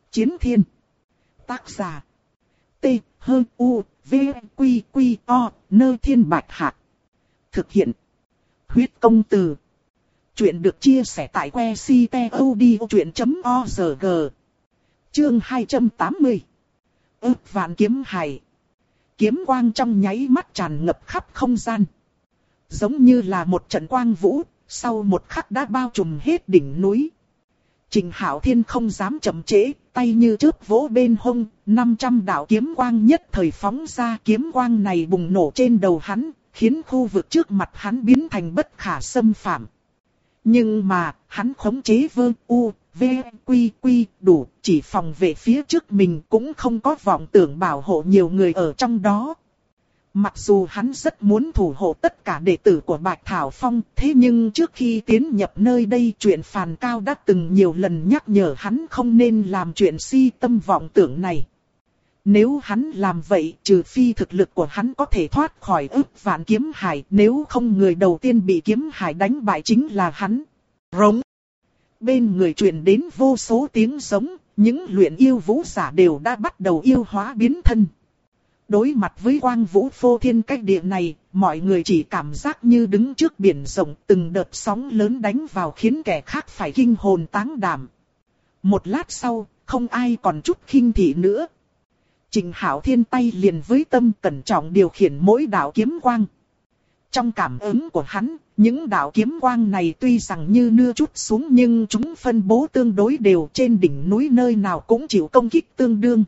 Chiến thiên. Tác giả. T-H-U-V-Q-Q-O, Nơ Thiên Bạch Hạc. Thực hiện. Huyết Công Từ. Chuyện được chia sẻ tại que ctod.org. Chương 280. Ước vạn kiếm hải. Kiếm quang trong nháy mắt tràn ngập khắp không gian. Giống như là một trận quang vũ, sau một khắc đã bao trùm hết đỉnh núi. Trình Hạo Thiên không dám chậm trễ, tay như chớp vỗ bên hông, 500 đạo kiếm quang nhất thời phóng ra. Kiếm quang này bùng nổ trên đầu hắn, khiến khu vực trước mặt hắn biến thành bất khả xâm phạm. Nhưng mà, hắn khống chế đủ, chỉ phòng vệ phía trước mình, cũng không có vọng tưởng bảo hộ nhiều người ở trong đó. Mặc dù hắn rất muốn thủ hộ tất cả đệ tử của Bạch Thảo Phong, thế nhưng trước khi tiến nhập nơi đây, chuyện Phàn Cao đã từng nhiều lần nhắc nhở hắn không nên làm chuyện si tâm vọng tưởng này. Nếu hắn làm vậy, trừ phi thực lực của hắn có thể thoát khỏi ước vạn kiếm hải, nếu không người đầu tiên bị kiếm hải đánh bại chính là hắn. Rống. Bên người truyền đến vô số tiếng giống, những luyện yêu vũ giả đều đã bắt đầu yêu hóa biến thân. Đối mặt với quang vũ phô thiên cách địa này, mọi người chỉ cảm giác như đứng trước biển rộng, từng đợt sóng lớn đánh vào khiến kẻ khác phải kinh hồn táng đảm. Một lát sau, không ai còn chút khinh thị nữa. Trình Hạo Thiên tay liền với tâm cẩn trọng điều khiển mỗi đạo kiếm quang. Trong cảm ứng của hắn, những đạo kiếm quang này tuy rằng như nưa chút xuống nhưng chúng phân bố tương đối đều, trên đỉnh núi nơi nào cũng chịu công kích tương đương.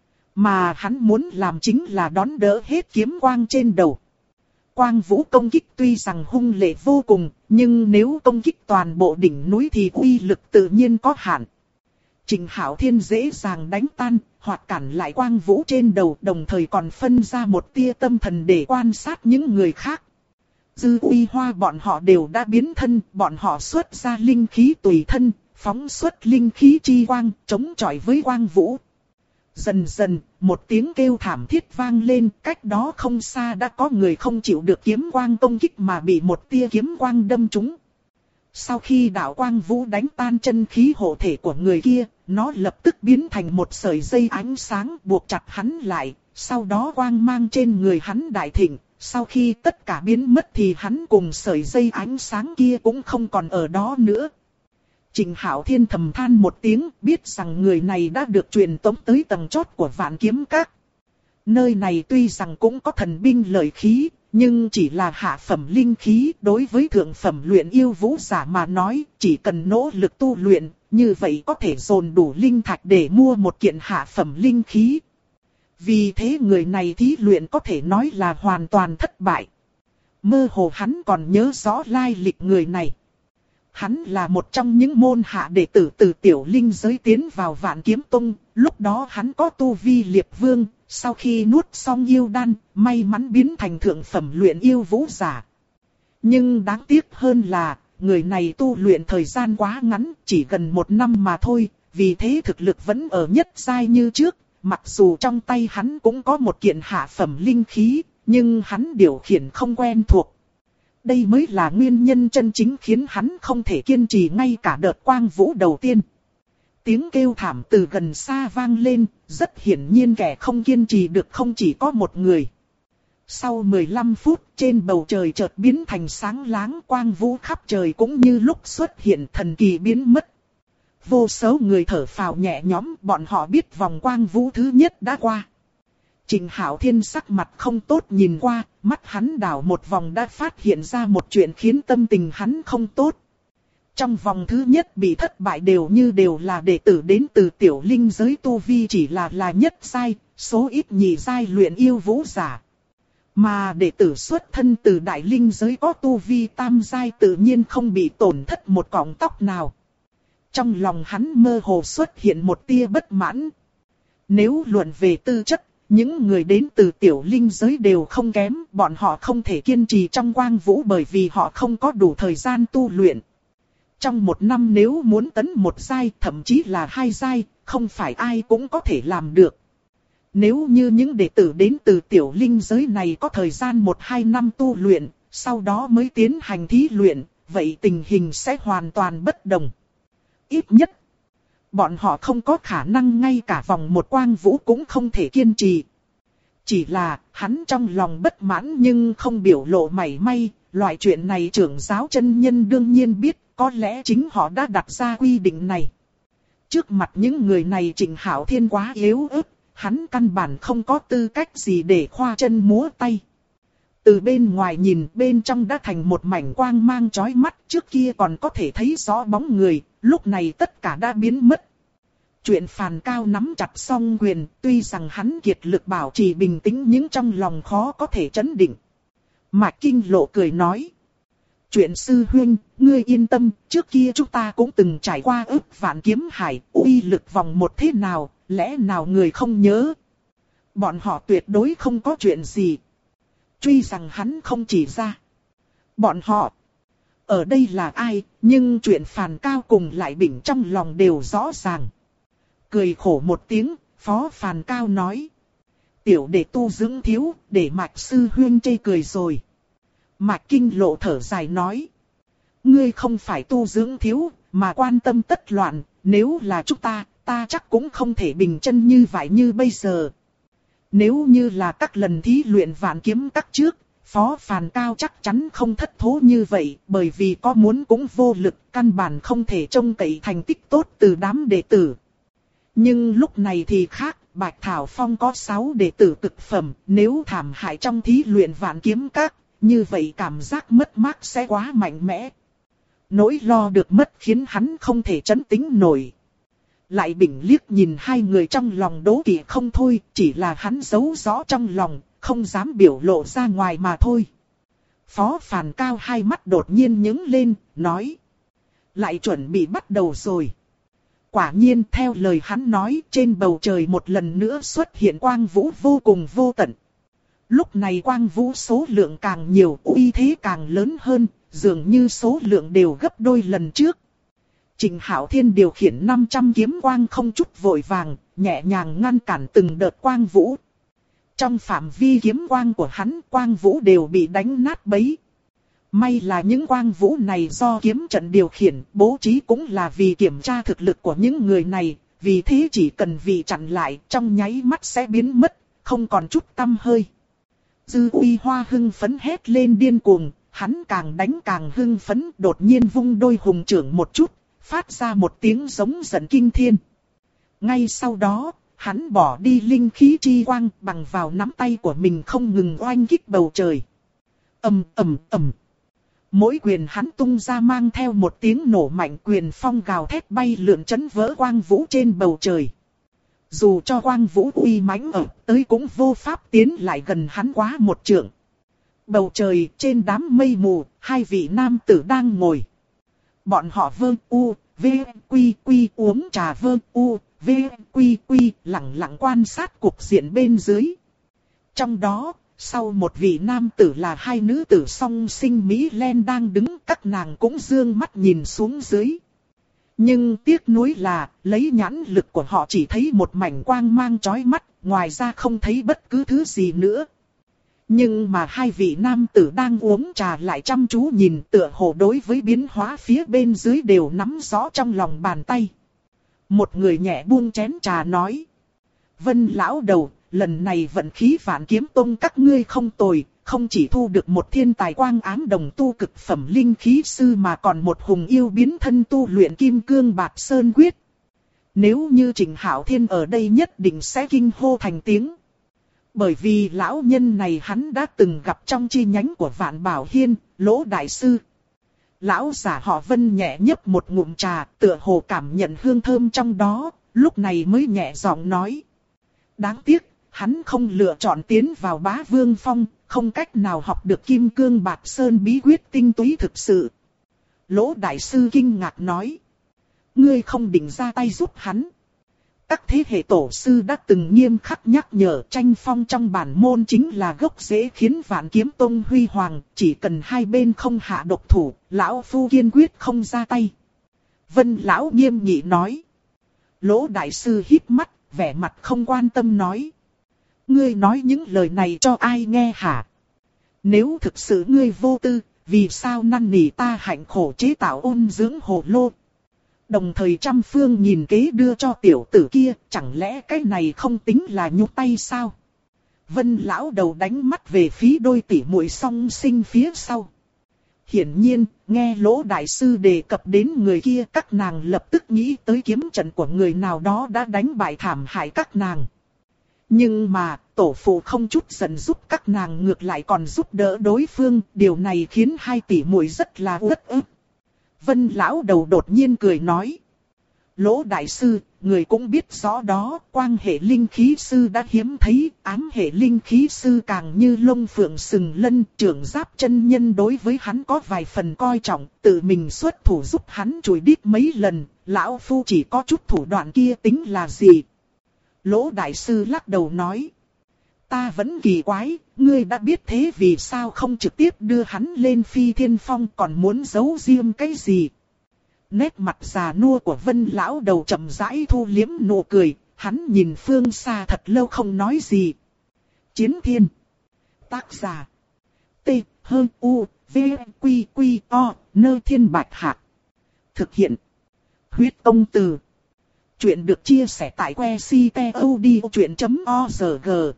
Mà hắn muốn làm chính là đón đỡ hết kiếm quang trên đầu. Quang vũ công kích tuy rằng hung lệ vô cùng, nhưng nếu công kích toàn bộ đỉnh núi thì uy lực tự nhiên có hạn. Trình Hạo Thiên dễ dàng đánh tan, hoặc cản lại quang vũ trên đầu, đồng thời còn phân ra một tia tâm thần để quan sát những người khác. Dư Uy Hoa bọn họ đều đã biến thân, bọn họ xuất ra linh khí tùy thân, phóng xuất linh khí chi quang, chống chọi với quang vũ. Dần dần, một tiếng kêu thảm thiết vang lên, cách đó không xa đã có người không chịu được kiếm quang công kích mà bị một tia kiếm quang đâm trúng. Sau khi đạo quang vũ đánh tan chân khí hộ thể của người kia, nó lập tức biến thành một sợi dây ánh sáng buộc chặt hắn lại, sau đó quang mang trên người hắn đại thịnh. Sau khi tất cả biến mất thì hắn cùng sợi dây ánh sáng kia cũng không còn ở đó nữa. Trình Hạo Thiên thầm than một tiếng, biết rằng người này đã được truyền tống tới tầng chót của Vạn Kiếm Các. Nơi này tuy rằng cũng có thần binh lợi khí, nhưng chỉ là hạ phẩm linh khí, đối với thượng phẩm luyện yêu vũ giả mà nói, chỉ cần nỗ lực tu luyện, như vậy có thể dồn đủ linh thạch để mua một kiện hạ phẩm linh khí. Vì thế người này thí luyện có thể nói là hoàn toàn thất bại. Mơ hồ hắn còn nhớ rõ lai lịch người này. Hắn là một trong những môn hạ đệ tử từ tiểu linh giới tiến vào Vạn Kiếm Tông, lúc đó hắn có tu vi liệp vương, sau khi nuốt xong yêu đan, may mắn biến thành thượng phẩm luyện yêu vũ giả. Nhưng đáng tiếc hơn là, người này tu luyện thời gian quá ngắn, chỉ gần 1 năm mà thôi, vì thế thực lực vẫn ở nhất giai như trước. Mặc dù trong tay hắn cũng có một kiện hạ phẩm linh khí, nhưng hắn điều khiển không quen thuộc. Đây mới là nguyên nhân chân chính khiến hắn không thể kiên trì ngay cả đợt quang vũ đầu tiên. Tiếng kêu thảm từ gần xa vang lên, rất hiển nhiên kẻ không kiên trì được không chỉ có một người. Sau 15 phút, trên bầu trời chợt biến thành sáng láng, quang vũ khắp trời cũng như lúc xuất hiện thần kỳ biến mất. Vô số người thở phào nhẹ nhõm, bọn họ biết vòng quang vũ thứ nhất đã qua. Trình Hạo Thiên sắc mặt không tốt nhìn qua, mắt hắn đảo một vòng đã phát hiện ra một chuyện khiến tâm tình hắn không tốt. Trong vòng thứ nhất bị thất bại đều là đệ tử đến từ tiểu linh giới, tu vi chỉ là nhất giai, số ít nhị giai luyện yêu vũ giả. Mà đệ tử xuất thân từ đại linh giới có tu vi tam giai tự nhiên không bị tổn thất một cọng tóc nào. Trong lòng hắn mơ hồ xuất hiện một tia bất mãn. Nếu luận về tư chất, những người đến từ tiểu linh giới đều không kém, bọn họ không thể kiên trì trong quang vũ bởi vì họ không có đủ thời gian tu luyện. Trong 1 năm nếu muốn tấn 1 giai, thậm chí là 2 giai, không phải ai cũng có thể làm được. Nếu như những đệ tử đến từ tiểu linh giới này có thời gian 1-2 năm tu luyện, sau đó mới tiến hành thí luyện, vậy tình hình sẽ hoàn toàn bất đồng. Ít nhất, Bọn họ không có khả năng ngay cả vòng một quang vũ cũng không thể kiên trì. Chỉ là hắn trong lòng bất mãn nhưng không biểu lộ mảy may, loại chuyện này trưởng giáo chân nhân đương nhiên biết, có lẽ chính họ đã đặt ra quy định này. Trước mặt những người này Trịnh Hạo Thiên quá yếu ớt, hắn căn bản không có tư cách gì để khoa chân múa tay. Từ bên ngoài nhìn bên trong đã thành một mảnh quang mang chói mắt, trước kia còn có thể thấy rõ bóng người, lúc này tất cả đã biến mất. Chuyện Phàn Cao nắm chặt song quyền, tuy rằng hắn kiệt lực bảo trì bình tĩnh nhưng trong lòng khó có thể trấn định. Mạc Kinh Lộ cười nói. Chuyện sư huynh, ngươi yên tâm, trước kia chúng ta cũng từng trải qua ức vạn kiếm hải, uy lực vòng một thế nào, lẽ nào người không nhớ. Bọn họ tuyệt đối không có chuyện gì. Tuy rằng hắn không chỉ ra. Bọn họ, ở đây là ai, nhưng chuyện Phàn Cao cùng Lại Bình trong lòng đều rõ ràng. Cười khổ một tiếng, Phó Phàn Cao nói. Tiểu đệ tu dưỡng thiếu, để Mạc sư huynh chê cười rồi. Mạc Kinh Lộ thở dài nói. Ngươi không phải tu dưỡng thiếu, mà quan tâm tất loạn, nếu là chúng ta chắc cũng không thể bình chân như vậy như bây giờ. Nếu như là các lần thí luyện vạn kiếm các trước, Phó Phàn Cao chắc chắn không thất thố như vậy, bởi vì có muốn cũng vô lực, căn bản không thể trông cậy thành tích tốt từ đám đệ tử. Nhưng lúc này thì khác, Bạch Thảo Phong có 6 đệ tử cực phẩm, nếu thảm hại trong thí luyện vạn kiếm các, như vậy cảm giác mất mát sẽ quá mạnh mẽ. Nỗi lo được mất khiến hắn không thể trấn tĩnh nổi. Lại Bình liếc nhìn hai người trong lòng đố kỵ không thôi, chỉ là hắn giấu rõ trong lòng, không dám biểu lộ ra ngoài mà thôi. Phó Phàn Cao hai mắt đột nhiên nhướng lên, nói. Lại chuẩn bị bắt đầu rồi. Quả nhiên theo lời hắn nói, trên bầu trời một lần nữa xuất hiện quang vũ vô cùng vô tận. Lúc này quang vũ số lượng càng nhiều, uy thế càng lớn hơn, dường như số lượng đều gấp đôi lần trước. Trịnh Hạo Thiên điều khiển 500 kiếm quang không chút vội vàng, nhẹ nhàng ngăn cản từng đợt quang vũ. Trong phạm vi kiếm quang của hắn, quang vũ đều bị đánh nát bấy. May là những quang vũ này do kiếm trận điều khiển, bố trí cũng là vì kiểm tra thực lực của những người này, vì thế chỉ cần vị chặn lại, trong nháy mắt sẽ biến mất, không còn chút tăm hơi. Dư Uy Hoa hưng phấn hét lên điên cuồng, hắn càng đánh càng hưng phấn, đột nhiên vung đôi hùng trưởng một chút, phát ra một tiếng giống giận kinh thiên. Ngay sau đó, hắn bỏ đi linh khí chi quang, bằng vào nắm tay của mình không ngừng oanh kích bầu trời. Ầm ầm ầm. Mỗi quyền hắn tung ra mang theo một tiếng nổ mạnh, quyền phong gào thét bay lượn chấn vỡ quang vũ trên bầu trời. Dù cho quang vũ uy mãnh ở tới cũng vô pháp tiến lại gần hắn quá một trượng. Bầu trời trên đám mây mù, hai vị nam tử đang ngồi. Bọn họ vơ u, v, quy quy uống trà vơ u, v, quy quy lặng lặng quan sát cục diện bên dưới. Trong đó, sau một vị nam tử là hai nữ tử song sinh Mỹ Len đang đứng, các nàng cũng dương mắt nhìn xuống dưới. Nhưng tiếc nuối là, lấy nhãn lực của họ chỉ thấy một mảnh quang mang chói mắt, ngoài ra không thấy bất cứ thứ gì nữa. Nhưng mà hai vị nam tử đang uống trà lại chăm chú nhìn, tựa hồ đối với biến hóa phía bên dưới đều nắm rõ trong lòng bàn tay. Một người nhẹ buông chén trà nói. Vân lão đầu, lần này vận khí Vạn Kiếm Tông các ngươi không tồi, không chỉ thu được một thiên tài quang ám đồng tu cực phẩm linh khí sư mà còn một hùng yêu biến thân tu luyện kim cương bạt sơn quyết. Nếu như Trịnh Hạo Thiên ở đây nhất định sẽ kinh hô thành tiếng. Bởi vì lão nhân này hắn đã từng gặp trong chi nhánh của Vạn Bảo Hiên, Lỗ Đại Sư. Lão giả họ Vân nhẹ nhấp một ngụm trà, tựa hồ cảm nhận hương thơm trong đó, lúc này mới nhẹ giọng nói. Đáng tiếc, hắn không lựa chọn tiến vào Bá Vương Phong, không cách nào học được kim cương bạt sơn bí quyết tinh túy thực sự. Lỗ Đại Sư kinh ngạc nói. Ngươi không định ra tay giúp hắn. Các thế hệ tổ sư đã từng nghiêm khắc nhắc nhở tranh phong trong bản môn chính là gốc rễ khiến Vạn Kiếm Tông huy hoàng, chỉ cần hai bên không hạ độc thủ, lão phu kiên quyết không ra tay. Vân lão nghiêm nghị nói. Lỗ Đại Sư híp mắt, vẻ mặt không quan tâm nói. Ngươi nói những lời này cho ai nghe hả? Nếu thực sự ngươi vô tư, vì sao năn nỉ ta hạnh khổ chế tạo ôn dưỡng hồ lô? Đồng thời trăm phương nhìn kế đưa cho tiểu tử kia, chẳng lẽ cái này không tính là nhúc tay sao? Vân lão đầu đánh mắt về phía đôi tỷ muội song sinh phía sau. Hiển nhiên, nghe Lỗ đại sư đề cập đến người kia, các nàng lập tức nghĩ tới kiếm trận của người nào đó đã đánh bại thảm hại các nàng. Nhưng mà, tổ phụ không chút giận giúp các nàng, ngược lại còn giúp đỡ đối phương, điều này khiến hai tỷ muội rất là uất ức. Vân lão đầu đột nhiên cười nói: Lỗ đại sư, người cũng biết rõ đó, quang hệ linh khí sư đã hiếm thấy, ám hệ linh khí sư càng như lông phượng sừng lân, trưởng giáp chân nhân đối với hắn có vài phần coi trọng, tự mình xuất thủ giúp hắn chùi đít mấy lần, lão phu chỉ có chút thủ đoạn kia tính là gì? Lỗ đại sư lắc đầu nói: Ta vẫn kỳ quái, ngươi đã biết thế vì sao không trực tiếp đưa hắn lên phi thiên phong, còn muốn giấu riêng cái gì? Nét mặt già nua của Vân lão đầu chậm rãi thu liếm nụ cười, hắn nhìn phương xa thật lâu không nói gì. Chiến thiên. Tác giả. T, H, U, V, Quy, Quy, O, Nơ Thiên Bạch Hạc. Thực hiện. Huyết Công Từ. Chuyện được chia sẻ tại que ctod.org.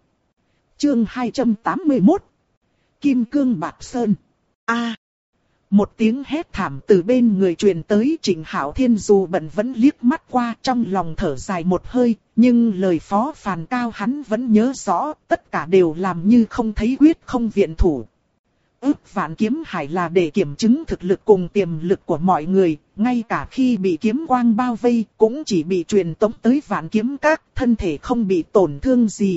Chương 281. Kim Cương Bạc Sơn. A. Một tiếng hét thảm từ bên người truyền tới. Trịnh Hạo Thiên dù bận vẫn liếc mắt qua, trong lòng thở dài một hơi, nhưng lời phó phàn cao hắn vẫn nhớ rõ, tất cả đều làm như không thấy, quyết không viện thủ. Ước vạn kiếm hải là để kiểm chứng thực lực cùng tiềm lực của mọi người, ngay cả khi bị kiếm quang bao vây cũng chỉ bị truyền tống tới vạn kiếm các, thân thể không bị tổn thương gì.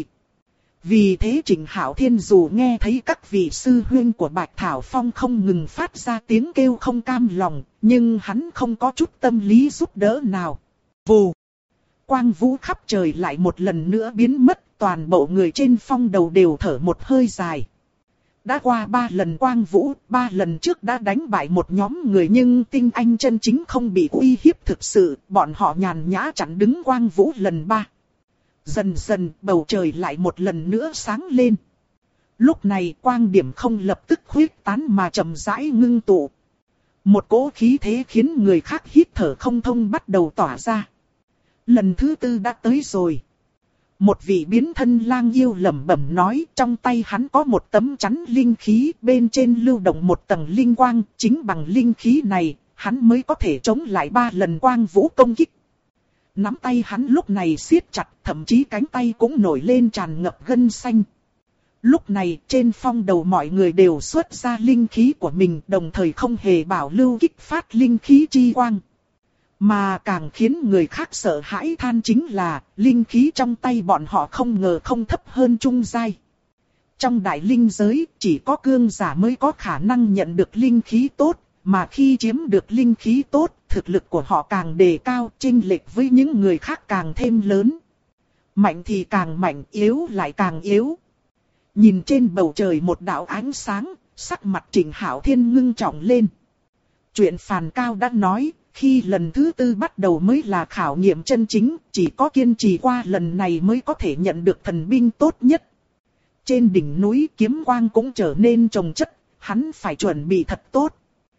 Vì thế Trịnh Hạo Thiên dù nghe thấy các vị sư huynh của Bạch Thảo Phong không ngừng phát ra tiếng kêu không cam lòng, nhưng hắn không có chút tâm lý giúp đỡ nào. Vù! Quang vũ khắp trời lại một lần nữa biến mất, toàn bộ người trên phong đầu đều thở một hơi dài. Đã qua 3 lần quang vũ, 3 lần trước đã đánh bại một nhóm người, nhưng tinh anh chân chính không bị uy hiếp thực sự, bọn họ nhàn nhã chặn đứng quang vũ lần 3. Dần dần bầu trời lại một lần nữa sáng lên. Lúc này quang điểm không lập tức khuếch tán mà chậm rãi ngưng tụ. Một cỗ khí thế khiến người khác hít thở không thông bắt đầu tỏa ra. Lần thứ 4 đã tới rồi. Một vị biến thân lang yêu lẩm bẩm nói, trong tay hắn có một tấm chắn linh khí, bên trên lưu động một tầng linh quang, chính bằng linh khí này, hắn mới có thể chống lại 3 lần quang vũ công kích. Nắm tay hắn lúc này siết chặt, thậm chí cánh tay cũng nổi lên tràn ngập gân xanh. Lúc này trên phong đầu mọi người đều xuất ra linh khí của mình, đồng thời không hề bảo lưu kích phát linh khí chi quang. Mà càng khiến người khác sợ hãi than chính là, linh khí trong tay bọn họ không ngờ không thấp hơn trung giai. Trong đại linh giới, chỉ có cương giả mới có khả năng nhận được linh khí tốt, mà khi chiếm được linh khí tốt, thực lực của họ càng đề cao, chênh lệch với những người khác càng thêm lớn. Mạnh thì càng mạnh, yếu lại càng yếu. Nhìn trên bầu trời một đạo ánh sáng, sắc mặt Trịnh Hạo Thiên ngưng trọng lên. Chuyện phàn cao đã nói, khi lần thứ 4 bắt đầu mới là khảo nghiệm chân chính, chỉ có kiên trì qua lần này mới có thể nhận được thần binh tốt nhất. Trên đỉnh núi kiếm quang cũng trở nên chồng chất, hắn phải chuẩn bị thật tốt.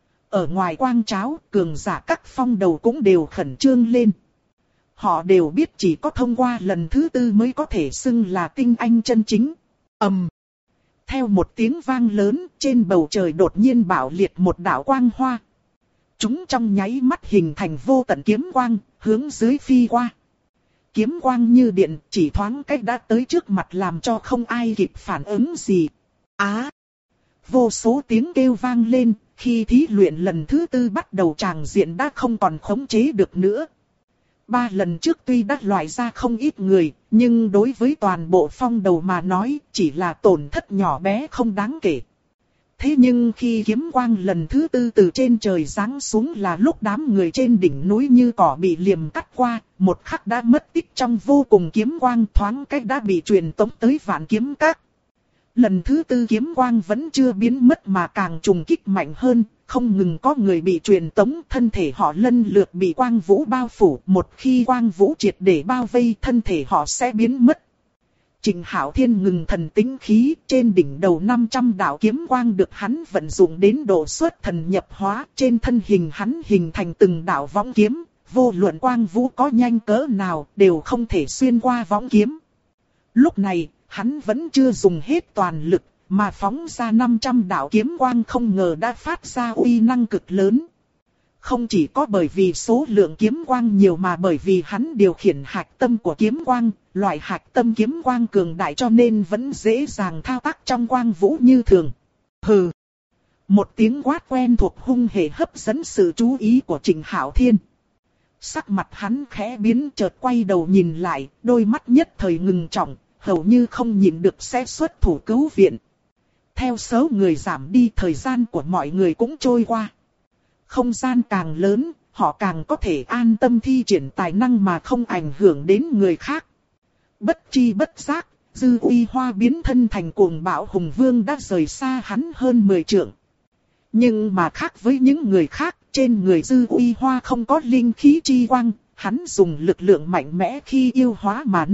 Ở ngoài quang tráo, cường giả các phong đầu cũng đều khẩn trương lên. Họ đều biết chỉ có thông qua lần thứ 4 mới có thể xưng là tinh anh chân chính. Ầm. Theo một tiếng vang lớn, trên bầu trời đột nhiên bạo liệt một đạo quang hoa. Chúng trong nháy mắt hình thành vô tận kiếm quang, hướng dưới phi qua. Kiếm quang như điện, chỉ thoáng cách đã tới trước mặt làm cho không ai kịp phản ứng gì. Á! Vô số tiếng kêu vang lên, khi thí luyện lần thứ 4 bắt đầu tràng diện đã không còn khống chế được nữa. 3 lần trước tuy đã loại ra không ít người, nhưng đối với toàn bộ phong đầu mà nói, chỉ là tổn thất nhỏ bé không đáng kể. Thế nhưng khi kiếm quang lần thứ 4 từ trên trời giáng xuống là lúc đám người trên đỉnh núi như cỏ bị liềm cắt qua, một khắc đã mất tích trong vô cùng kiếm quang, thoáng cách đã bị truyền tống tới vạn kiếm các. Lần thứ 4 kiếm quang vẫn chưa biến mất mà càng trùng kích mạnh hơn, không ngừng có người bị truyền tống, thân thể họ lần lượt bị quang vũ bao phủ, một khi quang vũ triệt để bao vây thân thể họ sẽ biến mất. Trịnh Hạo Thiên ngừng thần tĩnh khí, trên đỉnh đầu 500 đạo kiếm quang được hắn vận dụng đến độ xuất thần nhập hóa, trên thân hình hắn hình thành từng đạo võng kiếm, vô luận Quang Vũ có nhanh cỡ nào đều không thể xuyên qua võng kiếm. Lúc này, hắn vẫn chưa dùng hết toàn lực, mà phóng ra 500 đạo kiếm quang không ngờ đã phát ra uy năng cực lớn. Không chỉ có bởi vì số lượng kiếm quang nhiều mà bởi vì hắn điều khiển hạch tâm của kiếm quang, loại hạch tâm kiếm quang cường đại cho nên vẫn dễ dàng thao tác trong quang vũ như thường. Hừ! Một tiếng quát quen thuộc hung hề hấp dẫn sự chú ý của Trịnh Hạo Thiên. Sắc mặt hắn khẽ biến, chợt quay đầu nhìn lại, đôi mắt nhất thời ngừng trọng, hầu như không nhìn được sẽ xuất thủ cứu viện. Theo số người giảm đi, thời gian của mọi người cũng trôi qua. Không gian càng lớn, họ càng có thể an tâm thi triển tài năng mà không ảnh hưởng đến người khác. Bất chi bất giác, Dư Uy Hoa biến thân thành cuồng bạo hùng vương đã rời xa hắn hơn 10 trượng. Nhưng mà khác với những người khác, trên người Dư Uy Hoa không có linh khí chi quang, hắn dùng lực lượng mạnh mẽ khi yêu hóa mà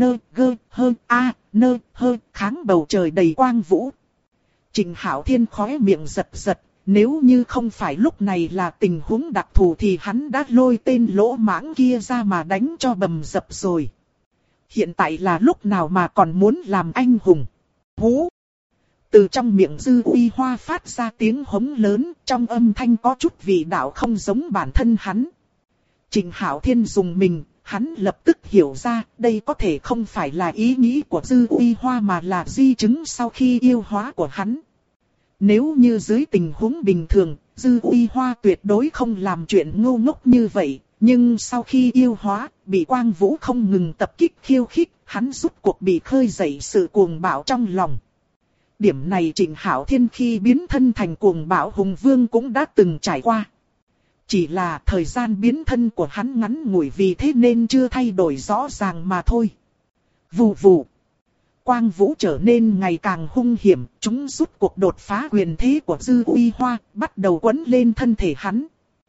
kháng bầu trời đầy quang vũ. Trịnh Hạo Thiên khóe miệng giật giật, nếu như không phải lúc này là tình huống đặc thù thì hắn đã lôi tên lỗ mãng kia ra mà đánh cho bầm dập rồi. Hiện tại là lúc nào mà còn muốn làm anh hùng? Hú! Từ trong miệng Dư Uy Hoa phát ra tiếng hống lớn, trong âm thanh có chút vị đạo không giống bản thân hắn. Trịnh Hạo Thiên dùng mình, hắn lập tức hiểu ra đây có thể không phải là ý nghĩ của Dư Uy Hoa mà là di chứng sau khi yêu hóa của hắn. Nếu như dưới tình huống bình thường, Dư Uy Hoa tuyệt đối không làm chuyện ngu ngốc như vậy. Nhưng sau khi yêu hóa, bị Quang Vũ không ngừng tập kích khiêu khích, hắn rút cuộc bị khơi dậy sự cuồng bạo trong lòng. Điểm này Trịnh Hạo Thiên khi biến thân thành cuồng bạo hùng vương cũng đã từng trải qua. Chỉ là thời gian biến thân của hắn ngắn ngủi vì thế nên chưa thay đổi rõ ràng mà thôi. Vù vù. Quang Vũ trở nên ngày càng hung hiểm, chúng rút cuộc đột phá quyền thế của Dư Uy Hoa, bắt đầu quấn lên thân thể hắn.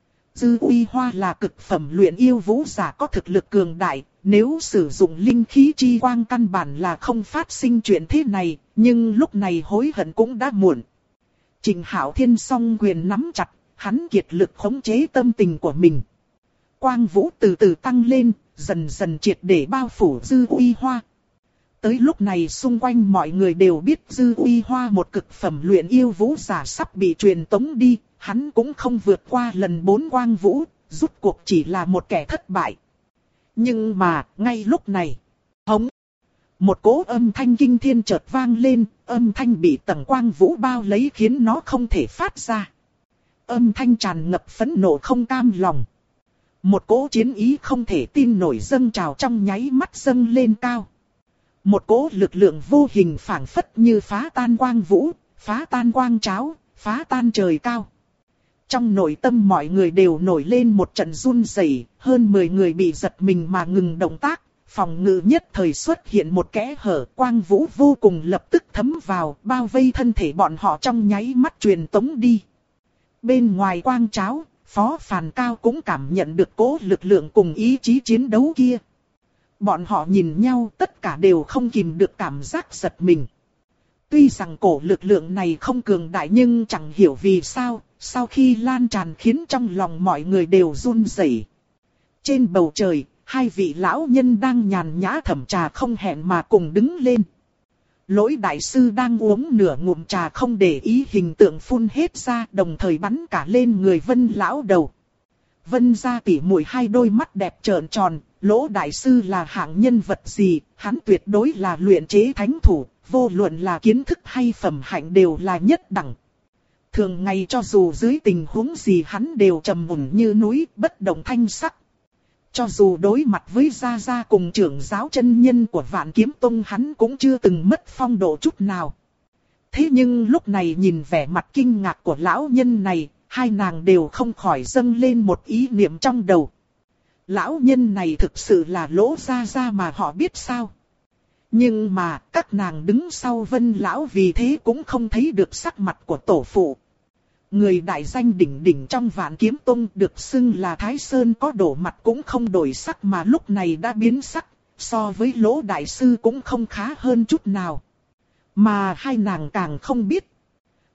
Dư Uy Hoa là cực phẩm luyện yêu vũ giả có thực lực cường đại, nếu sử dụng linh khí chi quang căn bản là không phát sinh chuyện thế này, nhưng lúc này hối hận cũng đã muộn. Trịnh Hạo Thiên song quyền nắm chặt, hắn kiệt lực khống chế tâm tình của mình. Quang Vũ từ từ tăng lên, dần dần triệt để bao phủ Dư Uy Hoa. Tới lúc này xung quanh mọi người đều biết Dư Uy Hoa một cực phẩm luyện yêu vũ giả sắp bị truyền tống đi, hắn cũng không vượt qua lần 4 Quang Vũ, rút cuộc chỉ là một kẻ thất bại. Nhưng mà, ngay lúc này, hống! Một cỗ âm thanh kinh thiên chợt vang lên, âm thanh bị tầng Quang Vũ bao lấy khiến nó không thể phát ra. Âm thanh tràn ngập phẫn nộ không cam lòng. Một cỗ chiến ý không thể tin nổi dâng trào trong nháy mắt dâng lên cao. Một cỗ lực lượng vô hình phảng phất như phá tan Quang Vũ, phá tan quang tráo, phá tan trời cao. Trong nội tâm mọi người đều nổi lên một trận run rẩy, hơn 10 người bị giật mình mà ngừng động tác, phòng ngự nhất thời xuất hiện một kẽ hở, Quang Vũ vô cùng lập tức thấm vào, bao vây thân thể bọn họ trong nháy mắt truyền tống đi. Bên ngoài quang tráo, Phó Phàn Cao cũng cảm nhận được cỗ lực lượng cùng ý chí chiến đấu kia. Bọn họ nhìn nhau tất cả đều không kìm được cảm giác giật mình. Tuy rằng cổ lực lượng này không cường đại nhưng chẳng hiểu vì sao, sau khi lan tràn khiến trong lòng mọi người đều run rẩy. Trên bầu trời, hai vị lão nhân đang nhàn nhã thẩm trà không hẹn mà cùng đứng lên. Lỗi đại sư đang uống nửa ngụm trà không để ý hình tượng phun hết ra, đồng thời bắn cả lên người Vân lão đầu. Vân gia tỉ muội hai đôi mắt đẹp trợn tròn, Lỗ đại sư là hạng nhân vật gì, hắn tuyệt đối là luyện chế thánh thủ, vô luận là kiến thức hay phẩm hạnh đều là nhất đẳng. Thường ngày cho dù dưới tình huống gì hắn đều trầm ổn như núi, bất động thanh sắc. Cho dù đối mặt với Gia Gia cùng trưởng giáo chân nhân của Vạn Kiếm Tông hắn cũng chưa từng mất phong độ chút nào. Thế nhưng lúc này nhìn vẻ mặt kinh ngạc của lão nhân này, hai nàng đều không khỏi dâng lên một ý niệm trong đầu. Lão nhân này thực sự là Lỗ Gia Gia mà họ biết sao? Nhưng mà các nàng đứng sau Vân lão vì thế cũng không thấy được sắc mặt của tổ phụ. Người đại danh đỉnh đỉnh trong Vạn Kiếm Tông được xưng là Thái Sơn có đổ mặt cũng không đổi sắc mà lúc này đã biến sắc, so với Lỗ đại sư cũng không khá hơn chút nào. Mà hai nàng càng không biết.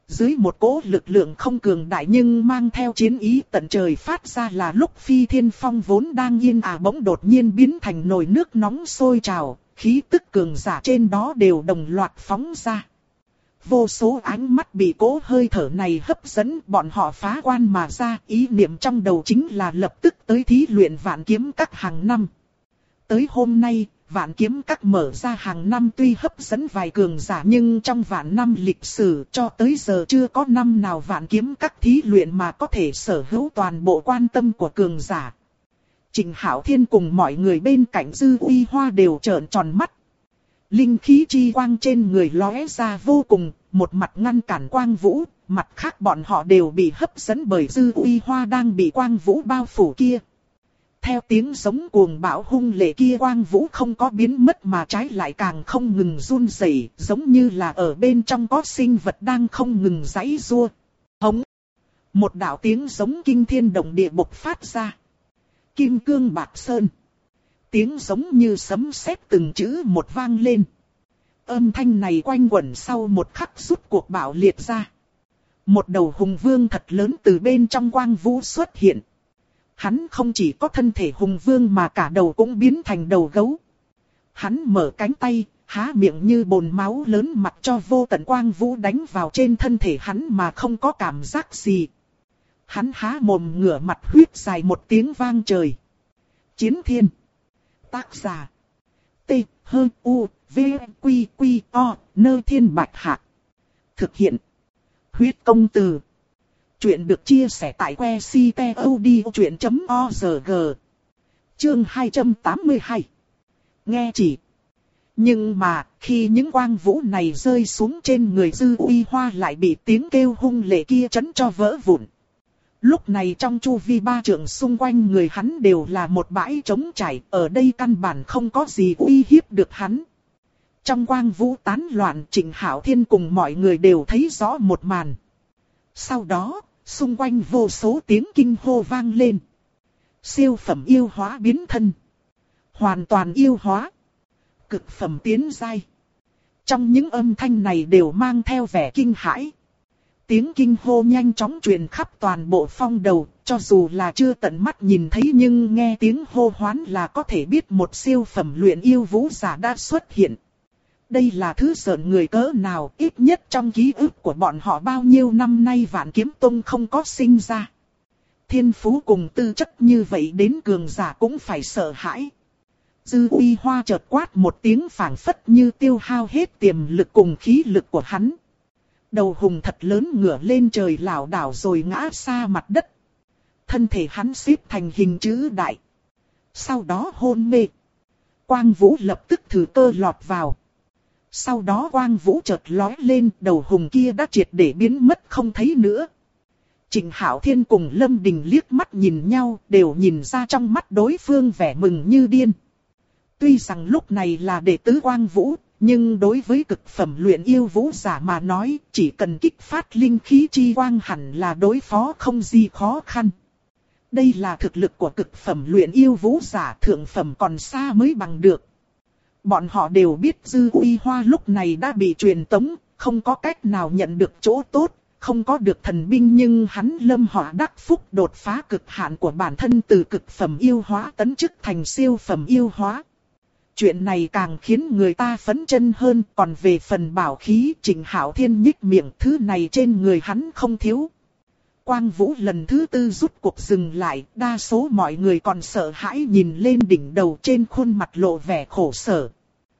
Dưới một cỗ lực lượng không cường đại nhưng mang theo chiến ý tận trời phát ra là lúc Phi Thiên Phong vốn đang yên bỗng đột nhiên biến thành nồi nước nóng sôi trào, khí tức cường giả trên đó đều đồng loạt phóng ra. Vô số ánh mắt bị cỗ hơi thở này hấp dẫn, bọn họ phá quan mà ra, ý niệm trong đầu chính là lập tức tới thí luyện Vạn Kiếm Các hàng năm. Tới hôm nay, Vạn Kiếm Các mở ra hàng năm tuy hấp dẫn vài cường giả nhưng trong vạn năm lịch sử cho tới giờ chưa có năm nào Vạn Kiếm Các thí luyện mà có thể sở hữu toàn bộ quan tâm của cường giả. Trịnh Hạo Thiên cùng mọi người bên cạnh Dư Uy Hoa đều trợn tròn mắt. Linh khí chi quang trên người lóe ra vô cùng, một mặt ngăn cản quang vũ, mặt khác bọn họ đều bị hấp dẫn bởi Dư Uy Hoa đang bị quang vũ bao phủ kia. Theo tiếng giống cuồng bạo hung lệ kia, quang vũ không có biến mất mà trái lại càng không ngừng run rẩy, giống như là ở bên trong có sinh vật đang không ngừng giãy giụa. Hống! Một đạo tiếng giống kinh thiên động địa bộc phát ra. Kim cương bạc sơn. Tiếng giống như sấm sét từng chữ một vang lên. Âm thanh này quanh quẩn sau một khắc rút cuộc bạo liệt ra. Một đầu hùng vương thật lớn từ bên trong quang vũ xuất hiện. Hắn không chỉ có thân thể hùng vương mà cả đầu cũng biến thành đầu gấu. Hắn mở cánh tay, há miệng như bồn máu lớn mặc cho vô tận quang vũ đánh vào trên thân thể hắn mà không có cảm giác gì. Hắn há mồm ngửa mặt huyết dài một tiếng vang trời. Chiến thiên. Tác giả. T, H, U, V, Quy, Quy, O, Nơ Thiên Bạch Hạc. Thực hiện. Huyết công từ. Chuyện được chia sẻ tại website.odchuyện.org. Chương 282. Nghe chỉ. Nhưng mà, khi những quang vũ này rơi xuống trên người Dư Uy Hoa lại bị tiếng kêu hung lệ kia chấn cho vỡ vụn. Lúc này trong chu vi 3 trượng xung quanh người hắn đều là một bãi trống trải, ở đây căn bản không có gì uy hiếp được hắn. Trong quang vũ tán loạn, Trịnh Hạo Thiên cùng mọi người đều thấy rõ một màn. Sau đó, xung quanh vô số tiếng kinh hô vang lên. Siêu phẩm yêu hóa biến thân. Hoàn toàn yêu hóa. Cực phẩm tiến giai. Trong những âm thanh này đều mang theo vẻ kinh hãi. Tiếng kinh hô nhanh chóng truyền khắp toàn bộ phong đầu, cho dù là chưa tận mắt nhìn thấy nhưng nghe tiếng hô hoán là có thể biết một siêu phẩm luyện yêu vũ giả đã xuất hiện. Đây là thứ giỡn người cỡ nào, ít nhất trong ký ức của bọn họ bao nhiêu năm nay Vạn Kiếm Tông không có sinh ra. Thiên phú cùng tư chất như vậy đến cường giả cũng phải sợ hãi. Dư Uy Hoa chợt quát một tiếng phảng phất như tiêu hao hết tiềm lực cùng khí lực của hắn. Đầu hùng thật lớn ngửa lên trời lảo đảo rồi ngã xa mặt đất. Thân thể hắn xếp thành hình chữ đại. Sau đó hôn mê. Quang vũ lập tức thử cơ lọt vào. Sau đó quang vũ chợt lói lên, đầu hùng kia đã triệt để biến mất không thấy nữa. Trịnh Hạo Thiên cùng Lâm Đình liếc mắt nhìn nhau, đều nhìn ra trong mắt đối phương vẻ mừng như điên. Tuy rằng lúc này là đệ tứ quang vũ, nhưng đối với cực phẩm luyện yêu vũ giả mà nói, chỉ cần kích phát linh khí chi quang hẳn là đối phó không gì khó khăn. Đây là thực lực của cực phẩm luyện yêu vũ giả, thượng phẩm còn xa mới bằng được. Bọn họ đều biết Dư Uy Hoa lúc này đã bị truyền tống, không có cách nào nhận được chỗ tốt, không có được thần binh, nhưng hắn lâm họa đắc phúc đột phá cực hạn của bản thân từ cực phẩm yêu hóa tấn chức thành siêu phẩm yêu hóa. Chuyện này càng khiến người ta phấn chân hơn, còn về phần bảo khí, Trịnh Hạo Thiên nhích miệng, thứ này trên người hắn không thiếu. Quang vũ lần thứ tư rút cuộc dừng lại, đa số mọi người còn sợ hãi nhìn lên đỉnh đầu, trên khuôn mặt lộ vẻ khổ sở.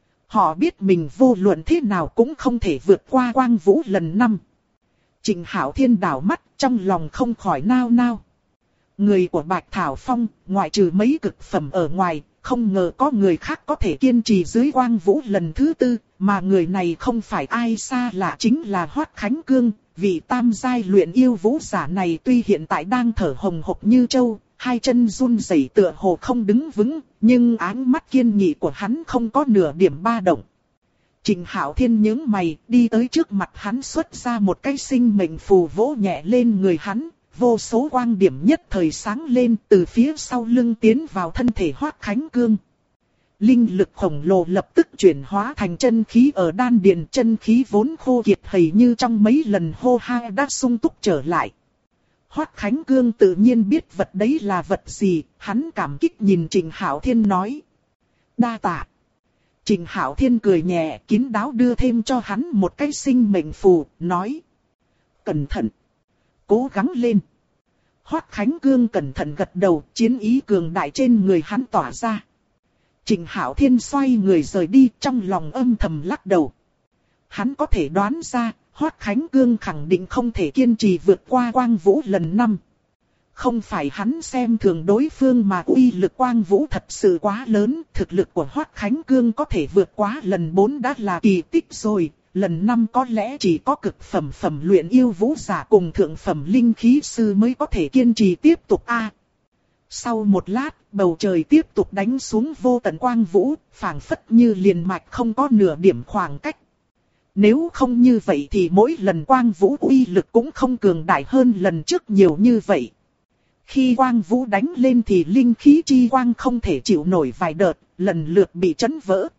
Họ biết mình vô luận thế nào cũng không thể vượt qua quang vũ lần 5. Trịnh Hạo Thiên đảo mắt, trong lòng không khỏi nao nao. Người của Bạch Thảo Phong, ngoại trừ mấy cực phẩm ở ngoài, không ngờ có người khác có thể kiên trì dưới quang vũ lần thứ tư, mà người này không phải ai xa lạ chính là Hoát Khánh Cương. Vị tam giai luyện yêu vũ giả này tuy hiện tại đang thở hồng hộc như trâu, hai chân run rẩy tựa hồ không đứng vững, nhưng ánh mắt kiên nghị của hắn không có nửa điểm ba động. Trịnh Hạo Thiên nhướng mày, đi tới trước mặt hắn xuất ra một cái sinh mệnh phù vỗ nhẹ lên người hắn, vô số quang điểm nhất thời sáng lên từ phía sau lưng tiến vào thân thể Hoát Khánh Cương. Linh lực khổng lồ lập tức chuyển hóa thành chân khí ở đan điền, chân khí vốn khô kiệt hầu như trong mấy lần hô hao đã sung túc trở lại. Hoắc Khánh Cương tự nhiên biết vật đấy là vật gì, hắn cảm kích nhìn Trịnh Hạo Thiên nói. Đa tạ. Trịnh Hạo Thiên cười nhẹ, kín đáo đưa thêm cho hắn một cái sinh mệnh phù, nói. Cẩn thận. Cố gắng lên. Hoắc Khánh Cương cẩn thận gật đầu, chiến ý cường đại trên người hắn tỏa ra. Trịnh Hạo Thiên xoay người rời đi, trong lòng âm thầm lắc đầu. Hắn có thể đoán ra, Hoắc Khánh Cương khẳng định không thể kiên trì vượt qua Quang Vũ lần 5. Không phải hắn xem thường đối phương mà uy lực Quang Vũ thật sự quá lớn, thực lực của Hoắc Khánh Cương có thể vượt qua lần 4 đã là kỳ tích rồi, lần 5 có lẽ chỉ có cực phẩm luyện yêu vũ giả cùng thượng phẩm linh khí sư mới có thể kiên trì tiếp tục a. Sau một lát, bầu trời tiếp tục đánh xuống vô tận Quang Vũ, phảng phất như liền mạch không có nửa điểm khoảng cách. Nếu không như vậy thì mỗi lần Quang Vũ uy lực cũng không cường đại hơn lần trước nhiều như vậy. Khi Quang Vũ đánh lên thì linh khí chi quang không thể chịu nổi vài đợt, lần lượt bị chấn vỡ.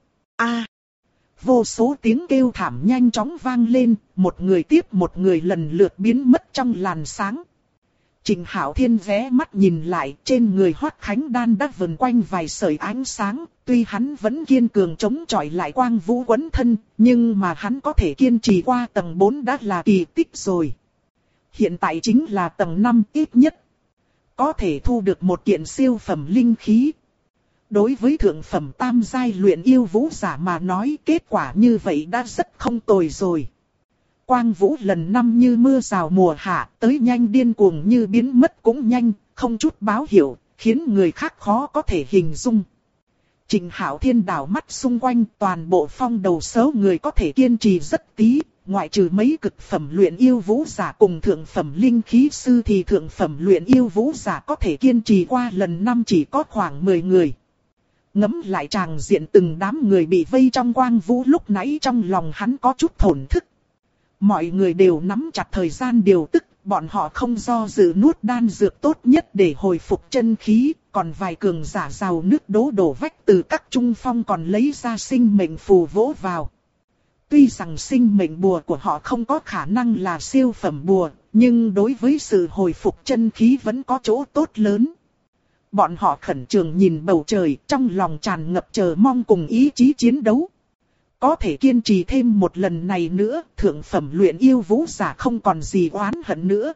Vô số tiếng kêu thảm nhanh chóng vang lên, một người tiếp một người lần lượt biến mất trong làn sáng. Trịnh Hạo Thiên ghé mắt nhìn lại, trên người Hoắc Khánh Đan đã vần quanh vài sợi ánh sáng, tuy hắn vẫn kiên cường chống chọi lại Quang Vũ quấn thân, nhưng mà hắn có thể kiên trì qua tầng 4 đã là kỳ tích rồi. Hiện tại chính là tầng 5 ít nhất. Có thể thu được một kiện siêu phẩm linh khí. Đối với thượng phẩm tam giai luyện yêu vũ giả mà nói, kết quả như vậy đã rất không tồi rồi. Quang Vũ lần 5 như mưa rào mùa hạ, tới nhanh điên cuồng như biến mất cũng nhanh, không chút báo hiệu, khiến người khác khó có thể hình dung. Trịnh Hạo Thiên đảo mắt xung quanh, toàn bộ phong đầu số người có thể kiên trì rất tí, ngoại trừ mấy cực phẩm luyện yêu vũ giả cùng thượng phẩm linh khí sư thì thượng phẩm luyện yêu vũ giả có thể kiên trì qua lần 5 chỉ có khoảng 10 người. Ngẫm lại tràng diện từng đám người bị vây trong Quang Vũ lúc nãy trong lòng hắn có chút thổn thức. Mọi người đều nắm chặt thời gian điều tức, bọn họ không do dự nuốt đan dược tốt nhất để hồi phục chân khí, còn vài cường giả giàu nước đổ vách từ các trung phong còn lấy ra sinh mệnh phù vỗ vào. Tuy rằng sinh mệnh bùa của họ không có khả năng là siêu phẩm bùa, nhưng đối với sự hồi phục chân khí vẫn có chỗ tốt lớn. Bọn họ khẩn trương nhìn bầu trời, trong lòng tràn ngập chờ mong cùng ý chí chiến đấu. Có thể kiên trì thêm một lần này nữa, thượng phẩm luyện yêu vũ giả không còn gì oán hận nữa.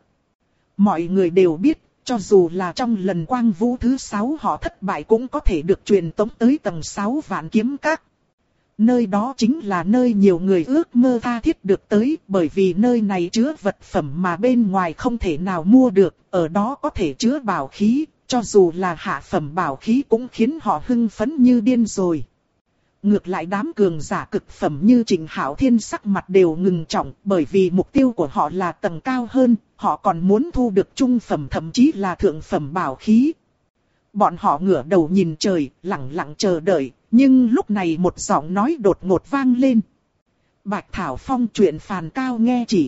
Mọi người đều biết, cho dù là trong lần Quang Vũ thứ 6 họ thất bại cũng có thể được truyền tống tới tầng 6 Vạn Kiếm Các. Nơi đó chính là nơi nhiều người ước mơ tha thiết được tới, bởi vì nơi này chứa vật phẩm mà bên ngoài không thể nào mua được, ở đó có thể chứa bảo khí, cho dù là hạ phẩm bảo khí cũng khiến họ hưng phấn như điên rồi. Ngược lại đám cường giả cực phẩm như Trịnh Hạo Thiên sắc mặt đều ngừng trọng, bởi vì mục tiêu của họ là tầng cao hơn, họ còn muốn thu được trung phẩm thậm chí là thượng phẩm bảo khí. Bọn họ ngửa đầu nhìn trời, lặng lặng chờ đợi, nhưng lúc này một giọng nói đột ngột vang lên. Bạch Thảo Phong chuyện phàn cao nghe chỉ.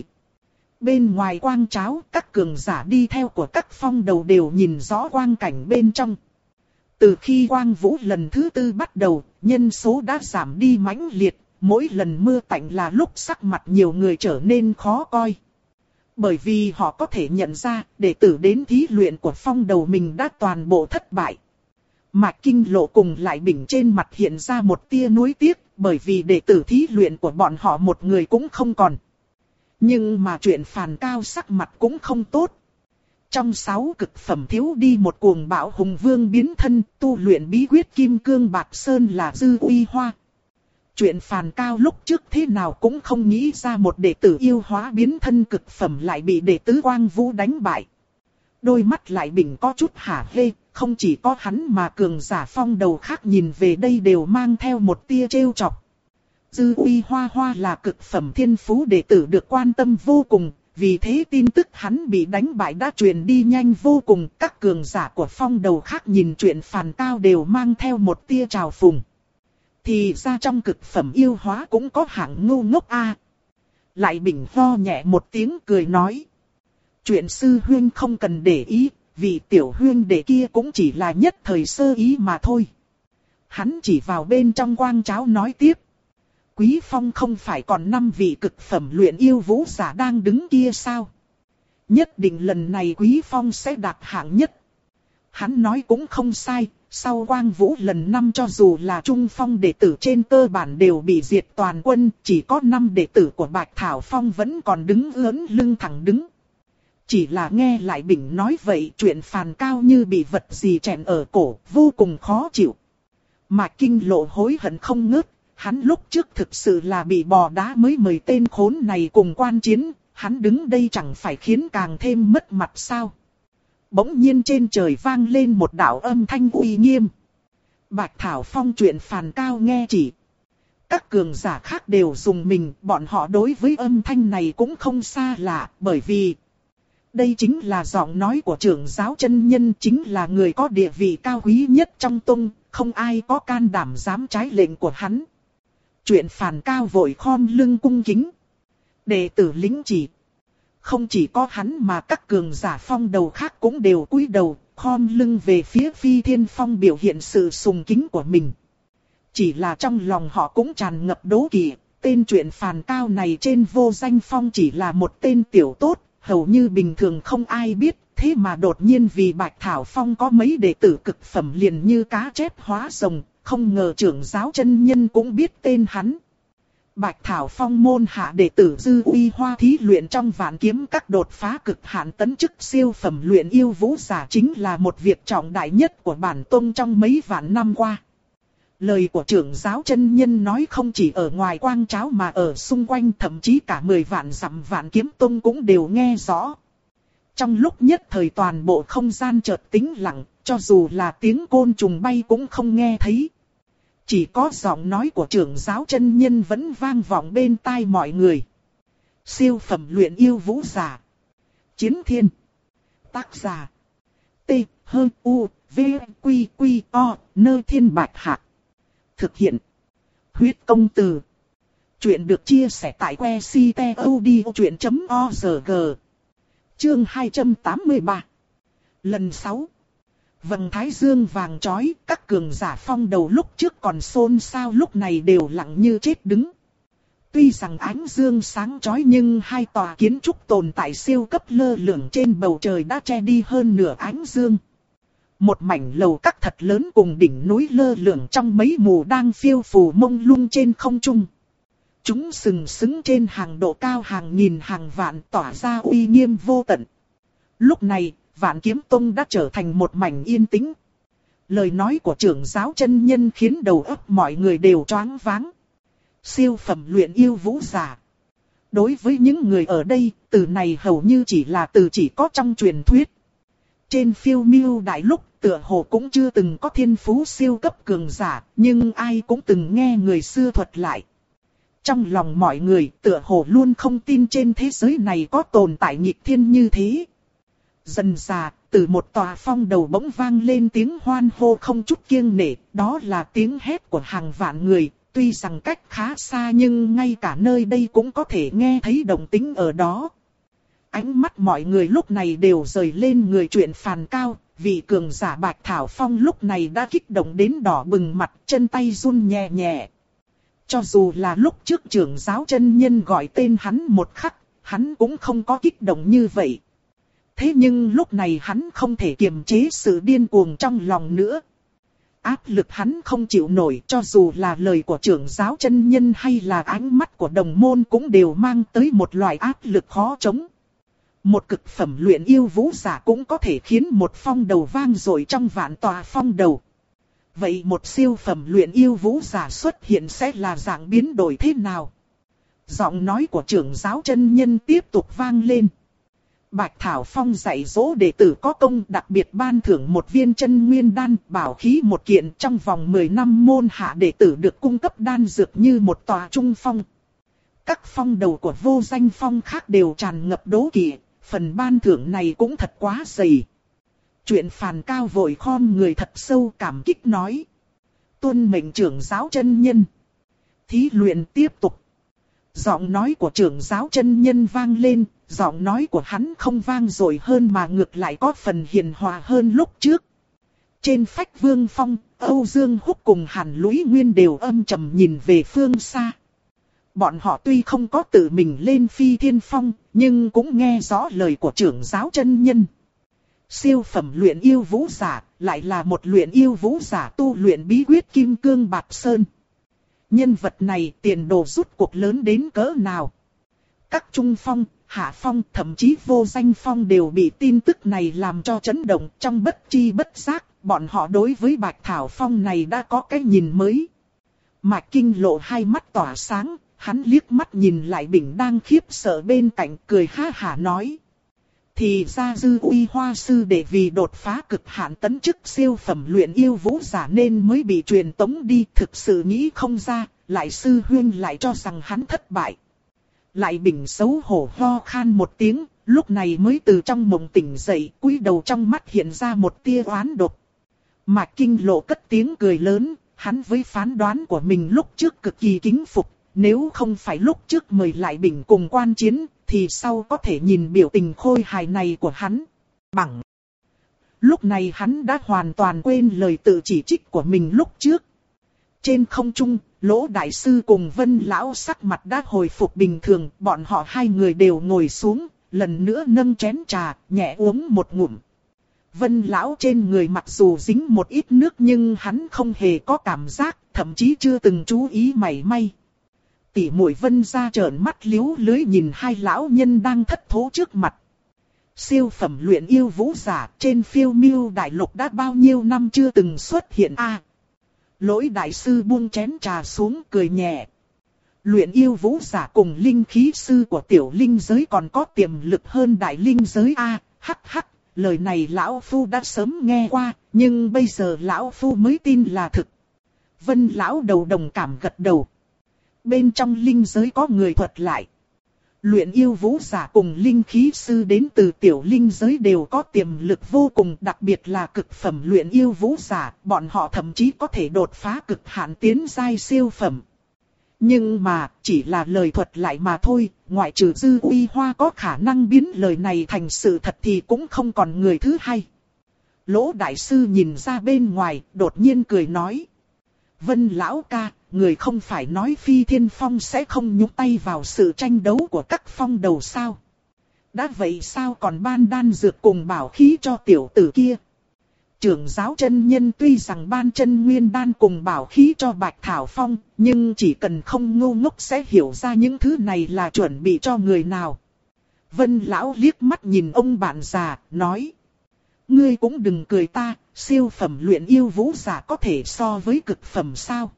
Bên ngoài quang tráo, các cường giả đi theo của các phong đầu đều nhìn rõ quang cảnh bên trong. Từ khi Quang Vũ lần thứ 4 bắt đầu, nhân số đã giảm đi mãnh liệt, mỗi lần mưa tạnh là lúc sắc mặt nhiều người trở nên khó coi. Bởi vì họ có thể nhận ra, đệ tử đến thí luyện của phong đầu mình đã toàn bộ thất bại. Mạch Kinh Lộ cùng Lại Bình trên mặt hiện ra một tia nuối tiếc, bởi vì đệ tử thí luyện của bọn họ một người cũng không còn. Nhưng mà chuyện phàn cao sắc mặt cũng không tốt. Trong 6 cực phẩm thiếu đi một cuồng bạo hùng vương biến thân, tu luyện bí quyết Kim Cương Bạc Sơn là Dư Uy Hoa. Chuyện phàn cao lúc trước thế nào cũng không nghĩ ra một đệ tử yêu hóa biến thân cực phẩm lại bị đệ tử Quang Vũ đánh bại. Đôi mắt Lại Bình có chút hả hê, không chỉ có hắn mà cường giả phong đầu khác nhìn về đây đều mang theo một tia trêu chọc. Dư Uy Hoa là cực phẩm thiên phú đệ tử được quan tâm vô cùng. Vì thế tin tức hắn bị đánh bại đã truyền đi nhanh vô cùng, các cường giả của phong đầu khác nhìn chuyện phàn cao đều mang theo một tia trào phùng. Thì ra trong cực phẩm yêu hóa cũng có hạng ngu ngốc a. Lại Bình ho nhẹ một tiếng cười nói. Chuyện sư huyên không cần để ý, vì tiểu huyên đệ kia cũng chỉ là nhất thời sơ ý mà thôi. Hắn chỉ vào bên trong quang cháo nói tiếp. Quý Phong không phải còn 5 vị cực phẩm luyện yêu vũ giả đang đứng kia sao? Nhất định lần này Quý Phong sẽ đạt hạng nhất. Hắn nói cũng không sai, sau Quang Vũ lần 5 cho dù là Trung Phong đệ tử trên cơ bản đều bị diệt toàn quân, chỉ có 5 đệ tử của Bạch Thảo Phong vẫn còn đứng ưỡn lưng thẳng đứng. Chỉ là nghe lại Bình nói vậy, chuyện Phàn Cao như bị vật gì chèn ở cổ, vô cùng khó chịu. Mạc Kinh Lộ hối hận không ngớt, hắn lúc trước thực sự là bị bò đá mới mời tên khốn này cùng quan chiến, hắn đứng đây chẳng phải khiến càng thêm mất mặt sao. Bỗng nhiên trên trời vang lên một đạo âm thanh uy nghiêm. Bạch Thảo Phong chuyện Phàn Cao nghe chỉ. Các cường giả khác đều dùng mình, bọn họ đối với âm thanh này cũng không xa lạ, bởi vì đây chính là giọng nói của trưởng giáo chân nhân, chính là người có địa vị cao quý nhất trong tông, không ai có can đảm dám trái lệnh của hắn. Chuyện Phàn Cao vội khom lưng cung kính. Đệ tử lĩnh chỉ. Không chỉ có hắn mà các cường giả phong đầu khác cũng đều cúi đầu, khom lưng về phía Phi Thiên Phong biểu hiện sự sùng kính của mình. Chỉ là trong lòng họ cũng tràn ngập đố kỵ, tên chuyện Phàn Cao này trên vô danh phong chỉ là một tên tiểu tốt, hầu như bình thường không ai biết, thế mà đột nhiên vì Bạch Thảo Phong có mấy đệ tử cực phẩm liền như cá chép hóa rồng, không ngờ trưởng giáo chân nhân cũng biết tên hắn. Bạch Thảo Phong môn hạ đệ tử Dư Uy Hoa thí luyện trong Vạn Kiếm Các đột phá cực hạn tấn chức siêu phẩm luyện yêu vũ giả chính là một việc trọng đại nhất của bản tông trong mấy vạn năm qua. Lời của trưởng giáo chân nhân nói không chỉ ở ngoài quang cháo mà ở xung quanh, thậm chí cả 10 vạn dặm Vạn Kiếm Tông cũng đều nghe rõ. Trong lúc nhất thời toàn bộ không gian chợt tĩnh lặng, cho dù là tiếng côn trùng bay cũng không nghe thấy. Chỉ có giọng nói của trưởng giáo chân nhân vẫn vang vọng bên tai mọi người. Siêu phẩm luyện yêu vũ giả. Chiến Thiên. Tác giả. T. H. U. V. Quy. Quy. O. Nơ Thiên Bạch Hạc. Thực hiện. Huyết Công Từ. Chuyện được chia sẻ tại que ctod.org. Chương 283. Lần 6. Vầng thái dương vàng chói, các cường giả phong đầu lúc trước còn xôn xao lúc này đều lặng như chết đứng. Tuy rằng ánh dương sáng chói nhưng hai tòa kiến trúc tồn tại siêu cấp lơ lửng trên bầu trời đã che đi hơn nửa ánh dương. Một mảnh lầu các thật lớn cùng đỉnh núi lơ lửng trong mấy mù đang phiêu phù mông lung trên không trung. Chúng sừng sững trên hàng độ cao hàng nghìn hàng vạn tỏa ra uy nghiêm vô tận. Lúc này, Vạn Kiếm Tông đã trở thành một mảnh yên tĩnh. Lời nói của trưởng giáo chân nhân khiến đầu óc mọi người đều choáng váng. Siêu phẩm luyện yêu vũ giả. Đối với những người ở đây, từ này hầu như chỉ là từ chỉ có trong truyền thuyết. Trên phiêu miêu đại lục, tựa hồ cũng chưa từng có thiên phú siêu cấp cường giả, nhưng ai cũng từng nghe người xưa thuật lại. Trong lòng mọi người, tựa hồ luôn không tin trên thế giới này có tồn tại nghịch thiên như thế. Dần dà, từ một tòa phong đầu bỗng vang lên tiếng hoan hô không chút kiêng nể, đó là tiếng hét của hàng vạn người, tuy rằng cách khá xa nhưng ngay cả nơi đây cũng có thể nghe thấy động tĩnh ở đó. Ánh mắt mọi người lúc này đều rời lên người chuyện Phàn Cao, vị cường giả Bạch Thảo Phong lúc này đã kích động đến đỏ bừng mặt, chân tay run nhẹ nhẹ. Cho dù là lúc trước trưởng giáo chân nhân gọi tên hắn một khắc, hắn cũng không có kích động như vậy. Thế nhưng lúc này hắn không thể kiềm chế sự điên cuồng trong lòng nữa. Áp lực hắn không chịu nổi, cho dù là lời của trưởng giáo chân nhân hay là ánh mắt của đồng môn cũng đều mang tới một loại áp lực khó chống. Một cực phẩm luyện yêu vũ giả cũng có thể khiến một phong đầu vang dội trong vạn tòa phong đầu. Vậy một siêu phẩm luyện yêu vũ giả xuất hiện sẽ là dạng biến đổi thế nào? Giọng nói của trưởng giáo chân nhân tiếp tục vang lên. Bạch Thảo Phong dạy dỗ đệ tử có công, đặc biệt ban thưởng một viên chân nguyên đan, bảo khí một kiện, trong vòng 10 năm môn hạ đệ tử được cung cấp đan dược như một tòa trung phong. Các phong đầu của vô danh phong khác đều tràn ngập đố kỵ, phần ban thưởng này cũng thật quá dày. Chuyện Phàn Cao vội khom người thật sâu cảm kích nói. Tuân mệnh trưởng giáo chân nhân. Thí luyện tiếp tục. Giọng nói của trưởng giáo chân nhân vang lên, giọng nói của hắn không vang dội hơn mà ngược lại có phần hiền hòa hơn lúc trước. Trên phách Vương Phong, Âu Dương Húc cùng Hàn Lũy Nguyên đều âm trầm nhìn về phương xa. Bọn họ tuy không có tự mình lên Phi Thiên Phong, nhưng cũng nghe rõ lời của trưởng giáo chân nhân. Siêu phẩm luyện yêu vũ giả, lại là một luyện yêu vũ giả tu luyện bí quyết Kim Cương Bạt Sơn. Nhân vật này tiền đồ rút cuộc lớn đến cỡ nào? Các trung phong, hạ phong, thậm chí vô danh phong đều bị tin tức này làm cho chấn động. Trong bất chi bất giác, bọn họ đối với Bạch Thảo Phong này đã có cái nhìn mới. Mạch Kinh Lộ hai mắt tỏa sáng, hắn liếc mắt nhìn lại Bình đang khiếp sợ bên cạnh, cười ha hả nói. Thì ra Dư Uy Hoa sư để vì đột phá cực hạn tấn chức siêu phẩm luyện yêu vũ giả nên mới bị truyền tống đi, thực sự nghĩ không ra, lại sư huynh lại cho rằng hắn thất bại. Lại Bình xấu hổ ho khan một tiếng, lúc này mới từ trong mộng tỉnh dậy, cúi đầu trong mắt hiện ra một tia oán độc. Mạch Kinh Lộ cất tiếng cười lớn, hắn với phán đoán của mình lúc trước cực kỳ kính phục, nếu không phải lúc trước mời lại Bình cùng quan chiến, thì sau có thể nhìn biểu tình khôi hài này của hắn. Bằng. Lúc này hắn đã hoàn toàn quên lời tự chỉ trích của mình lúc trước. Trên không trung, Lỗ Đại Sư cùng Vân Lão sắc mặt đã hồi phục bình thường, bọn họ hai người đều ngồi xuống, lần nữa nâng chén trà, nhẹ uống một ngụm. Vân Lão trên người mặc dù dính một ít nước nhưng hắn không hề có cảm giác, thậm chí chưa từng chú ý mảy may. Tỷ muội Vân gia trợn mắt liếu lưới nhìn hai lão nhân đang thất thố trước mặt. Siêu phẩm luyện yêu vũ giả trên phiêu miêu đại lục đã bao nhiêu năm chưa từng xuất hiện a. Lỗi Đại Sư buông chén trà xuống cười nhẹ. Luyện yêu vũ giả cùng linh khí sư của tiểu linh giới còn có tiềm lực hơn đại linh giới a. Hắc hắc, lời này lão phu đã sớm nghe qua, nhưng bây giờ lão phu mới tin là thực. Vân lão đầu đồng cảm gật đầu. Bên trong linh giới có người thuật lại. Luyện yêu vũ giả cùng linh khí sư đến từ tiểu linh giới đều có tiềm lực vô cùng, đặc biệt là cực phẩm luyện yêu vũ giả, bọn họ thậm chí có thể đột phá cực hạn tiến giai siêu phẩm. Nhưng mà, chỉ là lời thuật lại mà thôi, ngoại trừ Dư Uy Hoa có khả năng biến lời này thành sự thật thì cũng không còn người thứ hai. Lỗ Đại Sư nhìn ra bên ngoài, đột nhiên cười nói. Vân lão ca, người không phải nói Phi Thiên Phong sẽ không nhúng tay vào sự tranh đấu của các phong đầu sao? Đã vậy sao còn ban đan dược cùng bảo khí cho tiểu tử kia? Trưởng giáo chân nhân tuy rằng ban chân nguyên đan cùng bảo khí cho Bạch Thảo Phong, nhưng chỉ cần không ngu ngốc sẽ hiểu ra những thứ này là chuẩn bị cho người nào. Vân lão liếc mắt nhìn ông bạn già, nói. Ngươi cũng đừng cười ta, siêu phẩm luyện yêu vũ giả có thể so với cực phẩm sao?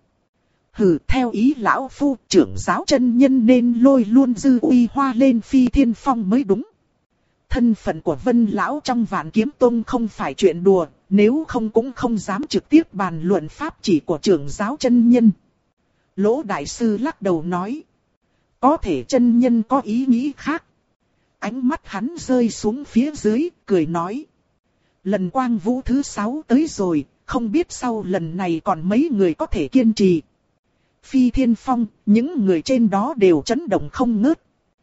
Hừ, theo ý lão phu, trưởng giáo chân nhân nên lôi luôn Dư Uy Hoa lên Phi Thiên Phong mới đúng. Thân phận của Vân lão trong Vạn Kiếm Tông không phải chuyện đùa, nếu không cũng không dám trực tiếp bàn luận pháp chỉ của trưởng giáo chân nhân. Lỗ Đại Sư lắc đầu nói. Có thể chân nhân có ý nghĩ khác. Ánh mắt hắn rơi xuống phía dưới, cười nói. Lần Quang Vũ thứ 6 tới rồi, không biết sau lần này còn mấy người có thể kiên trì. Phi Thiên Phong, những người trên đó đều chấn động không ngớt.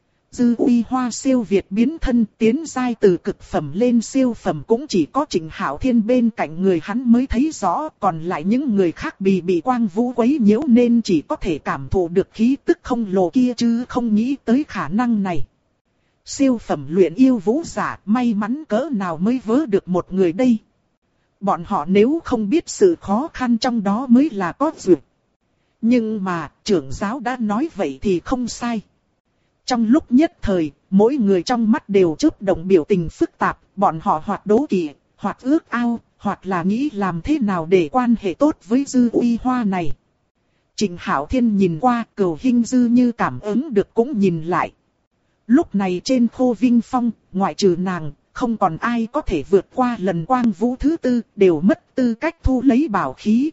Dư Uy Hoa siêu việt biến thân tiến giai từ cực phẩm lên siêu phẩm cũng chỉ có Trịnh Hạo Thiên bên cạnh người hắn mới thấy rõ, còn lại những người khác bị Quang Vũ quấy nhiễu nên chỉ có thể cảm thụ được khí tức không lồ kia chứ không nghĩ tới khả năng này. Siêu phẩm luyện yêu vũ giả may mắn cỡ nào mới vớ được một người đây. Bọn họ nếu không biết sự khó khăn trong đó mới là có duyệt. Nhưng mà trưởng giáo đã nói vậy thì không sai. Trong lúc nhất thời, mỗi người trong mắt đều chớp động biểu tình phức tạp, bọn họ hoặc đố kỵ, hoặc ước ao, hoặc là nghĩ làm thế nào để quan hệ tốt với Dư Uy Hoa này. Trịnh Hạo Thiên nhìn qua, Cửu Hinh Dư như cảm ứng được cũng nhìn lại. Lúc này trên Khô Vinh Phong, ngoại trừ nàng, không còn ai có thể vượt qua lần Quang Vũ thứ 4, đều mất tư cách thu lấy bảo khí.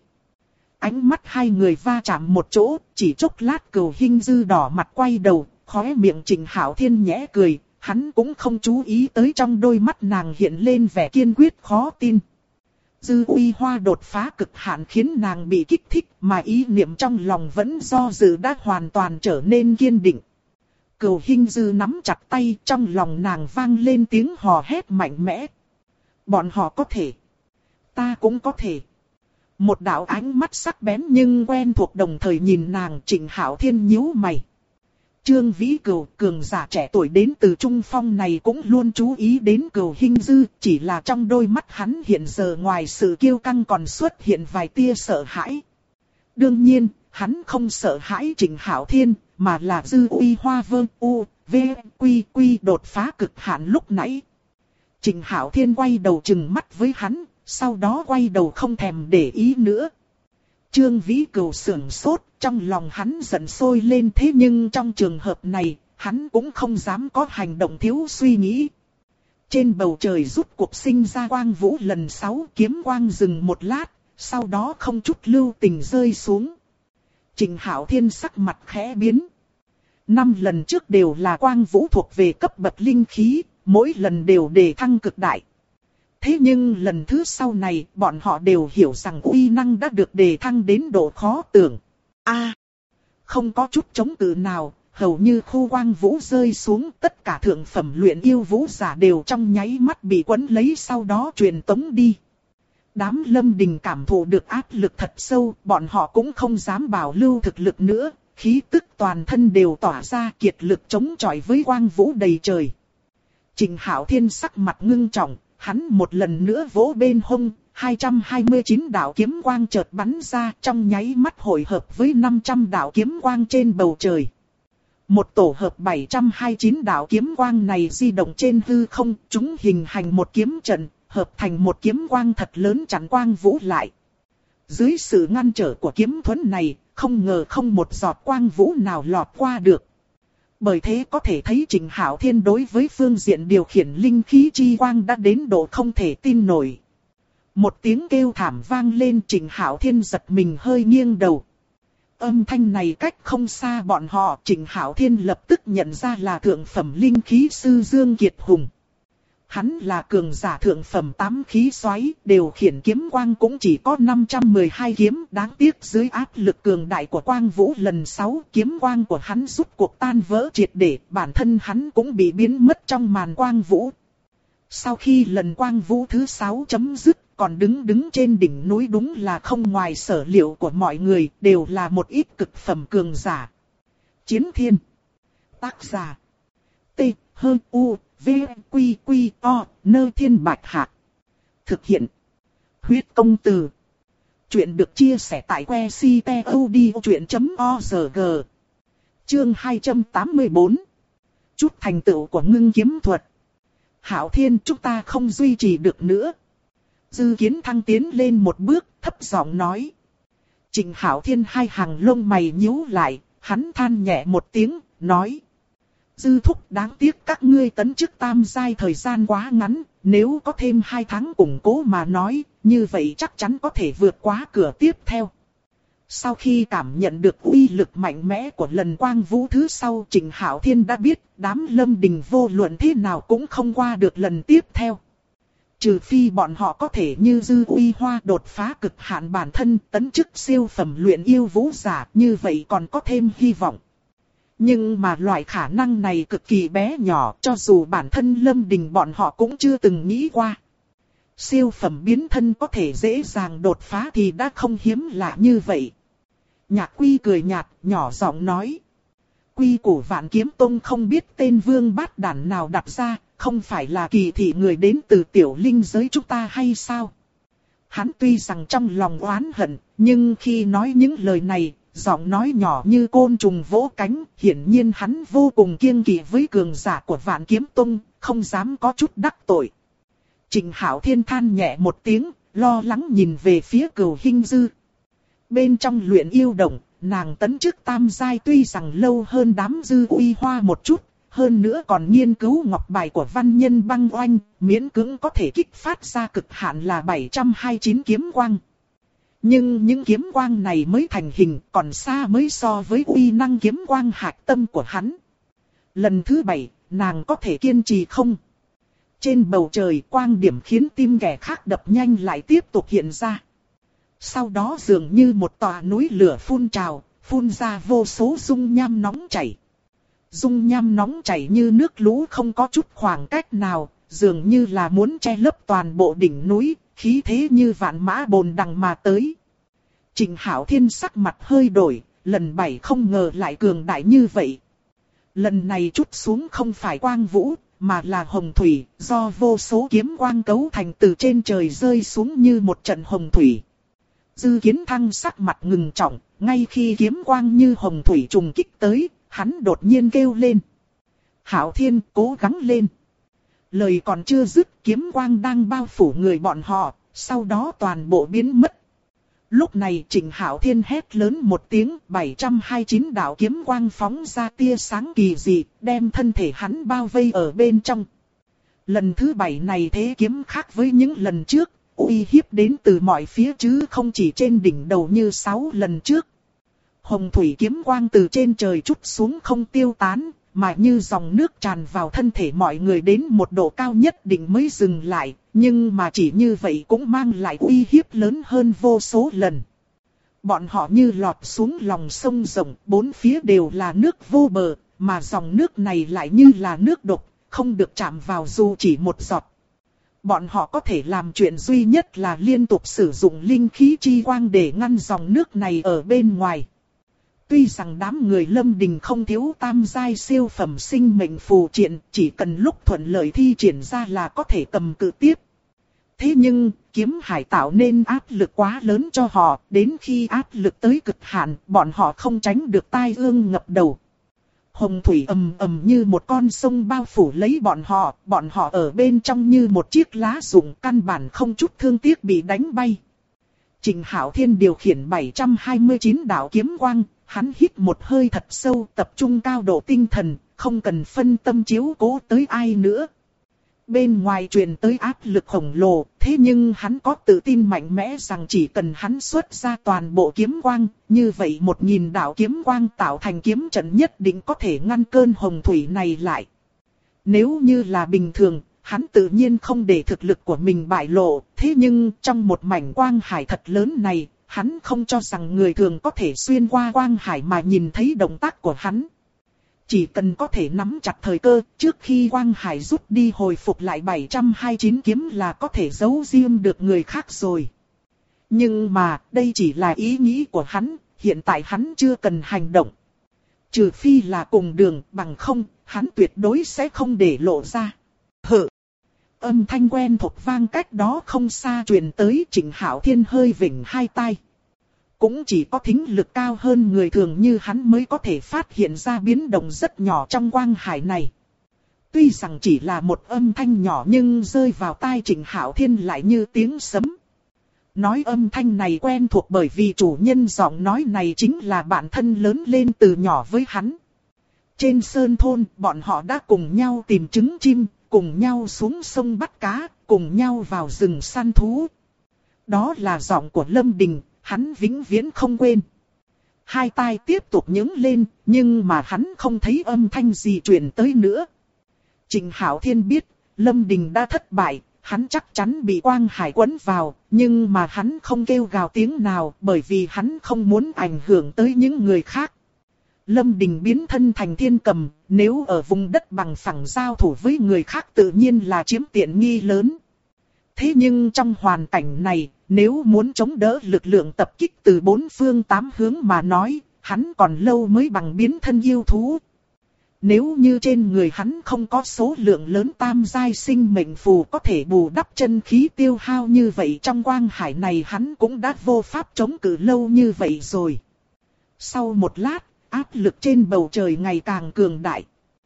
Ánh mắt hai người va chạm một chỗ, chỉ chốc lát Cửu Hinh Dư đỏ mặt quay đầu, khóe miệng Trịnh Hạo Thiên nhẽ cười, hắn cũng không chú ý tới trong đôi mắt nàng hiện lên vẻ kiên quyết khó tin. Dư Uy Hoa đột phá cực hạn khiến nàng bị kích thích, mà ý niệm trong lòng vẫn do dự đã hoàn toàn trở nên kiên định. Cửu Hinh Dư nắm chặt tay, trong lòng nàng vang lên tiếng hò hét mạnh mẽ. Bọn họ có thể. Ta cũng có thể. Một đạo ánh mắt sắc bén nhưng quen thuộc đồng thời nhìn nàng. Trịnh Hạo Thiên nhíu mày. Trương Vĩ Cửu, cường giả trẻ tuổi đến từ Trung Phong này cũng luôn chú ý đến Cửu Hinh Dư, chỉ là trong đôi mắt hắn hiện giờ ngoài sự kiêu căng còn xuất hiện vài tia sợ hãi. Đương nhiên, hắn không sợ hãi Trịnh Hạo Thiên, mà là Dư Uy Hoa Vương U, V, Quy Quy đột phá cực hạn lúc nãy. Trịnh Hạo Thiên quay đầu trừng mắt với hắn, sau đó quay đầu không thèm để ý nữa. Trương Vĩ Cửu sửng sốt, trong lòng hắn giận sôi lên, thế nhưng trong trường hợp này, hắn cũng không dám có hành động thiếu suy nghĩ. Trên bầu trời rút cuộc sinh ra quang vũ lần 6, kiếm quang dừng một lát, sau đó không chút lưu tình rơi xuống. Trịnh Hạo Thiên sắc mặt khẽ biến. 5 lần trước đều là quang vũ thuộc về cấp bậc linh khí, mỗi lần đều đề thăng cực đại. Thế nhưng lần thứ sau này, bọn họ đều hiểu rằng uy năng đã được đề thăng đến độ khó tưởng. Không có chút chống cự nào, hầu như khu quang vũ rơi xuống, tất cả thượng phẩm luyện yêu vũ giả đều trong nháy mắt bị quấn lấy, sau đó truyền tống đi. Đám Lâm Đình cảm thụ được áp lực thật sâu, bọn họ cũng không dám bảo lưu thực lực nữa, khí tức toàn thân đều tỏa ra, kiệt lực chống chọi với quang vũ đầy trời. Trịnh Hạo Thiên sắc mặt ngưng trọng, hắn một lần nữa vỗ bên hông, 229 đạo kiếm quang chợt bắn ra, trong nháy mắt hội hợp với 500 đạo kiếm quang trên bầu trời. Một tổ hợp 729 đạo kiếm quang này di động trên hư không, chúng hình thành một kiếm trận, hợp thành một kiếm quang thật lớn chắn quang vũ lại. Dưới sự ngăn trở của kiếm thuẫn này, không ngờ không một giọt quang vũ nào lọt qua được. Bởi thế có thể thấy Trịnh Hạo Thiên đối với phương diện điều khiển linh khí chi quang đã đến độ không thể tin nổi. Một tiếng kêu thảm vang lên, Trịnh Hạo Thiên giật mình hơi nghiêng đầu. Âm thanh này cách không xa bọn họ, Trịnh Hạo Thiên lập tức nhận ra là thượng phẩm linh khí sư Dương Kiệt Hùng. Hắn là cường giả thượng phẩm 8 khí xoáy, điều khiển kiếm quang cũng chỉ có 512 kiếm, đáng tiếc dưới áp lực cường đại của quang vũ lần 6, kiếm quang của hắn rút cuộc tan vỡ triệt để, bản thân hắn cũng bị biến mất trong màn quang vũ. Sau khi lần quang vũ thứ 6 chấm dứt, còn đứng trên đỉnh núi đúng là không ngoài sở liệu của mọi người, đều là một ít cực phẩm cường giả. Chiến Thiên. Tác giả. T. Hơn U. V. Quy Quy O. Nơ Thiên Bạch Hạc. Thực hiện. Huyết Công Từ. Chuyện được chia sẻ tại que ctod.org. Chương 284. Chút thành tựu của ngưng kiếm thuật. Hạo Thiên, chúng ta không duy trì được nữa. Dư Kiến Thăng tiến lên một bước, thấp giọng nói. Trịnh Hạo Thiên hai hàng lông mày nhíu lại, hắn than nhẹ một tiếng, nói. Dư thúc, đáng tiếc các ngươi tấn chức tam giai thời gian quá ngắn, nếu có thêm 2 tháng củng cố mà nói, như vậy chắc chắn có thể vượt qua cửa tiếp theo. Sau khi cảm nhận được uy lực mạnh mẽ của lần quang vũ thứ sau, Trịnh Hạo Thiên đã biết đám Lâm Đình vô luận thế nào cũng không qua được lần tiếp theo. Trừ phi bọn họ có thể như Dư Uy Hoa đột phá cực hạn bản thân, tấn chức siêu phẩm luyện yêu vũ giả, như vậy còn có thêm hy vọng. Nhưng mà loại khả năng này cực kỳ bé nhỏ, cho dù bản thân Lâm Đình bọn họ cũng chưa từng nghĩ qua. Siêu phẩm biến thân có thể dễ dàng đột phá thì đã không hiếm lạ như vậy. Nhạc Quy cười nhạt, nhỏ giọng nói. Quy củ Vạn Kiếm Tông không biết tên vương bát đản nào đặt ra, không phải là kỳ thị người đến từ tiểu linh giới chúng ta hay sao? Hắn tuy rằng trong lòng oán hận, nhưng khi nói những lời này, giọng nói nhỏ như côn trùng vỗ cánh, hiển nhiên hắn vô cùng kiêng kỵ với cường giả của Vạn Kiếm Tông, không dám có chút đắc tội. Trịnh Hạo Thiên than nhẹ một tiếng, lo lắng nhìn về phía Cửu Hinh Dư. Bên trong luyện yêu động, nàng tấn chức tam giai tuy rằng lâu hơn đám Dư Uy Hoa một chút, hơn nữa còn nghiên cứu ngọc bài của văn nhân băng oanh, miễn cưỡng có thể kích phát ra cực hạn là 729 kiếm quang. Nhưng những kiếm quang này mới thành hình, còn xa mới so với uy năng kiếm quang hạch tâm của hắn. Lần thứ 7, nàng có thể kiên trì không? Trên bầu trời quang điểm khiến tim kẻ khác đập nhanh lại tiếp tục hiện ra. Sau đó dường như một tòa núi lửa phun trào, phun ra vô số dung nham nóng chảy. Dung nham nóng chảy như nước lũ không có chút khoảng cách nào, dường như là muốn che lấp toàn bộ đỉnh núi, khí thế như vạn mã bồn đằng mà tới. Trịnh Hạo Thiên sắc mặt hơi đổi, lần 7 không ngờ lại cường đại như vậy. Lần này chút xuống không phải quang vũ, mà là hồng thủy, do vô số kiếm quang cấu thành từ trên trời rơi xuống như một trận hồng thủy. Dư Kiến Thăng sắc mặt ngừng trọng, ngay khi kiếm quang như hồng thủy trùng kích tới, hắn đột nhiên kêu lên. Hạo Thiên, cố gắng lên. Lời còn chưa dứt, kiếm quang đang bao phủ người bọn họ, sau đó toàn bộ biến mất. Lúc này Trịnh Hạo Thiên hét lớn một tiếng, 729 đạo kiếm quang phóng ra tia sáng kỳ dị, đem thân thể hắn bao vây ở bên trong. Lần thứ 7 này thế kiếm khác với những lần trước, uy hiếp đến từ mọi phía chứ không chỉ trên đỉnh đầu như 6 lần trước. Hồng thủy kiếm quang từ trên trời trút xuống không tiêu tán, mà như dòng nước tràn vào thân thể mọi người đến một độ cao nhất định mới dừng lại, nhưng mà chỉ như vậy cũng mang lại uy hiếp lớn hơn vô số lần. Bọn họ như lọt xuống lòng sông rộng, bốn phía đều là nước vô bờ, mà dòng nước này lại như là nước độc, không được chạm vào dù chỉ một giọt. Bọn họ có thể làm chuyện duy nhất là liên tục sử dụng linh khí chi quang để ngăn dòng nước này ở bên ngoài. Tuy rằng đám người Lâm Đình không thiếu tam giai siêu phẩm sinh mệnh phù triện, chỉ cần lúc thuận lợi thi triển ra là có thể cầm cự tiếp. Thế nhưng, kiếm hải tạo nên áp lực quá lớn cho họ, đến khi áp lực tới cực hạn, bọn họ không tránh được tai ương ngập đầu. Hồng thủy ầm ầm như một con sông bao phủ lấy bọn họ ở bên trong như một chiếc lá rụng căn bản không chút thương tiếc bị đánh bay. Trịnh Hạo Thiên điều khiển 729 đạo kiếm quang, hắn hít một hơi thật sâu, tập trung cao độ tinh thần, không cần phân tâm chiếu cố tới ai nữa. Bên ngoài truyền tới áp lực khổng lồ, thế nhưng hắn có tự tin mạnh mẽ rằng chỉ cần hắn xuất ra toàn bộ kiếm quang, như vậy 1000 đạo kiếm quang tạo thành kiếm trận nhất định có thể ngăn cơn hồng thủy này lại. Nếu như là bình thường, hắn tự nhiên không để thực lực của mình bại lộ, thế nhưng trong một mảnh quang hải thật lớn này, hắn không cho rằng người thường có thể xuyên qua quang hải mà nhìn thấy động tác của hắn. Chỉ cần có thể nắm chặt thời cơ, trước khi quang hải rút đi hồi phục lại 729 kiếm là có thể giấu riêng được người khác rồi. Nhưng mà, đây chỉ là ý nghĩ của hắn, hiện tại hắn chưa cần hành động. Trừ phi là cùng đường, bằng không, hắn tuyệt đối sẽ không để lộ ra. Hự! Âm thanh quen thuộc vang cách đó không xa truyền tới. Trịnh Hạo Thiên hơi vểnh hai tai. Cũng chỉ có thính lực cao hơn người thường như hắn mới có thể phát hiện ra biến động rất nhỏ trong quang hải này. Tuy rằng chỉ là một âm thanh nhỏ nhưng rơi vào tai Trịnh Hạo Thiên lại như tiếng sấm. Nói âm thanh này quen thuộc bởi vì chủ nhân giọng nói này chính là bạn thân lớn lên từ nhỏ với hắn. Trên sơn thôn, bọn họ đã cùng nhau tìm trứng chim, cùng nhau xuống sông bắt cá, cùng nhau vào rừng săn thú. Đó là giọng của Lâm Đình, hắn vĩnh viễn không quên. Hai tai tiếp tục nhướng lên, nhưng mà hắn không thấy âm thanh gì truyền tới nữa. Trịnh Hạo Thiên biết, Lâm Đình đã thất bại, hắn chắc chắn bị quang hải quấn vào, nhưng mà hắn không kêu gào tiếng nào bởi vì hắn không muốn ảnh hưởng tới những người khác. Lâm Đình biến thân thành thiên cầm, nếu ở vùng đất bằng phẳng giao thủ với người khác tự nhiên là chiếm tiện nghi lớn. Thế nhưng trong hoàn cảnh này, nếu muốn chống đỡ lực lượng tập kích từ 4 phương 8 hướng mà nói, hắn còn lâu mới bằng biến thân yêu thú. Nếu như trên người hắn không có số lượng lớn tam giai sinh mệnh phù có thể bù đắp chân khí tiêu hao như vậy trong quang hải này hắn cũng đã vô pháp chống cự lâu như vậy rồi. Sau một lát, áp lực trên bầu trời ngày càng cường đại.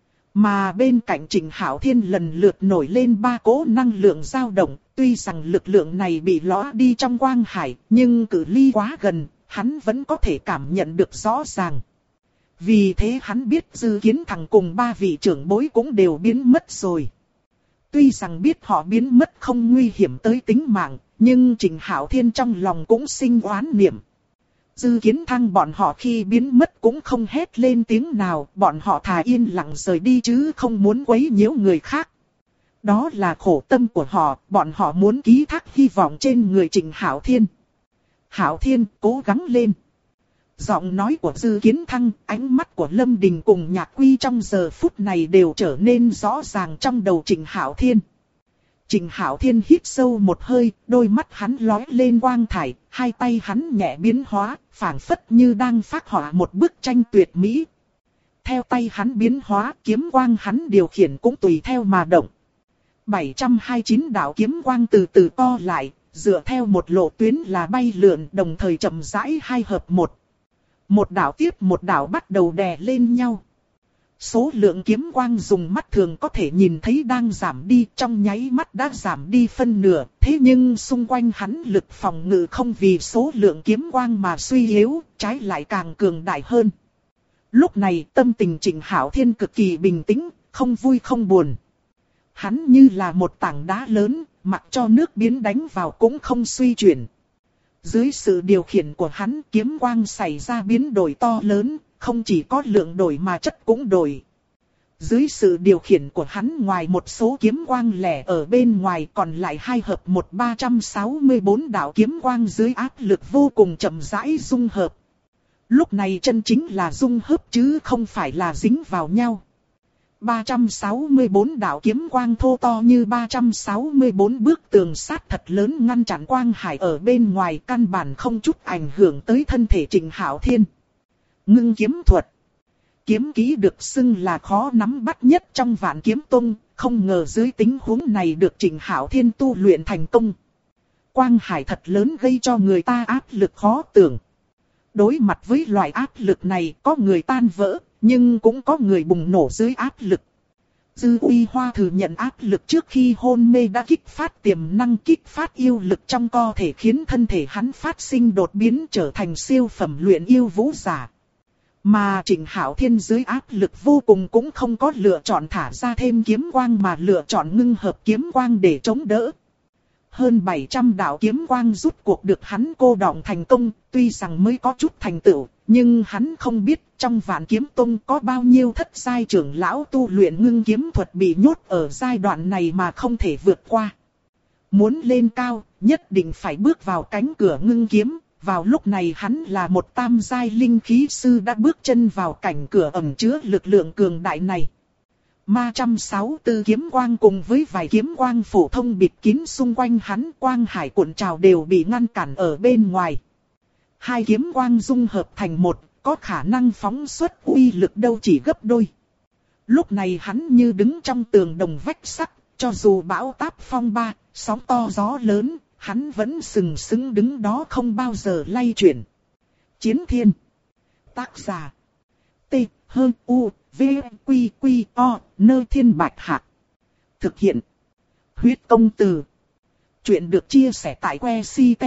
Mà bên cạnh Trịnh Hạo Thiên lần lượt nổi lên 3 cỗ năng lượng dao động, tuy rằng lực lượng này bị lõa đi trong quang hải, nhưng cự ly quá gần, hắn vẫn có thể cảm nhận được rõ ràng. Vì thế hắn biết Dư Kiến Thằng cùng 3 vị trưởng bối cũng đều biến mất rồi. Tuy rằng biết họ biến mất không nguy hiểm tới tính mạng, nhưng Trịnh Hạo Thiên trong lòng cũng sinh oán niệm. Dư Kiến Thăng bọn họ khi biến mất cũng không hét lên tiếng nào, bọn họ thà yên lặng rời đi chứ không muốn quấy nhiễu người khác. Đó là khổ tâm của họ, bọn họ muốn ký thác hy vọng trên người Trịnh Hạo Thiên. Hạo Thiên, cố gắng lên. Giọng nói của Dư Kiến Thăng, ánh mắt của Lâm Đình cùng Nhạc Quy trong giờ phút này đều trở nên rõ ràng trong đầu Trịnh Hạo Thiên. Trịnh Hạo Thiên hít sâu một hơi, đôi mắt hắn lóe lên quang thải, hai tay hắn nhẹ biến hóa, phảng phất như đang phác họa một bức tranh tuyệt mỹ. Theo tay hắn biến hóa, kiếm quang hắn điều khiển cũng tùy theo mà động. 729 đạo kiếm quang từ từ co lại, dựa theo một lộ tuyến là bay lượn, đồng thời chậm rãi hai hợp một. Một đạo tiếp một đạo bắt đầu đè lên nhau. Số lượng kiếm quang dùng mắt thường có thể nhìn thấy đang giảm đi, trong nháy mắt đã giảm đi phân nửa. Thế nhưng xung quanh hắn lực phòng ngự không vì số lượng kiếm quang mà suy yếu, trái lại càng cường đại hơn. Lúc này tâm tình Trịnh Hạo Thiên cực kỳ bình tĩnh, không vui không buồn. Hắn như là một tảng đá lớn, mặc cho nước biến đánh vào cũng không suy chuyển. Dưới sự điều khiển của hắn, kiếm quang xảy ra biến đổi to lớn, không chỉ có lượng đổi mà chất cũng đổi. Dưới sự điều khiển của hắn, ngoài một số kiếm quang lẻ ở bên ngoài, còn lại hai hợp một 364 đạo kiếm quang dưới áp lực vô cùng chậm rãi dung hợp. Lúc này chân chính là dung hợp chứ không phải là dính vào nhau. 364 đạo kiếm quang thô to như 364 bức tường sắt thật lớn ngăn chặn quang hải ở bên ngoài, căn bản không chút ảnh hưởng tới thân thể Trịnh Hạo Thiên. Ngưng kiếm thuật. Kiếm kỹ được xưng là khó nắm bắt nhất trong Vạn Kiếm Tông, không ngờ dưới tình huống này được Trịnh Hạo Thiên tu luyện thành công. Quang hải thật lớn gây cho người ta áp lực khó tưởng. Đối mặt với loại áp lực này, có người tan vỡ, nhưng cũng có người bùng nổ dưới áp lực. Dư Uy Hoa thừa nhận áp lực trước khi hôn mê đã kích phát tiềm năng, kích phát yêu lực trong cơ thể, khiến thân thể hắn phát sinh đột biến, trở thành siêu phẩm luyện yêu vũ giả. Mà Trịnh Hạo Thiên dưới áp lực vô cùng cũng không có lựa chọn thả ra thêm kiếm quang mà lựa chọn ngưng hợp kiếm quang để chống đỡ. Hơn 700 đạo kiếm quang rút cuộc được hắn cô đọng thành công, tuy rằng mới có chút thành tựu, nhưng hắn không biết trong Vạn Kiếm Tông có bao nhiêu thất giai trưởng lão tu luyện ngưng kiếm thuật bị nhốt ở giai đoạn này mà không thể vượt qua. Muốn lên cao, nhất định phải bước vào cánh cửa ngưng kiếm. Vào lúc này hắn là một tam giai linh khí sư đã bước chân vào cảnh cửa ẩn chứa lực lượng cường đại này. Ma 164 kiếm quang cùng với vài kiếm quang phổ thông bịt kín xung quanh hắn, quang hải cuộn trào đều bị ngăn cản ở bên ngoài. Hai kiếm quang dung hợp thành một, có khả năng phóng xuất uy lực đâu chỉ gấp đôi. Lúc này hắn như đứng trong tường đồng vách sắt, cho dù bão táp phong ba, sóng to gió lớn, hắn vẫn sừng sững đứng đó không bao giờ lay chuyển. Chiến Thiên. Tác giả. T-H-U-V-Q-Q-O, Nơi Thiên Bạch Hạc. Thực hiện. Huyết Công Từ. Chuyện được chia sẻ tại que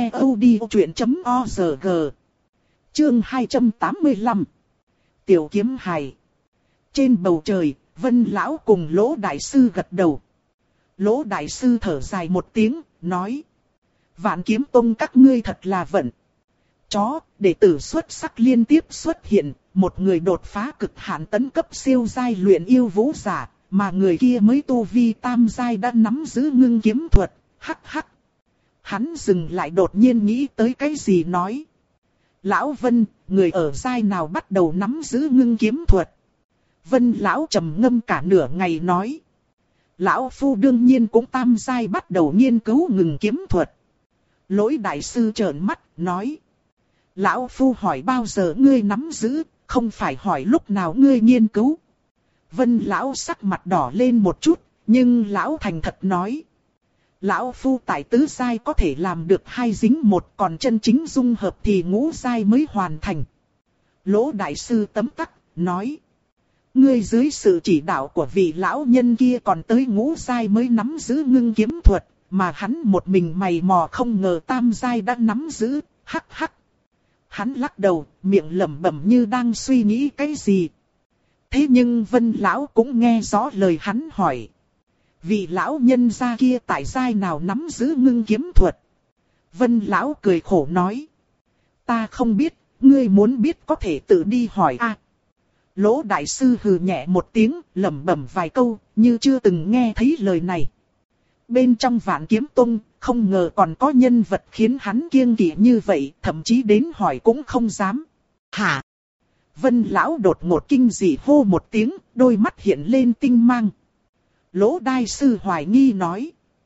ctod.org. Chương 285. Tiểu Kiếm Hài. Trên bầu trời, Vân Lão cùng Lỗ Đại Sư gật đầu. Lỗ Đại Sư thở dài một tiếng, nói: Vạn Kiếm Tông các ngươi thật là vận. Chó, đệ tử xuất sắc liên tiếp xuất hiện, một người đột phá cực hạn tấn cấp siêu giai luyện yêu vũ giả, mà người kia mới tu vi tam giai đã nắm giữ ngưng kiếm thuật, hắc hắc. Hắn dừng lại đột nhiên nghĩ tới cái gì nói: Lão Vân, người ở giai nào bắt đầu nắm giữ ngưng kiếm thuật? Vân Lão trầm ngâm cả nửa ngày nói: Lão Phu đương nhiên cũng tam giai bắt đầu nghiên cứu ngưng kiếm thuật. Lỗi Đại Sư trợn mắt, nói: Lão Phu hỏi bao giờ ngươi nắm giữ, không phải hỏi lúc nào ngươi nghiên cứu. Vân Lão sắc mặt đỏ lên một chút, nhưng Lão thành thật nói: Lão Phu tại tứ giai có thể làm được hai dính một, còn chân chính dung hợp thì ngũ giai mới hoàn thành. Lỗ Đại Sư tấm tắc, nói: Ngươi dưới sự chỉ đạo của vị lão nhân kia còn tới ngũ giai mới nắm giữ ngưng kiếm thuật, mà hắn một mình mày mò không ngờ tam giai đã nắm giữ, hắc hắc. Hắn lắc đầu, miệng lẩm bẩm như đang suy nghĩ cái gì. Thế nhưng Vân Lão cũng nghe rõ lời hắn hỏi: Vị lão nhân gia kia tại giai nào nắm giữ ngưng kiếm thuật? Vân Lão cười khổ nói: Ta không biết, ngươi muốn biết có thể tự đi hỏi a. Lỗ Đại Sư hừ nhẹ một tiếng, lẩm bẩm vài câu, như chưa từng nghe thấy lời này. Bên trong Vạn Kiếm Tông, không ngờ còn có nhân vật khiến hắn kiêng kỵ như vậy, thậm chí đến hỏi cũng không dám. Hả? Vân Lão đột ngột kinh dị hô một tiếng, đôi mắt hiện lên tinh mang. Lỗ Đại Sư hoài nghi nói: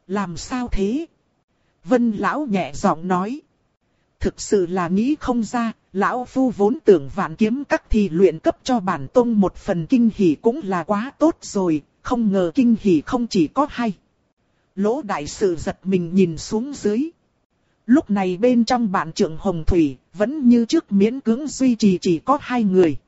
Làm sao thế? Vân lão nhẹ giọng nói. Thực sự là nghĩ không ra, lão phu vốn tưởng Vạn Kiếm Các thì luyện cấp cho bản tông một phần kinh hỉ cũng là quá tốt rồi, không ngờ kinh hỉ không chỉ có hai. Lỗ đại sự giật mình nhìn xuống dưới. Lúc này bên trong bản trưởng Hồng Thủy, vẫn như trước miễn cưỡng duy trì chỉ có 2 người.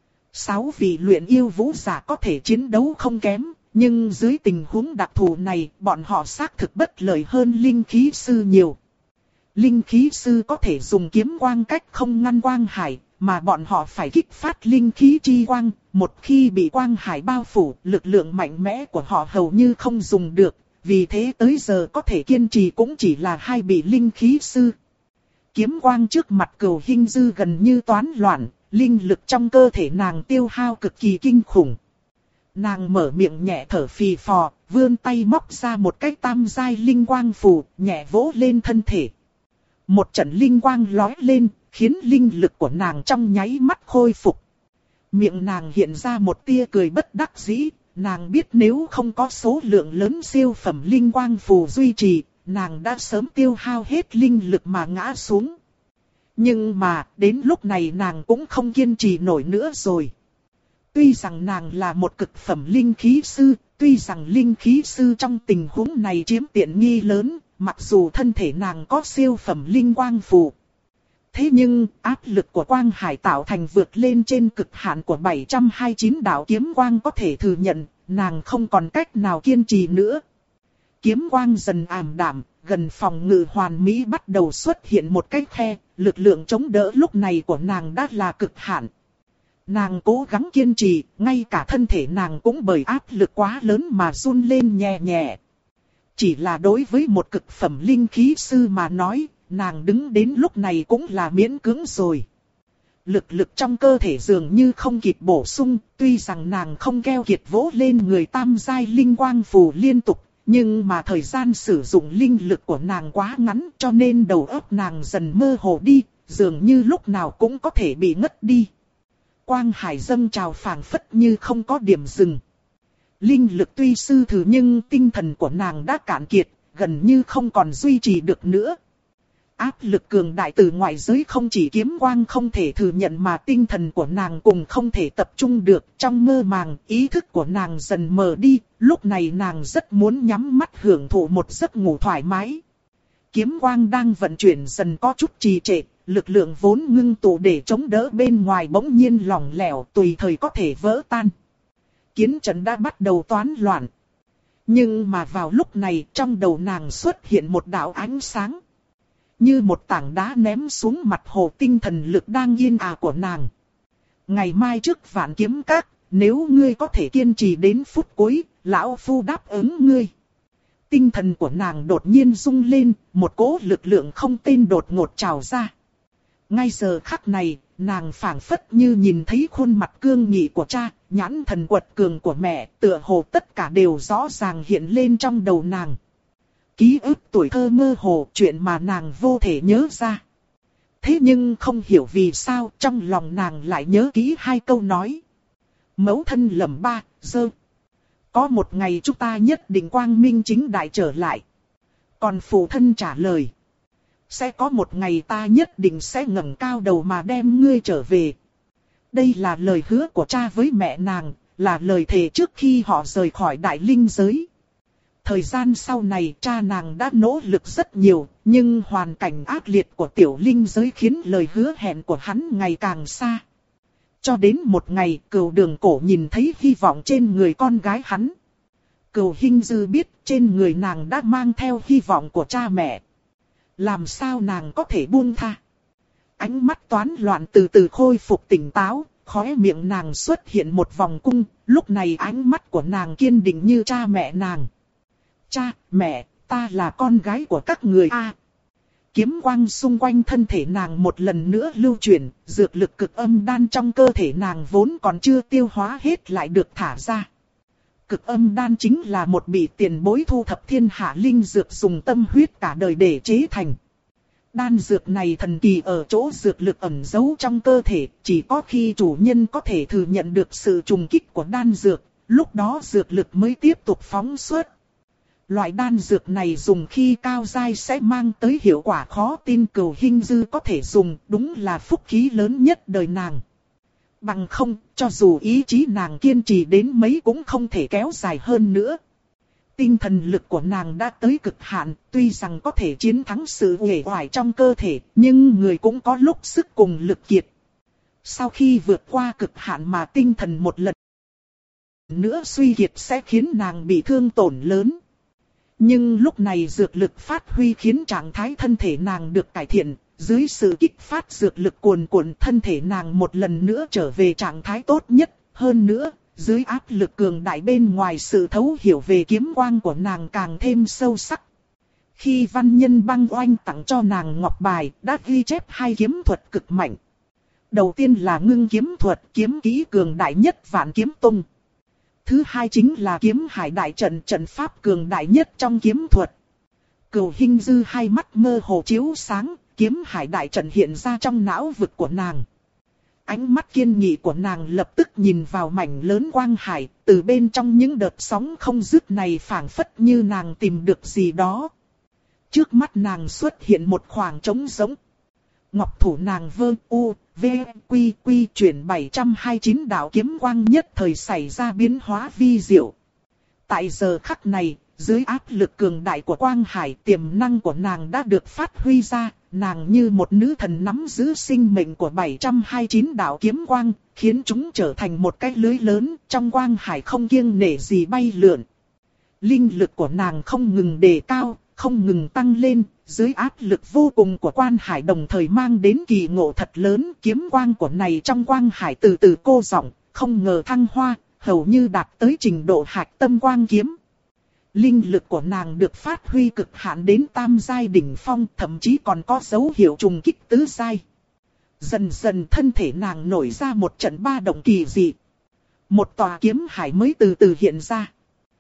6 vị luyện yêu vũ giả có thể chiến đấu không kém, nhưng dưới tình huống đặc thù này, bọn họ xác thực bất lợi hơn linh khí sư nhiều. Linh khí sư có thể dùng kiếm quang cách không ngăn quang hải, mà bọn họ phải kích phát linh khí chi quang. Một khi bị quang hải bao phủ, lực lượng mạnh mẽ của họ hầu như không dùng được. Vì thế tới giờ có thể kiên trì cũng chỉ là 2 vị linh khí sư. Kiếm quang trước mặt Cửu Hinh Dư gần như toán loạn, linh lực trong cơ thể nàng tiêu hao cực kỳ kinh khủng. Nàng mở miệng nhẹ thở phì phò, vươn tay móc ra một cái tam giai linh quang phù, nhẹ vỗ lên thân thể. Một trận linh quang lói lên, khiến linh lực của nàng trong nháy mắt khôi phục. Miệng nàng hiện ra một tia cười bất đắc dĩ, nàng biết nếu không có số lượng lớn siêu phẩm linh quang phù duy trì, nàng đã sớm tiêu hao hết linh lực mà ngã xuống. Nhưng mà, đến lúc này nàng cũng không kiên trì nổi nữa rồi. Tuy rằng nàng là một cực phẩm linh khí sư, tuy rằng linh khí sư trong tình huống này chiếm tiện nghi lớn, mặc dù thân thể nàng có siêu phẩm linh quang phù. Thế nhưng, áp lực của quang hải tạo thành vượt lên trên cực hạn của 729 đạo kiếm quang có thể thừa nhận, nàng không còn cách nào kiên trì nữa. Kiếm quang dần ảm đạm, gần phòng ngự hoàn mỹ bắt đầu xuất hiện một cái khe, lực lượng chống đỡ lúc này của nàng đã là cực hạn. Nàng cố gắng kiên trì, ngay cả thân thể nàng cũng bởi áp lực quá lớn mà run lên nhẹ nhẹ. Chỉ là đối với một cực phẩm linh khí sư mà nói, nàng đứng đến lúc này cũng là miễn cưỡng rồi. Lực trong cơ thể dường như không kịp bổ sung, tuy rằng nàng không keo kiệt vỗ lên người tam giai linh quang phù liên tục, nhưng mà thời gian sử dụng linh lực của nàng quá ngắn cho nên đầu óc nàng dần mơ hồ đi, dường như lúc nào cũng có thể bị ngất đi. Quang hải dâng trào phảng phất như không có điểm dừng. Linh lực tuy sư thử nhưng tinh thần của nàng đã cạn kiệt, gần như không còn duy trì được nữa. Áp lực cường đại từ ngoại giới không chỉ kiếm quang không thể thừa nhận mà tinh thần của nàng cùng không thể tập trung được. Trong mơ màng, ý thức của nàng dần mờ đi, lúc này nàng rất muốn nhắm mắt hưởng thụ một giấc ngủ thoải mái. Kiếm quang đang vận chuyển dần có chút trì trệ, lực lượng vốn ngưng tụ để chống đỡ bên ngoài bỗng nhiên lỏng lẻo tùy thời có thể vỡ tan. Chiến trận đã bắt đầu toán loạn. Nhưng mà vào lúc này trong đầu nàng xuất hiện một đạo ánh sáng. Như một tảng đá ném xuống mặt hồ, tinh thần lực đang yên ả của nàng. Ngày mai trước Vạn Kiếm Các, nếu ngươi có thể kiên trì đến phút cuối, lão phu đáp ứng ngươi. Tinh thần của nàng đột nhiên rung lên, một cỗ lực lượng không tên đột ngột trào ra. Ngay giờ khắc này, nàng phảng phất như nhìn thấy khuôn mặt cương nghị của cha, nhãn thần quật cường của mẹ, tựa hồ tất cả đều rõ ràng hiện lên trong đầu nàng. Ký ức tuổi thơ mơ hồ, chuyện mà nàng vô thể nhớ ra. Thế nhưng không hiểu vì sao trong lòng nàng lại nhớ kỹ 2 câu nói. Mẫu thân lẩm ba, dơ. Có một ngày chúng ta nhất định quang minh chính đại trở lại. Còn phụ thân trả lời. Sẽ có một ngày ta nhất định sẽ ngẩng cao đầu mà đem ngươi trở về. Đây là lời hứa của cha với mẹ nàng, là lời thề trước khi họ rời khỏi đại linh giới. Thời gian sau này cha nàng đã nỗ lực rất nhiều, nhưng hoàn cảnh ác liệt của tiểu linh giới khiến lời hứa hẹn của hắn ngày càng xa. Cho đến một ngày Cửu Đường Cổ nhìn thấy hy vọng trên người con gái hắn. Cửu Hinh Dư biết trên người nàng đã mang theo hy vọng của cha mẹ. Làm sao nàng có thể buông tha? Ánh mắt toán loạn từ từ khôi phục tỉnh táo, khóe miệng nàng xuất hiện một vòng cung, lúc này ánh mắt của nàng kiên định như cha mẹ nàng. Cha, mẹ, ta là con gái của các người a. Kiếm quang xung quanh thân thể nàng một lần nữa lưu chuyển, dược lực cực âm đan trong cơ thể nàng vốn còn chưa tiêu hóa hết lại được thả ra. Cực âm đan chính là một vị tiền bối thu thập thiên hạ linh dược dùng tâm huyết cả đời để chế thành. Đan dược này thần kỳ ở chỗ dược lực ẩn giấu trong cơ thể, chỉ có khi chủ nhân có thể thừa nhận được sự trùng kích của đan dược, lúc đó dược lực mới tiếp tục phóng xuất. Loại đan dược này dùng khi cao giai sẽ mang tới hiệu quả khó tin, Cửu Hinh Dư có thể dùng, đúng là phúc khí lớn nhất đời nàng. Bằng không, cho dù ý chí nàng kiên trì đến mấy cũng không thể kéo dài hơn nữa. Tinh thần lực của nàng đã tới cực hạn, tuy rằng có thể chiến thắng sự uể oải trong cơ thể, nhưng người cũng có lúc sức cùng lực kiệt. Sau khi vượt qua cực hạn mà tinh thần một lần nữa suy kiệt sẽ khiến nàng bị thương tổn lớn. Nhưng lúc này dược lực phát huy khiến trạng thái thân thể nàng được cải thiện, dưới sự kích phát dược lực cuồn cuộn, thân thể nàng một lần nữa trở về trạng thái tốt nhất. Hơn nữa, dưới áp lực cường đại bên ngoài, sự thấu hiểu về kiếm quang của nàng càng thêm sâu sắc. Khi văn nhân băng oanh tặng cho nàng ngọc bài, đã ghi chép 2 kiếm thuật cực mạnh. Đầu tiên là ngưng kiếm thuật, kiếm kỹ cường đại nhất Vạn Kiếm Tông. Thứ hai chính là kiếm hải đại trận, trận pháp cường đại nhất trong kiếm thuật. Cửu Hinh Dư hai mắt mơ hồ chiếu sáng, kiếm hải đại trận hiện ra trong não vực của nàng. Ánh mắt kiên nghị của nàng lập tức nhìn vào mảnh lớn quang hải, từ bên trong những đợt sóng không dứt này phảng phất như nàng tìm được gì đó. Trước mắt nàng xuất hiện một khoảng trống rỗng. Ngọc thủ nàng vơ u, v, quy quy chuyển 729 đạo kiếm quang nhất thời xảy ra biến hóa vi diệu. Tại giờ khắc này, dưới áp lực cường đại của quang hải, tiềm năng của nàng đã được phát huy ra. Nàng như một nữ thần nắm giữ sinh mệnh của 729 đạo kiếm quang, khiến chúng trở thành một cái lưới lớn, trong quang hải không kiêng nể gì bay lượn. Linh lực của nàng không ngừng đề cao, không ngừng tăng lên, dưới áp lực vô cùng của quan hải đồng thời mang đến kỳ ngộ thật lớn. Kiếm quang của này trong quang hải từ từ cô đọng, không ngờ thăng hoa, hầu như đạt tới trình độ hạch tâm quang kiếm. Linh lực của nàng được phát huy cực hạn đến tam giai đỉnh phong, thậm chí còn có dấu hiệu trùng kích tứ giai. Dần dần thân thể nàng nổi ra một trận ba động kỳ dị. Một tòa kiếm hải mới từ từ hiện ra.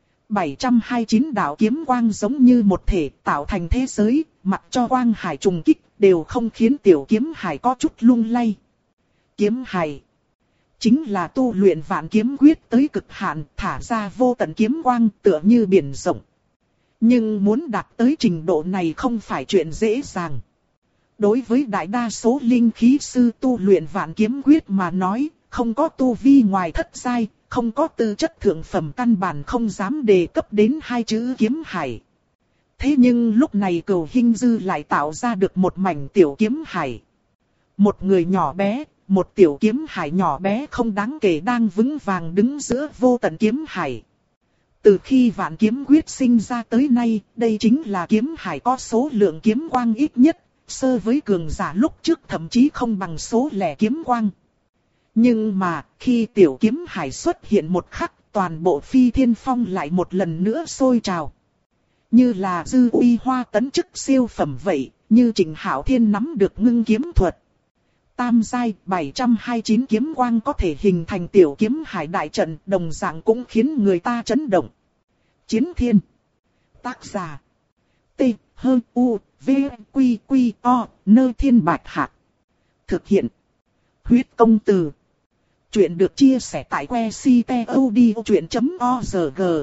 729 đạo kiếm quang giống như một thể tạo thành thế giới, mặc cho quang hải trùng kích đều không khiến tiểu kiếm hải có chút lung lay. Kiếm hải chính là tu luyện Vạn Kiếm Quyết tới cực hạn, thả ra vô tận kiếm quang tựa như biển rộng. Nhưng muốn đạt tới trình độ này không phải chuyện dễ dàng. Đối với đại đa số linh khí sư tu luyện Vạn Kiếm Quyết mà nói, không có tu vi ngoài thất giai, không có tư chất thượng phẩm, căn bản không dám đề cấp đến 2 chữ kiếm hải. Thế nhưng lúc này Cửu Hinh Dư lại tạo ra được một mảnh tiểu kiếm hải. Một người nhỏ bé, một tiểu kiếm hải nhỏ bé không đáng kể đang vững vàng đứng giữa vô tận kiếm hải. Từ khi Vạn Kiếm Quyết sinh ra tới nay, đây chính là kiếm hải có số lượng kiếm quang ít nhất, so với cường giả lúc trước thậm chí không bằng số lẻ kiếm quang. Nhưng mà, khi tiểu kiếm hải xuất hiện một khắc, toàn bộ Phi Thiên Phong lại một lần nữa sôi trào. Như là dư uy hoa tấn chức siêu phẩm vậy, như Trịnh Hạo Thiên nắm được ngưng kiếm thuật. Tam giai 729 kiếm quang có thể hình thành tiểu kiếm hải đại trận, đồng dạng cũng khiến người ta chấn động. Chiến Thiên. Tác giả. T, H, U, V, Quy, Quy, O, Nơ Thiên Bạch Hạc. Thực hiện. Huyết Công Từ. Chuyện được chia sẻ tại website.odchuyện.org.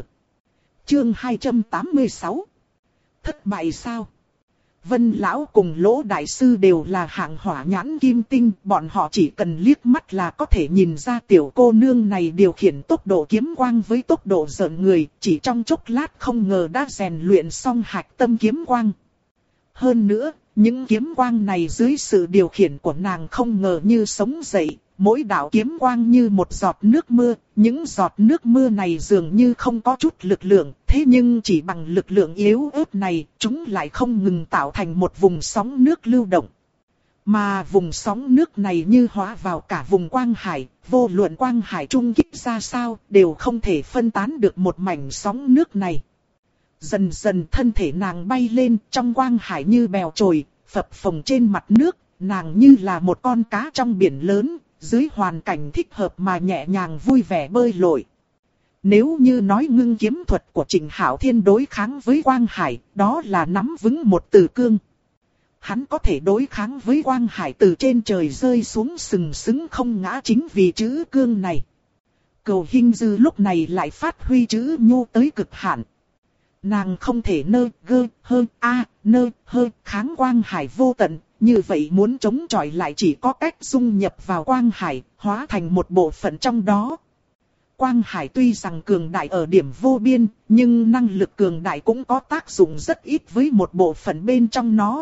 Chương 286. Thất bại sao? Vân Lão cùng Lỗ Đại Sư đều là hạng hỏa nhãn kim tinh, bọn họ chỉ cần liếc mắt là có thể nhìn ra tiểu cô nương này điều khiển tốc độ kiếm quang với tốc độ giận người, chỉ trong chốc lát không ngờ đã rèn luyện xong hạch tâm kiếm quang. Hơn nữa, những kiếm quang này dưới sự điều khiển của nàng không ngờ như sống dậy, mỗi đạo kiếm quang như một giọt nước mưa, những giọt nước mưa này dường như không có chút lực lượng, thế nhưng chỉ bằng lực lượng yếu ớt này, chúng lại không ngừng tạo thành một vùng sóng nước lưu động. Mà vùng sóng nước này như hóa vào cả vùng quang hải, vô luận quang hải trung kích ra sao, đều không thể phân tán được một mảnh sóng nước này. Dần dần thân thể nàng bay lên trong quang hải như bèo trồi, phập phồng trên mặt nước, nàng như là một con cá trong biển lớn, dưới hoàn cảnh thích hợp mà nhẹ nhàng vui vẻ bơi lội. Nếu như nói ngưng kiếm thuật của Trịnh Hạo Thiên đối kháng với quang hải, đó là nắm vững một từ cương. Hắn có thể đối kháng với quang hải từ trên trời rơi xuống sừng sững không ngã chính vì chữ cương này. Cửu Hinh Dư lúc này lại phát huy chữ nhu tới cực hạn. nàng không thể kháng quang hải vô tận, như vậy muốn chống chọi lại chỉ có cách dung nhập vào quang hải, hóa thành một bộ phận trong đó. Quang hải tuy rằng cường đại ở điểm vô biên, nhưng năng lực cường đại cũng có tác dụng rất ít với một bộ phận bên trong nó.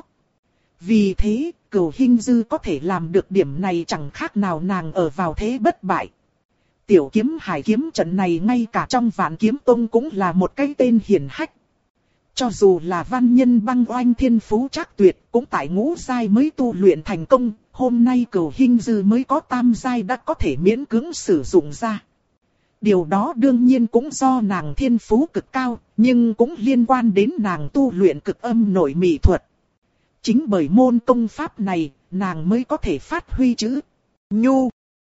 Vì thế, Cửu Hinh Dư có thể làm được điểm này chẳng khác nào nàng ở vào thế bất bại. Tiểu kiếm hải kiếm trận này ngay cả trong Vạn Kiếm Tông cũng là một cái tên hiển hách. Cho dù là văn nhân băng oanh thiên phú trác tuyệt cũng tại ngũ giai mới tu luyện thành công, hôm nay Cửu Hinh Dư mới có tam giai đã có thể miễn cưỡng sử dụng ra. Điều đó đương nhiên cũng do nàng thiên phú cực cao, nhưng cũng liên quan đến nàng tu luyện cực âm nội mị thuật. Chính bởi môn công pháp này, nàng mới có thể phát huy chữ nhu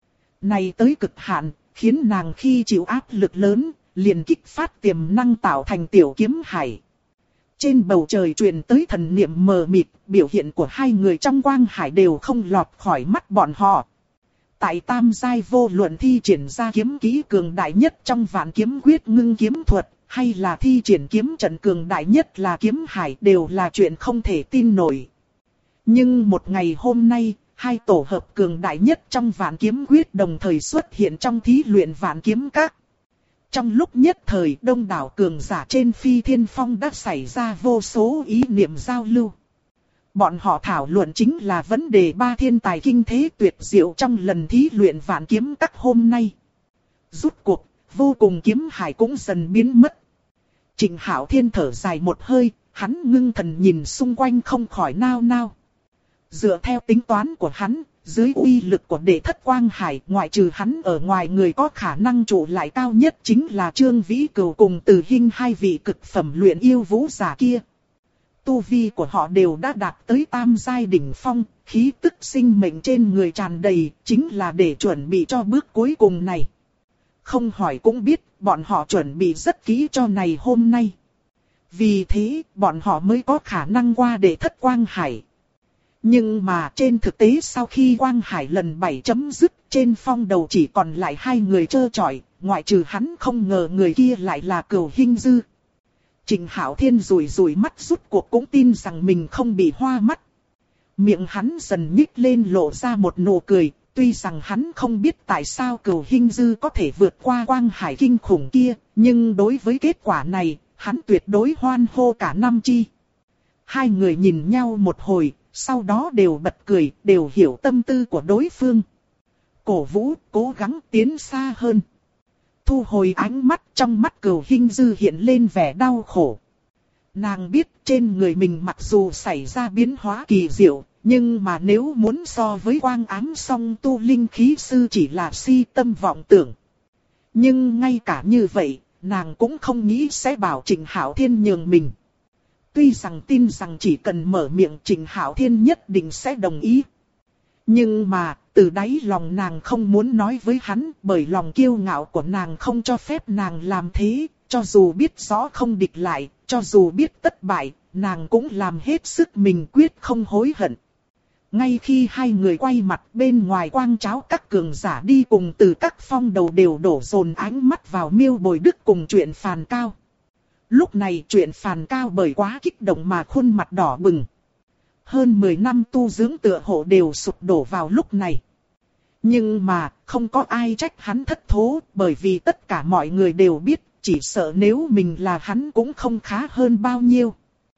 này tới cực hạn, khiến nàng khi chịu áp lực lớn, liền kích phát tiềm năng tạo thành tiểu kiếm hải. Trên bầu trời truyền tới thần niệm mờ mịt, biểu hiện của hai người trong quang hải đều không lọt khỏi mắt bọn họ. Tại tam giai vô luận thi triển ra kiếm kỹ cường đại nhất trong Vạn Kiếm Quyết ngưng kiếm thuật, hay là thi triển kiếm trận cường đại nhất là kiếm hải đều là chuyện không thể tin nổi. Nhưng một ngày hôm nay, hai tổ hợp cường đại nhất trong Vạn Kiếm Quyết đồng thời xuất hiện trong thí luyện Vạn Kiếm Các. Trong lúc nhất thời đông đảo cường giả trên Phi Thiên Phong đã xảy ra vô số ý niệm giao lưu. Bọn họ thảo luận chính là vấn đề ba thiên tài kinh thế tuyệt diệu trong lần thí luyện Vạn Kiếm Các hôm nay. Rút cuộc, vô cùng kiếm hải cũng dần biến mất. Trịnh Hạo Thiên thở dài một hơi, hắn ngưng thần nhìn xung quanh không khỏi nao nao. Dựa theo tính toán của hắn, dưới uy lực của đệ thất quang hải, ngoại trừ hắn ở ngoài người có khả năng trụ lại cao nhất chính là Trương Vĩ Cửu cùng Từ Hinh hai vị cực phẩm luyện yêu vũ giả kia. Tu vi của họ đều đã đạt tới tam giai đỉnh phong, khí tức sinh mệnh trên người tràn đầy, chính là để chuẩn bị cho bước cuối cùng này. Không hỏi cũng biết, bọn họ chuẩn bị rất kỹ cho này hôm nay. Vì thế, bọn họ mới có khả năng qua đệ thất quang hải. Nhưng mà trên thực tế sau khi quang hải lần 7 chấm dứt, trên phong đầu chỉ còn lại hai người trơ trọi, ngoại trừ hắn không ngờ người kia lại là Cửu Hinh Dư. Trịnh Hạo Thiên rủi mắt rút cuộc cũng tin rằng mình không bị hoa mắt. Miệng hắn dần nhích lên lộ ra một nụ cười, tuy rằng hắn không biết tại sao Cửu Hinh Dư có thể vượt qua quang hải kinh khủng kia, nhưng đối với kết quả này, hắn tuyệt đối hoan hô cả năm chi. Hai người nhìn nhau một hồi, sau đó đều bật cười, đều hiểu tâm tư của đối phương. Cổ Vũ cố gắng tiến xa hơn. Thu hồi ánh mắt, trong mắt Cửu Hinh Dư hiện lên vẻ đau khổ. Nàng biết trên người mình mặc dù xảy ra biến hóa kỳ diệu, nhưng mà nếu muốn so với Quang Ám Song tu linh khí sư chỉ là si tâm vọng tưởng. Nhưng ngay cả như vậy, nàng cũng không nghĩ sẽ bảo Trịnh Hạo Thiên nhường mình. Tuy rằng tin rằng chỉ cần mở miệng Trịnh Hạo Thiên nhất định sẽ đồng ý. Nhưng mà, từ đáy lòng nàng không muốn nói với hắn, bởi lòng kiêu ngạo của nàng không cho phép nàng làm thế, cho dù biết rõ không địch lại, cho dù biết thất bại, nàng cũng làm hết sức mình quyết không hối hận. Ngay khi hai người quay mặt bên ngoài quang tráo các cường giả đi cùng từ các phong đầu đều đổ dồn ánh mắt vào Miêu Bồi Đức cùng Chuyện Phàn Cao. Lúc này Chuyện Phàn Cao bởi quá kích động mà khuôn mặt đỏ bừng. Hơn 10 năm tu dưỡng tựa hộ đều sụp đổ vào lúc này. Nhưng mà không có ai trách hắn thất thố, bởi vì tất cả mọi người đều biết, chỉ sợ nếu mình là hắn cũng không khá hơn bao nhiêu.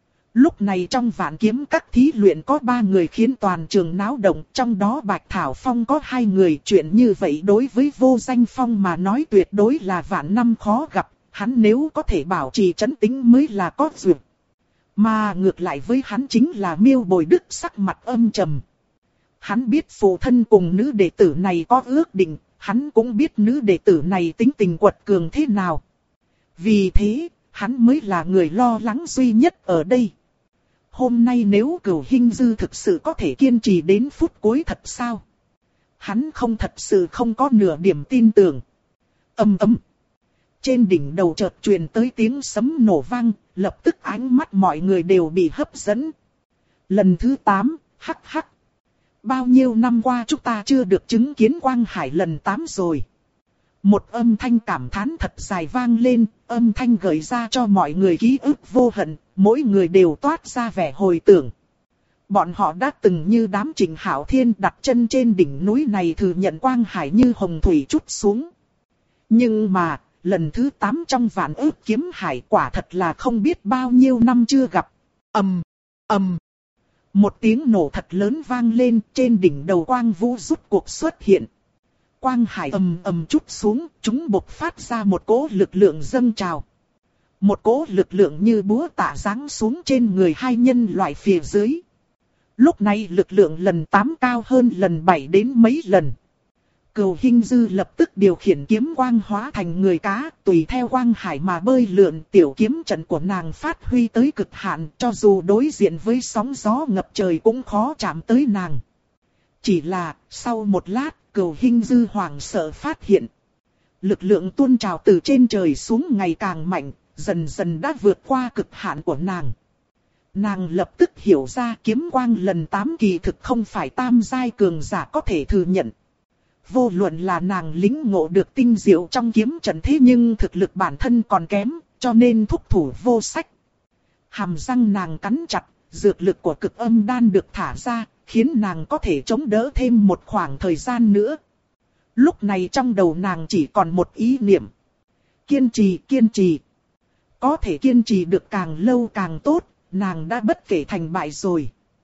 Lúc này trong Vạn Kiếm Các thí luyện có 3 người khiến toàn trường náo động, trong đó Bạch Thảo Phong có 2 người. Chuyện như vậy đối với Vô Danh Phong mà nói tuyệt đối là vạn năm khó gặp, hắn nếu có thể bảo trì trấn tĩnh mới là có duyên. Mà ngược lại với hắn chính là Miêu Bồi Đức sắc mặt âm trầm. Hắn biết phụ thân cùng nữ đệ tử này có ước định, hắn cũng biết nữ đệ tử này tính tình quật cường thế nào. Vì thế, hắn mới là người lo lắng duy nhất ở đây. Hôm nay nếu Cửu Hinh Dư thực sự có thể kiên trì đến phút cuối thật sao? Hắn không thật sự không có nửa điểm tin tưởng. Ầm ầm. Trên đỉnh đầu chợt truyền tới tiếng sấm nổ vang, lập tức ánh mắt mọi người đều bị hấp dẫn. Lần thứ 8, hắc hắc. Bao nhiêu năm qua chúng ta chưa được chứng kiến quang hải lần 8 rồi. Một âm thanh cảm thán thật dài vang lên, âm thanh gợi ra cho mọi người ký ức vô hận, mỗi người đều toát ra vẻ hồi tưởng. Bọn họ đã từng như đám Trịnh Hạo Thiên đặt chân trên đỉnh núi này thừa nhận quang hải như hồng thủy trút xuống. Nhưng mà, lần thứ 8 trong vạn ước kiếm hải quả thật là không biết bao nhiêu năm chưa gặp. Ầm, ầm. Một tiếng nổ thật lớn vang lên, trên đỉnh đầu quang vũ rút cuộc xuất hiện. Quang hải ầm ầm trút xuống, chúng bộc phát ra một cỗ lực lượng dâng trào. Một cỗ lực lượng như búa tạ giáng xuống trên người hai nhân loại phía dưới. Lúc này lực lượng lần 8 cao hơn lần 7 đến mấy lần. Cửu Hinh Dư lập tức điều khiển kiếm quang hóa thành người cá, tùy theo quang hải mà bơi lượn. Tiểu kiếm trận của nàng phát huy tới cực hạn, cho dù đối diện với sóng gió ngập trời cũng khó chạm tới nàng. Chỉ là, sau một lát, Cửu Hinh Dư hoảng sợ phát hiện. Lực lượng tuôn trào từ trên trời xuống ngày càng mạnh, dần dần đã vượt qua cực hạn của nàng. Nàng lập tức hiểu ra kiếm quang lần 8 kỳ thực không phải tam giai cường giả có thể thừa nhận. Vô luận là nàng lĩnh ngộ được tinh diệu trong kiếm trận thế nhưng thực lực bản thân còn kém, cho nên thúc thủ vô sách. Hàm răng nàng cắn chặt, dược lực của cực âm đan được thả ra, khiến nàng có thể chống đỡ thêm một khoảng thời gian nữa. Lúc này trong đầu nàng chỉ còn một ý niệm. Kiên trì, kiên trì. Có thể kiên trì được càng lâu càng tốt, nàng đã bất kể thành bại rồi.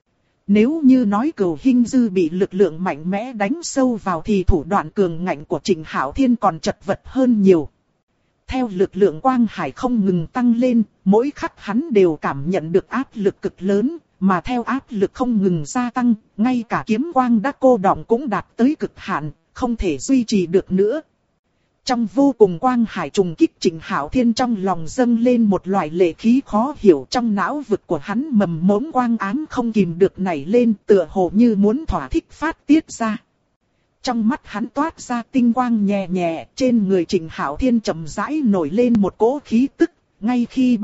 Nếu như nói Cửu Hinh Dư bị lực lượng mạnh mẽ đánh sâu vào thì thủ đoạn cường ngạnh của Trịnh Hạo Thiên còn chật vật hơn nhiều. Theo lực lượng quang hải không ngừng tăng lên, mỗi khắc hắn đều cảm nhận được áp lực cực lớn, mà theo áp lực không ngừng gia tăng, ngay cả kiếm quang đã cô đọng cũng đạt tới cực hạn, không thể duy trì được nữa. Trong vô cùng quang hải trùng kích, Trịnh Hạo Thiên trong lòng dâng lên một loại lệ khí khó hiểu, trong não vực của hắn mầm mống quang ám không kìm được nảy lên, tựa hồ như muốn thỏa thích phát tiết ra. Trong mắt hắn toát ra tinh quang nhẹ nhẹ, trên người Trịnh Hạo Thiên chậm rãi nổi lên một cỗ khí tức, ngay khi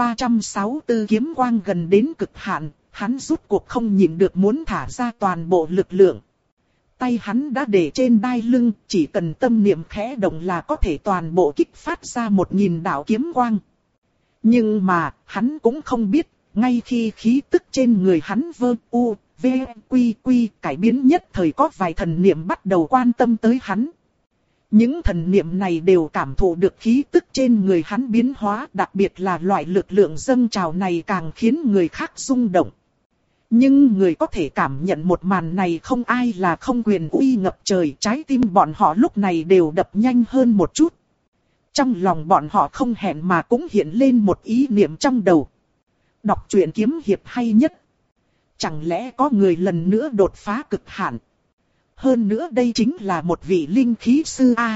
364 kiếm quang gần đến cực hạn, hắn rút cuộc không nhịn được muốn thả ra toàn bộ lực lượng. Tay hắn đã để trên đai lưng, chỉ cần tâm niệm khẽ động là có thể toàn bộ kích phát ra 1000 đạo kiếm quang. Nhưng mà, hắn cũng không biết, ngay khi khí tức trên người hắn cải biến nhất thời có vài thần niệm bắt đầu quan tâm tới hắn. Những thần niệm này đều cảm thụ được khí tức trên người hắn biến hóa, đặc biệt là loại lực lượng dâng trào này càng khiến người khác rung động. Nhưng người có thể cảm nhận một màn này không ai là không quyền uy ngập trời, trái tim bọn họ lúc này đều đập nhanh hơn một chút. Trong lòng bọn họ không hẹn mà cũng hiện lên một ý niệm trong đầu. Đọc truyện kiếm hiệp hay nhất. Chẳng lẽ có người lần nữa đột phá cực hạn? Hơn nữa đây chính là một vị linh khí sư A.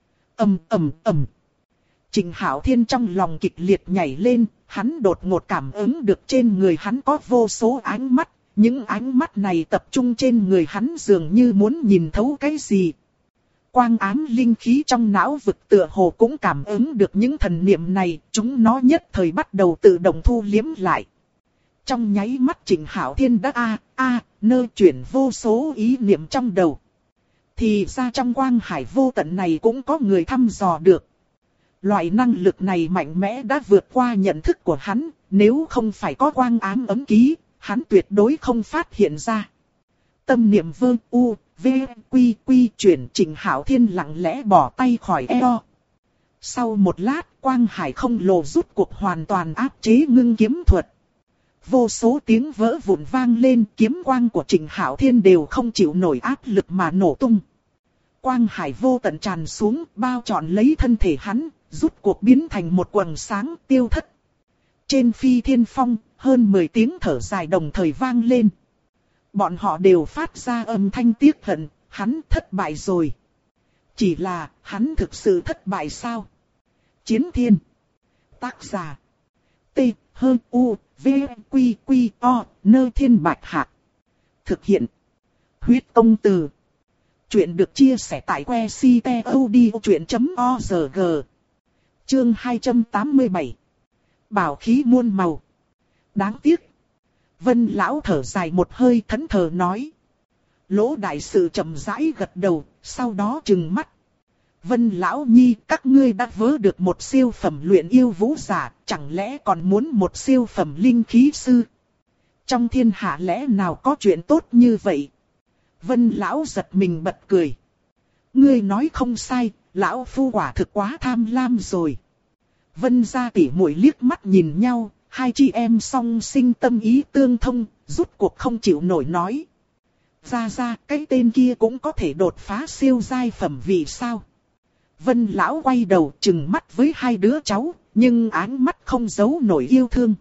Trịnh Hạo Thiên trong lòng kịch liệt nhảy lên, hắn đột ngột cảm ứng được trên người hắn có vô số ánh mắt, những ánh mắt này tập trung trên người hắn dường như muốn nhìn thấu cái gì. Quang ám linh khí trong não vực tựa hồ cũng cảm ứng được những thần niệm này, chúng nó nhất thời bắt đầu tự động thu liếm lại. Trong nháy mắt Trịnh Hạo Thiên đã nơi chuyển vô số ý niệm trong đầu. Thì ra trong quang hải vô tận này cũng có người thăm dò được. Loại năng lực này mạnh mẽ đã vượt qua nhận thức của hắn, nếu không phải có quang ám ấm ký, hắn tuyệt đối không phát hiện ra. Tâm niệm chuyển, Trịnh Hạo Thiên lặng lẽ bỏ tay khỏi eo. Sau một lát, quang hải không lồ rút cuộc hoàn toàn áp chế ngưng kiếm thuật. Vô số tiếng vỡ vụn vang lên, kiếm quang của Trịnh Hạo Thiên đều không chịu nổi áp lực mà nổ tung. Quang hải vô tận tràn xuống, bao trọn lấy thân thể hắn, rút cuộc biến thành một quầng sáng tiêu thất. Trên phi thiên phong, hơn 10 tiếng thở dài đồng thời vang lên. Bọn họ đều phát ra âm thanh tiếc hận, hắn thất bại rồi. Chỉ là, hắn thực sự thất bại sao? Chiến thiên. Tác giả. Nơi thiên bạch hạc. Thực hiện. Huyết công từ. Chuyện được chia sẻ tại que ctod.org. Chương 287. Bảo khí muôn màu. Đáng tiếc. Vân lão thở dài một hơi thẫn thờ nói. Lỗ đại sự chậm rãi gật đầu, sau đó trừng mắt. Vân lão nhi, các ngươi đã vớ được một siêu phẩm luyện yêu vũ giả, chẳng lẽ còn muốn một siêu phẩm linh khí sư? Trong thiên hạ lẽ nào có chuyện tốt như vậy? Vân lão giật mình bật cười. Ngươi nói không sai, lão phu quả thực quá tham lam rồi. Vân gia tỷ muội liếc mắt nhìn nhau, hai chị em song sinh tâm ý tương thông, rút cuộc không chịu nổi nói. Ra, cái tên kia cũng có thể đột phá siêu giai phẩm vì sao? Vân lão quay đầu trừng mắt với hai đứa cháu, nhưng áng mắt không giấu nổi yêu thương.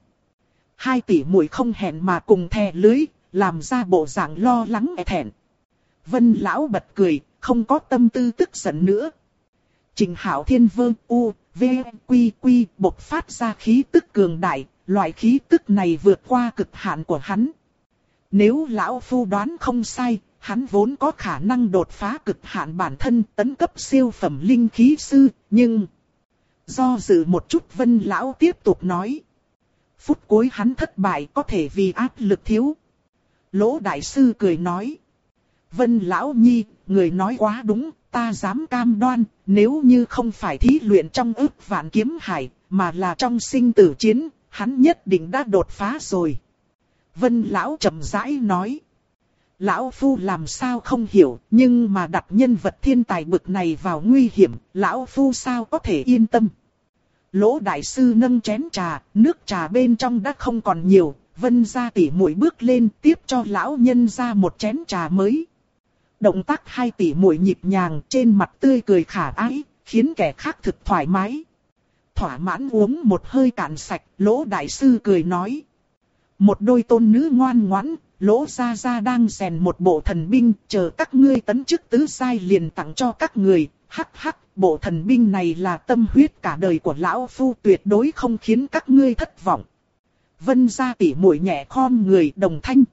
Hai tỷ muội không hẹn mà cùng thè lưới, làm ra bộ dạng lo lắng e thẹn. Vân lão bật cười, không có tâm tư tức giận nữa. Trình Hạo Thiên vơ u, v, quy bộc phát ra khí tức cường đại, loại khí tức này vượt qua cực hạn của hắn. Nếu lão phu đoán không sai, hắn vốn có khả năng đột phá cực hạn bản thân tấn cấp siêu phẩm linh khí sư, nhưng... Do dự một chút Vân lão tiếp tục nói. Phút cuối hắn thất bại có thể vì áp lực thiếu. Lỗ đại sư cười nói. Vân lão nhi, người nói quá đúng, ta dám cam đoan, nếu như không phải thí luyện trong ức vạn kiếm hải, mà là trong sinh tử chiến, hắn nhất định đã đột phá rồi. Vân lão chậm rãi nói. Lão phu làm sao không hiểu, nhưng mà đặt nhân vật thiên tài bực này vào nguy hiểm, lão phu sao có thể yên tâm. Lỗ đại sư nâng chén trà, nước trà bên trong đã không còn nhiều, Vân gia tỷ muội bước lên tiếp cho lão nhân ra một chén trà mới. Động tác hai tỷ muội nhịp nhàng trên mặt tươi cười khả ái, khiến kẻ khác thực thoải mái. Thỏa mãn uống một hơi cạn sạch, Lỗ đại sư cười nói. Một đôi tôn nữ ngoan ngoãn, Lỗ gia gia đang rèn một bộ thần binh, chờ các ngươi tấn chức tứ giai liền tặng cho các người. Hắc hắc, bộ thần binh này là tâm huyết cả đời của lão phu, tuyệt đối không khiến các ngươi thất vọng. Vân gia tỷ muội nhẹ khom người đồng thanh.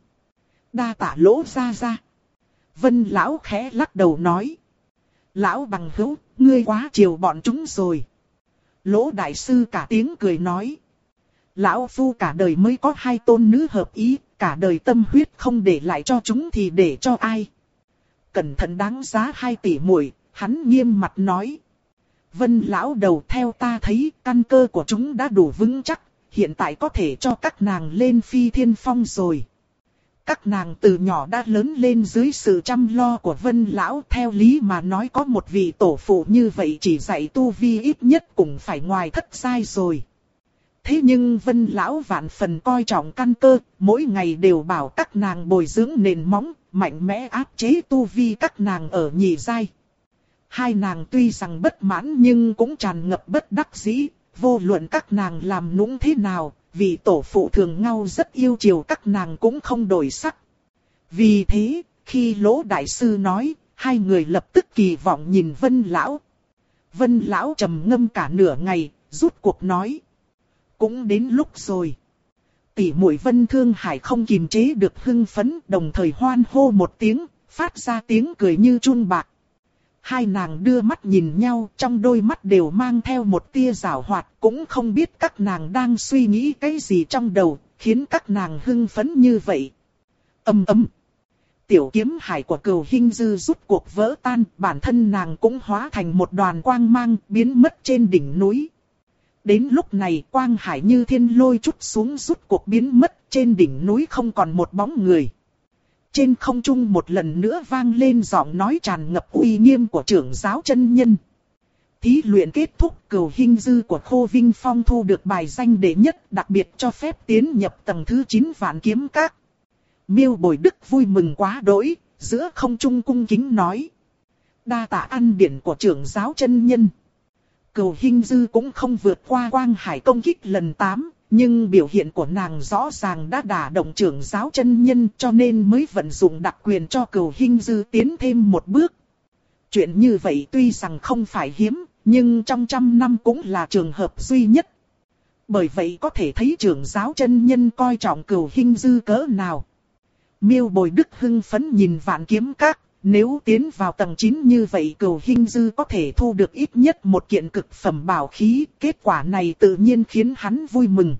Đa tạ Lỗ gia gia. Vân lão khẽ lắc đầu nói. Lão bằng hữu, ngươi quá chiều bọn chúng rồi. Lỗ đại sư cả tiếng cười nói. Lão phu cả đời mới có hai tôn nữ hợp ý, cả đời tâm huyết không để lại cho chúng thì để cho ai. Cẩn thận đáng giá hai tỷ muội, hắn nghiêm mặt nói. Vân lão đầu, theo ta thấy căn cơ của chúng đã đủ vững chắc, hiện tại có thể cho các nàng lên phi thiên phong rồi. Các nàng từ nhỏ đã lớn lên dưới sự chăm lo của Vân lão, theo lý mà nói có một vị tổ phụ như vậy chỉ dạy tu vi ít nhất cũng phải ngoài thất giai rồi. Thế nhưng Vân lão vạn phần coi trọng căn cơ, mỗi ngày đều bảo các nàng bồi dưỡng nền móng, mạnh mẽ áp chế tu vi các nàng ở nhị giai. Hai nàng tuy rằng bất mãn nhưng cũng tràn ngập bất đắc dĩ, vô luận các nàng làm nũng thế nào, vì tổ phụ thường ngao rất yêu chiều các nàng cũng không đổi sắc. Vì thế, khi Lỗ đại sư nói, hai người lập tức kỳ vọng nhìn Vân lão. Vân lão trầm ngâm cả nửa ngày, rút cuộc nói. Cũng đến lúc rồi. Tỷ muội Vân Thương Hải không kìm chế được hưng phấn, đồng thời hoan hô một tiếng, phát ra tiếng cười như chun bạc. Hai nàng đưa mắt nhìn nhau, trong đôi mắt đều mang theo một tia giảo hoạt, cũng không biết các nàng đang suy nghĩ cái gì trong đầu, khiến các nàng hưng phấn như vậy. Ầm ầm. Tiểu kiếm hải của Cửu Hinh Dư rút cuộc vỡ tan, bản thân nàng cũng hóa thành một đoàn quang mang, biến mất trên đỉnh núi. Đến lúc này quang hải như thiên lôi trút xuống rút cuộc biến mất, trên đỉnh núi không còn một bóng người. Trên không trung một lần nữa vang lên giọng nói tràn ngập uy nghiêm của trưởng giáo chân nhân. Thí luyện kết thúc, Cửu Hinh Dư của Khô Vinh Phong thu được bài danh đệ nhất, đặc biệt cho phép tiến nhập tầng thứ 9 Vạn Kiếm Các. Miêu Bồi Đức vui mừng quá đỗi, giữa không trung cung kính nói. Đa tạ ăn điển của trưởng giáo chân nhân. Cửu Hinh Dư cũng không vượt qua quang hải công kích lần 8, nhưng biểu hiện của nàng rõ ràng đã đả động trưởng giáo chân nhân, cho nên mới vận dụng đặc quyền cho Cửu Hinh Dư tiến thêm một bước. Chuyện như vậy tuy rằng không phải hiếm, nhưng trong trăm năm cũng là trường hợp duy nhất. Bởi vậy có thể thấy trưởng giáo chân nhân coi trọng Cửu Hinh Dư cỡ nào. Miêu Bồi Đức hưng phấn nhìn Vạn Kiếm Các. Nếu tiến vào tầng 9 như vậy Cửu Hinh Dư có thể thu được ít nhất một kiện cực phẩm bảo khí, kết quả này tự nhiên khiến hắn vui mừng.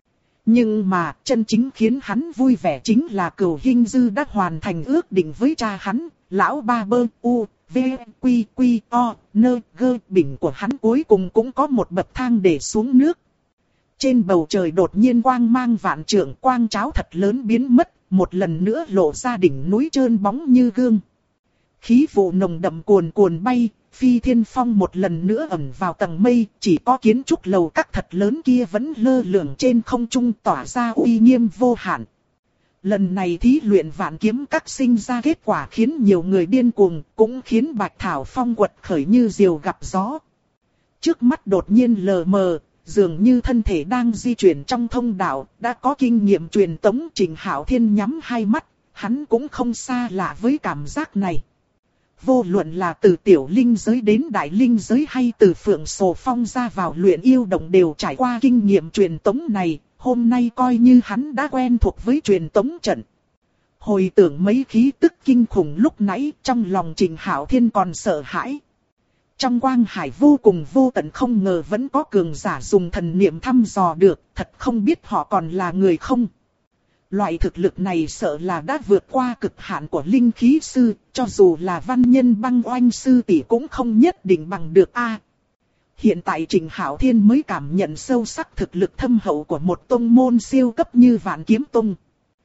Nhưng mà chân chính khiến hắn vui vẻ chính là Cửu Hinh Dư đã hoàn thành ước định với cha hắn, lão ba bơ u, V, Quy, Quy, O, Nơ, Gơ. Bình của hắn cuối cùng cũng có một bậc thang để xuống nước. Trên bầu trời đột nhiên quang mang vạn trượng, quang cháo thật lớn biến mất, một lần nữa lộ ra đỉnh núi trơn bóng như gương. Khí vụ nồng đậm cuồn cuồn bay, Phi Thiên Phong một lần nữa ẩn vào tầng mây, chỉ có kiến trúc lầu các thật lớn kia vẫn lơ lửng trên không trung tỏa ra uy nghiêm vô hạn. Lần này thí luyện vạn kiếm các sinh ra kết quả khiến nhiều người điên cuồng, cũng khiến Bạch Thảo Phong quật khởi như diều gặp gió. Trước mắt đột nhiên lờ mờ, dường như thân thể đang di chuyển trong thông đạo, đã có kinh nghiệm truyền tống. Trình Hạo Thiên nhắm hai mắt, hắn cũng không xa lạ với cảm giác này. Vô luận là từ tiểu linh giới đến đại linh giới hay từ Phượng Sồ Phong ra vào luyện yêu động đều trải qua kinh nghiệm truyền tống này, hôm nay coi như hắn đã quen thuộc với truyền tống trận. Hồi tưởng mấy khí tức kinh khủng lúc nãy, trong lòng Trình Hạo Thiên còn sợ hãi. Trong quang hải vô cùng vô tận, không ngờ vẫn có cường giả dùng thần niệm thăm dò được, thật không biết họ còn là người không. Loại thực lực này sợ là đã vượt qua cực hạn của linh khí sư, cho dù là văn nhân băng oanh sư tỷ cũng không nhất định bằng được a. Hiện tại Trình Hạo Thiên mới cảm nhận sâu sắc thực lực thâm hậu của một tông môn siêu cấp như Vạn Kiếm Tông.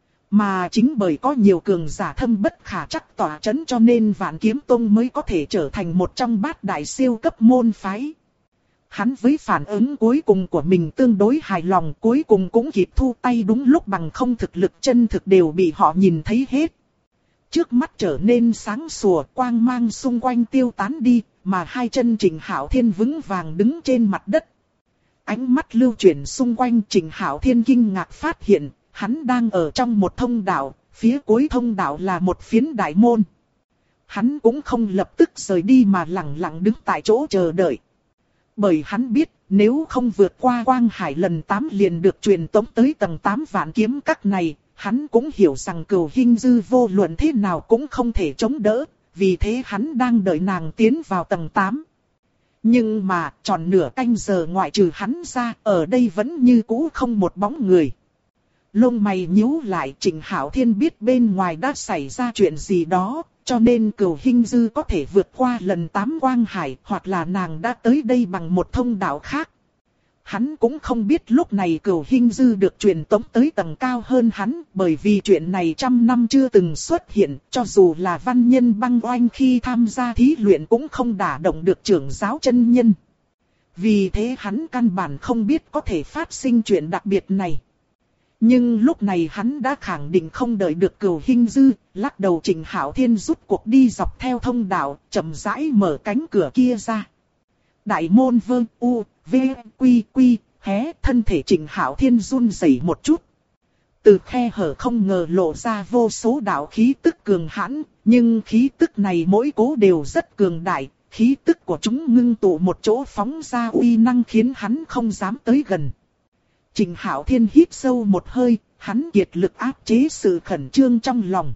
Mà chính bởi có nhiều cường giả thâm bất khả trắc tỏa chấn cho nên Vạn Kiếm Tông mới có thể trở thành một trong bát đại siêu cấp môn phái. Hắn với phản ứng cuối cùng của mình tương đối hài lòng, cuối cùng cũng kịp thu tay đúng lúc, bằng không thực lực chân thực đều bị họ nhìn thấy hết. Trước mắt trở nên sáng sủa, quang mang xung quanh tiêu tán đi, mà hai chân Trình Hạo Thiên vững vàng đứng trên mặt đất. Ánh mắt lưu chuyển xung quanh, Trình Hạo Thiên kinh ngạc phát hiện, hắn đang ở trong một thông đạo, phía cuối thông đạo là một phiến đại môn. Hắn cũng không lập tức rời đi mà lặng lặng đứng tại chỗ chờ đợi. Bởi hắn biết, nếu không vượt qua quang hải lần 8 liền được truyền tống tới tầng 8 Vạn Kiếm Các này, hắn cũng hiểu rằng Cửu Hinh Dư vô luận thế nào cũng không thể chống đỡ, vì thế hắn đang đợi nàng tiến vào tầng 8. Nhưng mà, tròn nửa canh giờ ngoại trừ hắn ra, ở đây vẫn như cũ không một bóng người. Lông mày nhíu lại, Trình Hạo Thiên biết bên ngoài đã xảy ra chuyện gì đó, cho nên Cửu Hinh Dư có thể vượt qua lần 8 quang hải, hoặc là nàng đã tới đây bằng một thông đạo khác. Hắn cũng không biết lúc này Cửu Hinh Dư được truyền tống tới tầng cao hơn hắn, bởi vì chuyện này trăm năm chưa từng xuất hiện, cho dù là văn nhân băng oanh khi tham gia thí luyện cũng không đả động được trưởng giáo chân nhân. Vì thế hắn căn bản không biết có thể phát sinh chuyện đặc biệt này. Nhưng lúc này hắn đã khẳng định không đợi được Cửu Hinh Dư, lắc đầu Trình Hạo Thiên rút cuộc đi dọc theo thông đạo, chậm rãi mở cánh cửa kia ra. Đại môn Vương U, V, Quy, Quy, hé, thân thể Trình Hạo Thiên run rẩy một chút. Từ khe hở không ngờ lộ ra vô số đạo khí tức cường hãn, nhưng khí tức này mỗi cố đều rất cường đại, khí tức của chúng ngưng tụ một chỗ phóng ra uy năng khiến hắn không dám tới gần. Trình Hạo Thiên hít sâu một hơi, hắn kiệt lực áp chế sự khẩn trương trong lòng.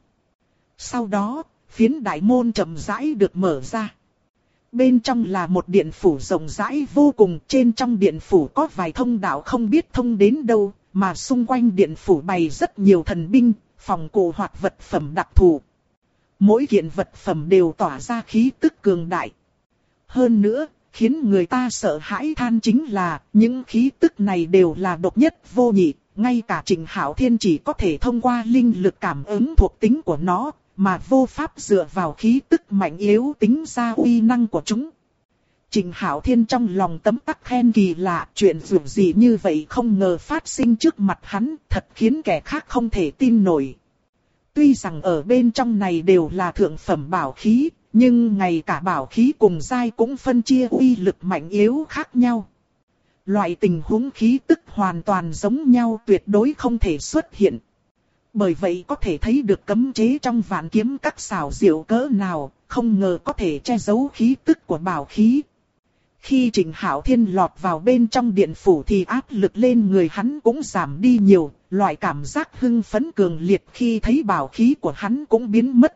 Sau đó, phiến đại môn chậm rãi được mở ra. Bên trong là một điện phủ rộng rãi vô cùng, trên trong điện phủ có vài thông đạo không biết thông đến đâu, mà xung quanh điện phủ bày rất nhiều thần binh, phòng cụ hoặc vật phẩm đặc thù. Mỗi kiện vật phẩm đều tỏa ra khí tức cường đại. Hơn nữa, khiến người ta sợ hãi than chính là, những khí tức này đều là độc nhất vô nhị, ngay cả Trình Hạo Thiên chỉ có thể thông qua linh lực cảm ứng thuộc tính của nó, mà vô pháp dựa vào khí tức mạnh yếu tính ra uy năng của chúng. Trình Hạo Thiên trong lòng tấm tắc khen kỳ lạ, chuyện dù gì như vậy không ngờ phát sinh trước mặt hắn, thật khiến kẻ khác không thể tin nổi. Tuy rằng ở bên trong này đều là thượng phẩm bảo khí, nhưng ngay cả bảo khí cùng giai cũng phân chia uy lực mạnh yếu khác nhau. Loại tình huống khí tức hoàn toàn giống nhau tuyệt đối không thể xuất hiện. Bởi vậy có thể thấy được cấm chế trong Vạn Kiếm Các xảo diệu cỡ nào, không ngờ có thể che giấu khí tức của bảo khí. Khi Trình Hạo Thiên lọt vào bên trong điện phủ thì áp lực lên người hắn cũng giảm đi nhiều, loại cảm giác hưng phấn cường liệt khi thấy bảo khí của hắn cũng biến mất.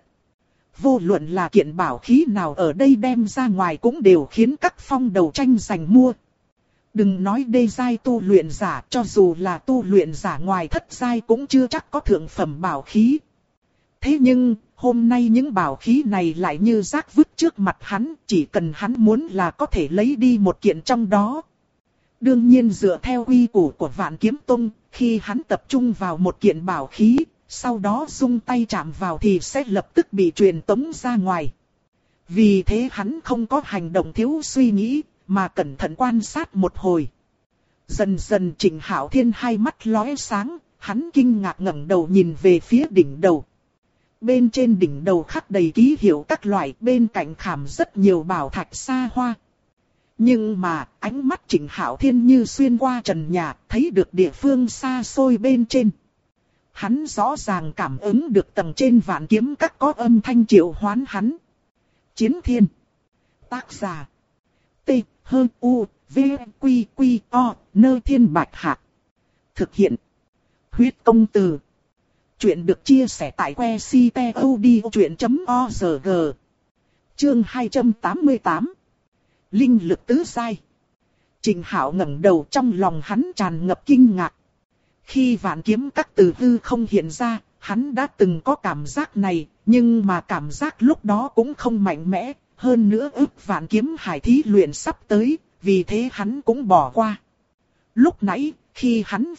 Vô luận là kiện bảo khí nào ở đây đem ra ngoài cũng đều khiến các phong đầu tranh giành mua. Đừng nói đê giai tu luyện giả, cho dù là tu luyện giả ngoài thất giai cũng chưa chắc có thượng phẩm bảo khí. Thế nhưng, hôm nay những bảo khí này lại như rác vứt trước mặt hắn, chỉ cần hắn muốn là có thể lấy đi một kiện trong đó. Đương nhiên dựa theo quy củ của Vạn Kiếm Tông, khi hắn tập trung vào một kiện bảo khí, sau đó dung tay chạm vào thì sẽ lập tức bị truyền tống ra ngoài. Vì thế hắn không có hành động thiếu suy nghĩ, mà cẩn thận quan sát một hồi. Dần dần Trịnh Hạo Thiên hai mắt lóe sáng, hắn kinh ngạc ngẩng đầu nhìn về phía đỉnh đầu. Bên trên đỉnh đầu khắc đầy ký hiệu các loại, bên cạnh khảm rất nhiều bảo thạch xa hoa. Nhưng mà ánh mắt Trịnh Hạo Thiên như xuyên qua trần nhà, thấy được địa phương xa xôi bên trên. Hắn rõ ràng cảm ứng được tầng trên Vạn Kiếm Các có âm thanh triệu hoán hắn. Chiến Thiên. Tác giả. T. H. U. V. Q. Q. O. Nơ Thiên Bạch Hạc. Thực hiện. Huyết Công Từ. Chuyện được chia sẻ tại que ctod.org. Chương 288. Linh lực tứ giai. Trịnh Hạo ngẩng đầu, trong lòng hắn tràn ngập kinh ngạc. Khi Vạn Kiếm Các từ hư không hiện ra, hắn đã từng có cảm giác này, nhưng mà cảm giác lúc đó cũng không mạnh mẽ, hơn nữa ước vạn kiếm hải thí luyện sắp tới, vì thế hắn cũng bỏ qua. Lúc nãy, khi hắn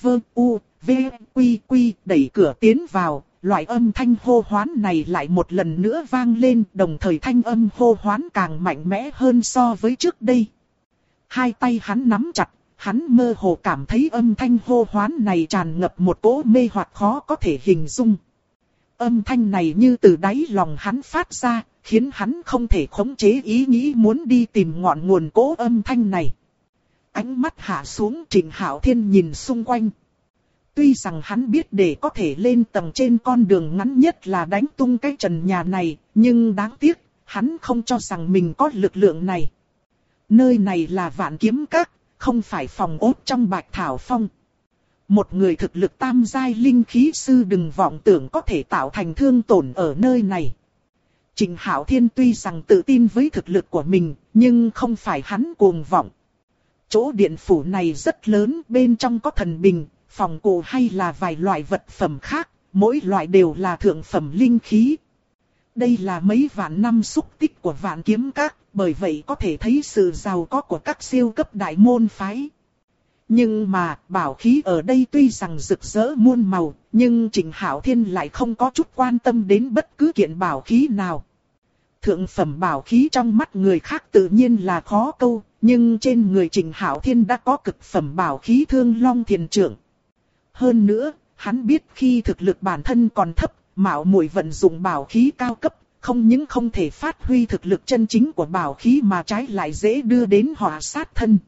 đẩy cửa tiến vào, loại âm thanh hô hoán này lại một lần nữa vang lên, đồng thời thanh âm hô hoán càng mạnh mẽ hơn so với trước đây. Hai tay hắn nắm chặt, hắn mơ hồ cảm thấy âm thanh hô hoán này tràn ngập một cỗ mê hoặc khó có thể hình dung. Âm thanh này như từ đáy lòng hắn phát ra, khiến hắn không thể khống chế ý nghĩ muốn đi tìm ngọn nguồn cỗ âm thanh này. Ánh mắt hạ xuống, Trịnh Hạo Thiên nhìn xung quanh. Tuy rằng hắn biết để có thể lên tầng trên con đường ngắn nhất là đánh tung cái trần nhà này, nhưng đáng tiếc, hắn không cho rằng mình có lực lượng này. Nơi này là Vạn Kiếm Các, không phải phòng ốt trong Bạch Thảo Phong. Một người thực lực tam giai linh khí sư đừng vọng tưởng có thể tạo thành thương tổn ở nơi này. Trịnh Hạo Thiên tuy rằng tự tin với thực lực của mình, nhưng không phải hắn cuồng vọng. Chỗ điện phủ này rất lớn, bên trong có thần bình, phòng cụ hay là vài loại vật phẩm khác, mỗi loại đều là thượng phẩm linh khí. Đây là mấy vạn năm xúc tích của Vạn Kiếm Các, bởi vậy có thể thấy sự giàu có của các siêu cấp đại môn phái. Nhưng mà, bảo khí ở đây tuy rằng rực rỡ muôn màu, nhưng Trịnh Hạo Thiên lại không có chút quan tâm đến bất cứ kiện bảo khí nào. Thượng phẩm bảo khí trong mắt người khác tự nhiên là khó câu, nhưng trên người Trịnh Hạo Thiên đã có cực phẩm bảo khí Thương Long Thiền Trượng. Hơn nữa, hắn biết khi thực lực bản thân còn thấp, mạo muội vận dụng bảo khí cao cấp, không những không thể phát huy thực lực chân chính của bảo khí mà trái lại dễ đưa đến họa sát thân.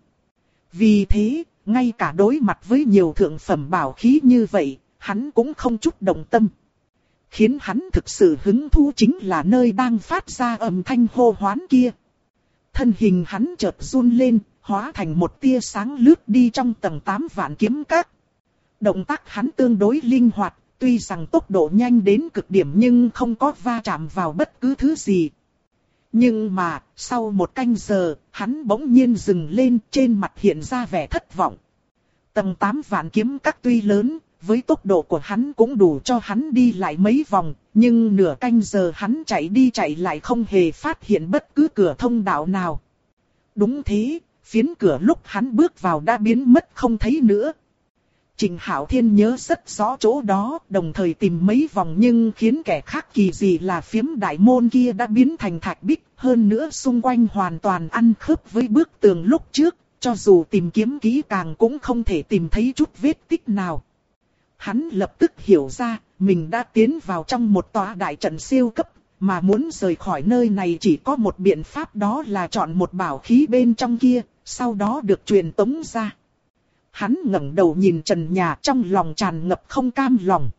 Vì thế, ngay cả đối mặt với nhiều thượng phẩm bảo khí như vậy, hắn cũng không chút động tâm. Khiến hắn thực sự hứng thú chính là nơi đang phát ra âm thanh hô hoán kia. Thân hình hắn chợt run lên, hóa thành một tia sáng lướt đi trong tầng 8 Vạn Kiếm Các. Động tác hắn tương đối linh hoạt, tuy rằng tốc độ nhanh đến cực điểm nhưng không có va chạm vào bất cứ thứ gì. Nhưng mà, sau một canh giờ, hắn bỗng nhiên dừng lên, trên mặt hiện ra vẻ thất vọng. Tầng 8 Vạn Kiếm Các tuy lớn, với tốc độ của hắn cũng đủ cho hắn đi lại mấy vòng, nhưng nửa canh giờ hắn chạy đi chạy lại không hề phát hiện bất cứ cửa thông đạo nào. Đúng thế, phiến cửa lúc hắn bước vào đã biến mất không thấy nữa. Trịnh Hạo Thiên nhớ rất rõ chỗ đó, đồng thời tìm mấy vòng nhưng khiến kẻ khác kỳ dị là phiếm đại môn kia đã biến thành thạch bích, hơn nữa xung quanh hoàn toàn ăn khớp với bức tường lúc trước, cho dù tìm kiếm kỹ càng cũng không thể tìm thấy chút vết tích nào. Hắn lập tức hiểu ra, mình đã tiến vào trong một tòa đại trận siêu cấp, mà muốn rời khỏi nơi này chỉ có một biện pháp, đó là chọn một bảo khí bên trong kia, sau đó được truyền tống ra. Hắn ngẩng đầu nhìn trần nhà, trong lòng tràn ngập không cam lòng.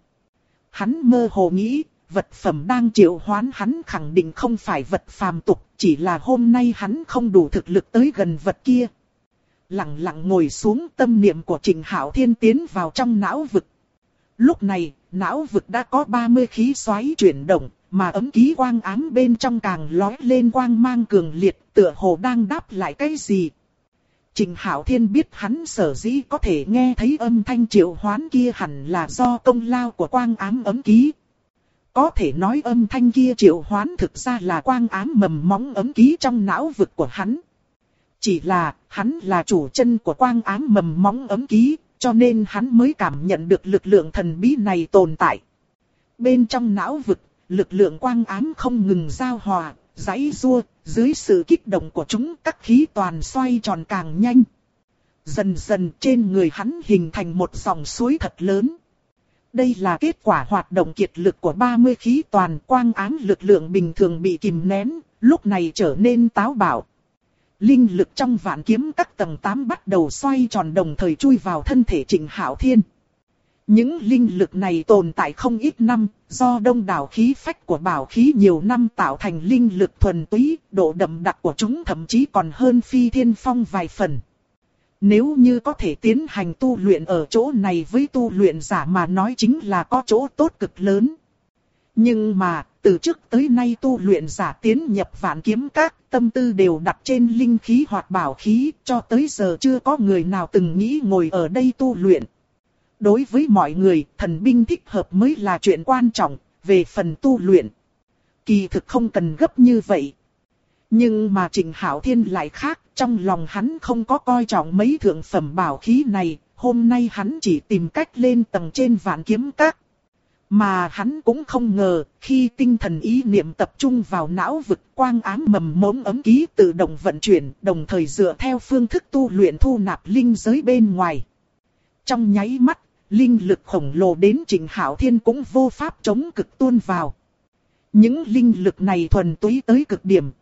Hắn mơ hồ nghĩ, vật phẩm đang triệu hoán hắn khẳng định không phải vật phàm tục, chỉ là hôm nay hắn không đủ thực lực tới gần vật kia. Lặng lặng ngồi xuống, tâm niệm của Trịnh Hạo Thiên tiến vào trong não vực. Lúc này, não vực đã có 30 khí xoáy chuyển động, mà ấm ký quang ám bên trong càng lói lên quang mang cường liệt, tựa hồ đang đáp lại cái gì. Trịnh Hạo Thiên biết hắn sở dĩ có thể nghe thấy âm thanh triệu hoán kia hẳn là do công lao của quang ám ấm ký. Có thể nói âm thanh kia triệu hoán thực ra là quang ám mầm móng ấm ký trong não vực của hắn. Chỉ là, hắn là chủ chân của quang ám mầm móng ấm ký, cho nên hắn mới cảm nhận được lực lượng thần bí này tồn tại. Bên trong não vực, lực lượng quang ám không ngừng giao hòa, giãy giụa, dưới sự kích động của chúng các khí toàn xoay tròn càng nhanh. Dần dần trên người hắn hình thành một dòng suối thật lớn. Đây là kết quả hoạt động kiệt lực của 30 khí toàn, quang ám lực lượng bình thường bị kìm nén, lúc này trở nên táo bạo. Linh lực trong vạn kiếm các tầng 8 bắt đầu xoay tròn đồng thời chui vào thân thể Trịnh Hạo Thiên. Những linh lực này tồn tại không ít năm, do đông đảo khí phách của bảo khí nhiều năm tạo thành linh lực thuần túy, độ đậm đặc của chúng thậm chí còn hơn Phi Thiên Phong vài phần. Nếu như có thể tiến hành tu luyện ở chỗ này với tu luyện giả mà nói chính là có chỗ tốt cực lớn. Nhưng mà, từ trước tới nay tu luyện giả tiến nhập vạn kiếm các, tâm tư đều đặt trên linh khí hoặc bảo khí, cho tới giờ chưa có người nào từng nghĩ ngồi ở đây tu luyện. Đối với mọi người, thần binh thích hợp mới là chuyện quan trọng, về phần tu luyện. Kỳ thực không cần gấp như vậy. Nhưng mà Trịnh Hạo Thiên lại khác, trong lòng hắn không có coi trọng mấy thượng phẩm bảo khí này, hôm nay hắn chỉ tìm cách lên tầng trên vạn kiếm các. Mà hắn cũng không ngờ, khi tinh thần ý niệm tập trung vào não vực quang ám mầm mống ấm ký tự động vận chuyển, đồng thời dựa theo phương thức tu luyện thu nạp linh giới bên ngoài. Trong nháy mắt, linh lực khổng lồ đến Trịnh Hạo Thiên cũng vô pháp chống cực tuôn vào. Những linh lực này thuần túy tới cực điểm,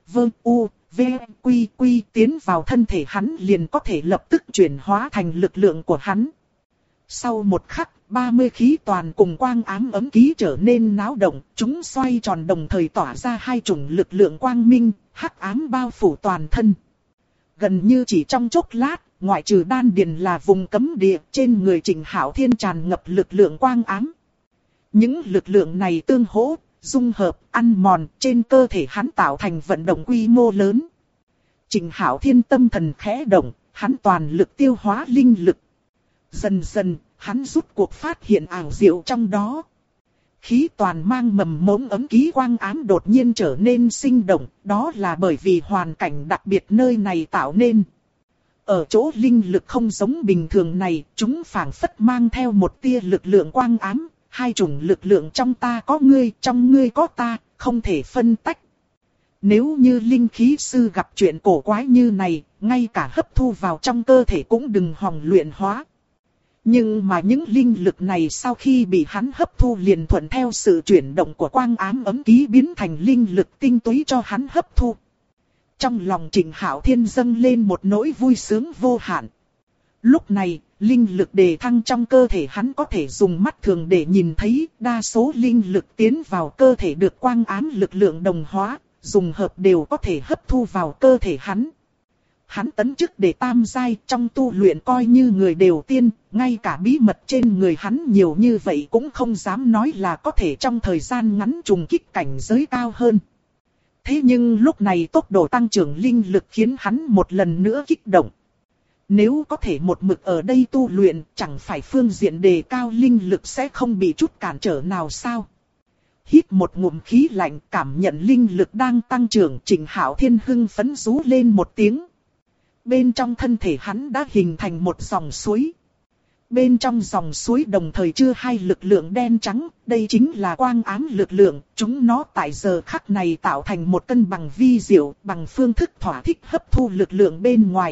quy tiến vào thân thể hắn liền có thể lập tức chuyển hóa thành lực lượng của hắn. Sau một khắc, 30 khí toàn cùng quang ám ấm ký trở nên náo động, chúng xoay tròn đồng thời tỏa ra hai chủng lực lượng quang minh, hắc ám bao phủ toàn thân. Gần như chỉ trong chốc lát, ngoại trừ đan điền là vùng cấm địa, trên người Trịnh Hạo Thiên tràn ngập lực lượng quang ám. Những lực lượng này tương hỗ, dung hợp, ăn mòn, trên cơ thể hắn tạo thành vận động quy mô lớn. Trịnh Hạo Thiên tâm thần khẽ động, hắn toàn lực tiêu hóa linh lực. Dần dần, hắn rút cuộc phát hiện ảo diệu trong đó. Khí toàn mang mầm mống ấm ký quang ám đột nhiên trở nên sinh động, đó là bởi vì hoàn cảnh đặc biệt nơi này tạo nên. Ở chỗ linh lực không giống bình thường này, chúng phảng phất mang theo một tia lực lượng quang ám, hai chủng lực lượng trong ta có ngươi, trong ngươi có ta, không thể phân tách. Nếu như linh khí sư gặp chuyện cổ quái như này, ngay cả hấp thu vào trong cơ thể cũng đừng hòng luyện hóa. Nhưng mà những linh lực này sau khi bị hắn hấp thu liền thuận theo sự chuyển động của quang ám ấm ký biến thành linh lực tinh túy cho hắn hấp thu. Trong lòng Trịnh Hạo Thiên dâng lên một nỗi vui sướng vô hạn. Lúc này, linh lực đề thăng trong cơ thể hắn có thể dùng mắt thường để nhìn thấy, đa số linh lực tiến vào cơ thể được quang ám lực lượng đồng hóa, dùng hợp đều có thể hấp thu vào cơ thể hắn. Hắn tấn chức để tam giai, trong tu luyện coi như người đều tiên, ngay cả bí mật trên người hắn nhiều như vậy cũng không dám nói là có thể trong thời gian ngắn trùng kích cảnh giới cao hơn. Thế nhưng lúc này tốc độ tăng trưởng linh lực khiến hắn một lần nữa kích động. Nếu có thể một mực ở đây tu luyện, chẳng phải phương diện đề cao linh lực sẽ không bị chút cản trở nào sao? Hít một ngụm khí lạnh, cảm nhận linh lực đang tăng trưởng, Trịnh Hạo Thiên hưng phấn rú lên một tiếng. Bên trong thân thể hắn đã hình thành một dòng suối. Bên trong dòng suối đồng thời chứa hai lực lượng đen trắng, đây chính là quang ám lực lượng, chúng nó tại giờ khắc này tạo thành một cân bằng vi diệu, bằng phương thức thỏa thích hấp thu lực lượng bên ngoài.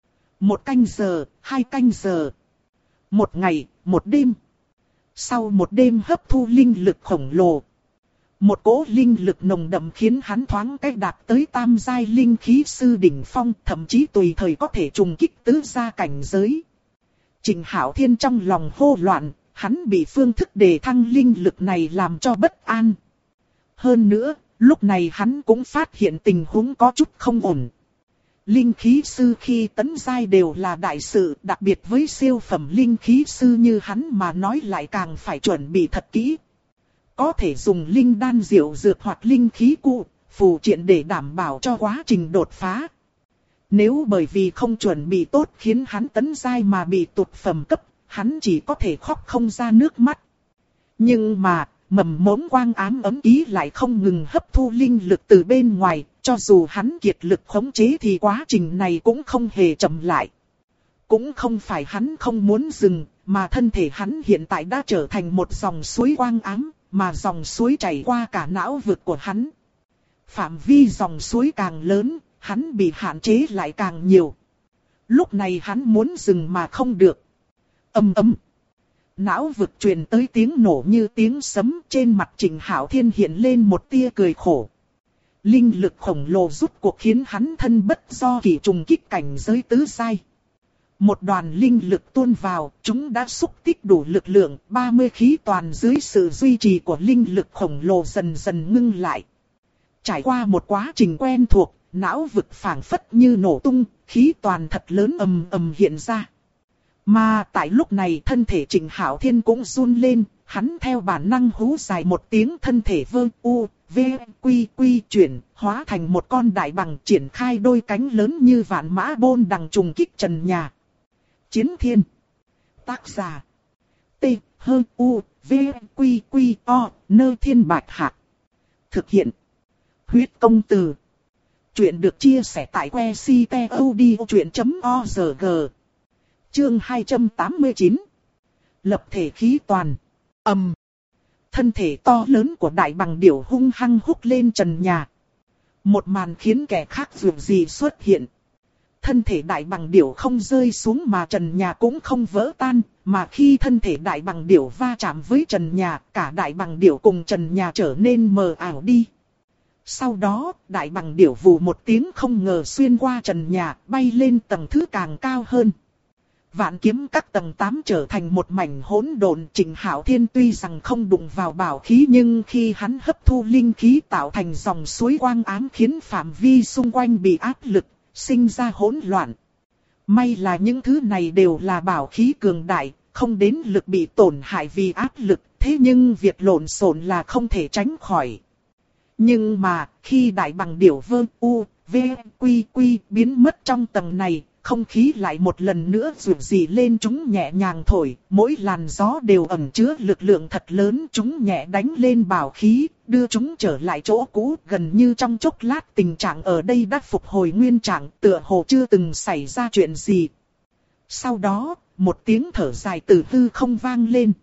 1 canh giờ, 2 canh giờ, 1 ngày, 1 đêm. Sau một đêm hấp thu linh lực khổng lồ, một cỗ linh lực nồng đậm khiến hắn thoáng cách đạt tới tam giai linh khí sư đỉnh phong, thậm chí tùy thời có thể trùng kích tứ gia cảnh giới. Trịnh Hạo Thiên trong lòng hô loạn, hắn bị phương thức đề thăng linh lực này làm cho bất an. Hơn nữa, lúc này hắn cũng phát hiện tình huống có chút không ổn. Linh khí sư khi tấn giai đều là đại sự, đặc biệt với siêu phẩm linh khí sư như hắn mà nói lại càng phải chuẩn bị thật kỹ. Có thể dùng linh đan diệu dược hoặc linh khí cụ, phù triện để đảm bảo cho quá trình đột phá. Nếu bởi vì không chuẩn bị tốt khiến hắn tấn giai mà bị tụt phẩm cấp, hắn chỉ có thể khóc không ra nước mắt. Nhưng mà, mầm mống quang ám ấm ký lại không ngừng hấp thu linh lực từ bên ngoài, cho dù hắn kiệt lực khống chế thì quá trình này cũng không hề chậm lại. Cũng không phải hắn không muốn dừng, mà thân thể hắn hiện tại đã trở thành một dòng suối quang ám, mà dòng suối chảy qua cả não vực của hắn. Phạm vi dòng suối càng lớn, hắn bị hạn chế lại càng nhiều. Lúc này hắn muốn dừng mà không được. Ầm ầm. Não vực truyền tới tiếng nổ như tiếng sấm, trên mặt Trình Hạo Thiên hiện lên một tia cười khổ. Linh lực khổng lồ rút cuộc khiến hắn thân bất do kỷ trùng kích cảnh giới tứ giai. Một đoàn linh lực tuôn vào, chúng đã xúc tích đủ lực lượng, 30 khí toàn dưới sự duy trì của linh lực khổng lồ dần dần ngưng lại. Trải qua một quá trình quen thuộc, não vực phảng phất như nổ tung, khí toàn thật lớn ầm ầm hiện ra. Mà tại lúc này thân thể Trình Hạo Thiên cũng run lên, hắn theo bản năng hú dài một tiếng, thân thể vơ u, v, quy quy chuyển, hóa thành một con đại bằng, triển khai đôi cánh lớn như vạn mã bôn đằng trùng kích trần nhà. Chiến Thiên. Tác giả. T, H, U, V, Quy, Quy, O, Nơ Thiên Bạch Hạc. Thực hiện. Huyết Công Từ. Chuyện được chia sẻ tại que ctod.org. Chương 289. Lập thể khí toàn. Thân thể to lớn của đại bằng điểu hung hăng húc lên trần nhà. Một màn khiến kẻ khác dường gì xuất hiện. Thân thể đại bằng điểu không rơi xuống mà trần nhà cũng không vỡ tan, mà khi thân thể đại bằng điểu va chạm với trần nhà, cả đại bằng điểu cùng trần nhà trở nên mờ ảo đi. Sau đó, đại bằng điểu vù một tiếng không ngờ xuyên qua trần nhà, bay lên tầng thứ càng cao hơn. Vạn kiếm các tầng 8 trở thành một mảnh hỗn độn. Trình Hạo Thiên tuy rằng không đụng vào bảo khí, nhưng khi hắn hấp thu linh khí tạo thành dòng suối quang ám khiến phạm vi xung quanh bị áp lực, sinh ra hỗn loạn. May là những thứ này đều là bảo khí cường đại, không đến lực bị tổn hại vì áp lực, thế nhưng việc lộn xộn là không thể tránh khỏi. Nhưng mà, khi đại bằng điểu vơ u, v, quy quy biến mất trong tầng này, không khí lại một lần nữa rụt rì lên, chúng nhẹ nhàng thổi, mỗi làn gió đều ẩn chứa lực lượng thật lớn, chúng nhẹ đánh lên bảo khí, đưa chúng trở lại chỗ cũ, gần như trong chốc lát tình trạng ở đây đã phục hồi nguyên trạng, tựa hồ chưa từng xảy ra chuyện gì. Sau đó, một tiếng thở dài từ hư không vang lên.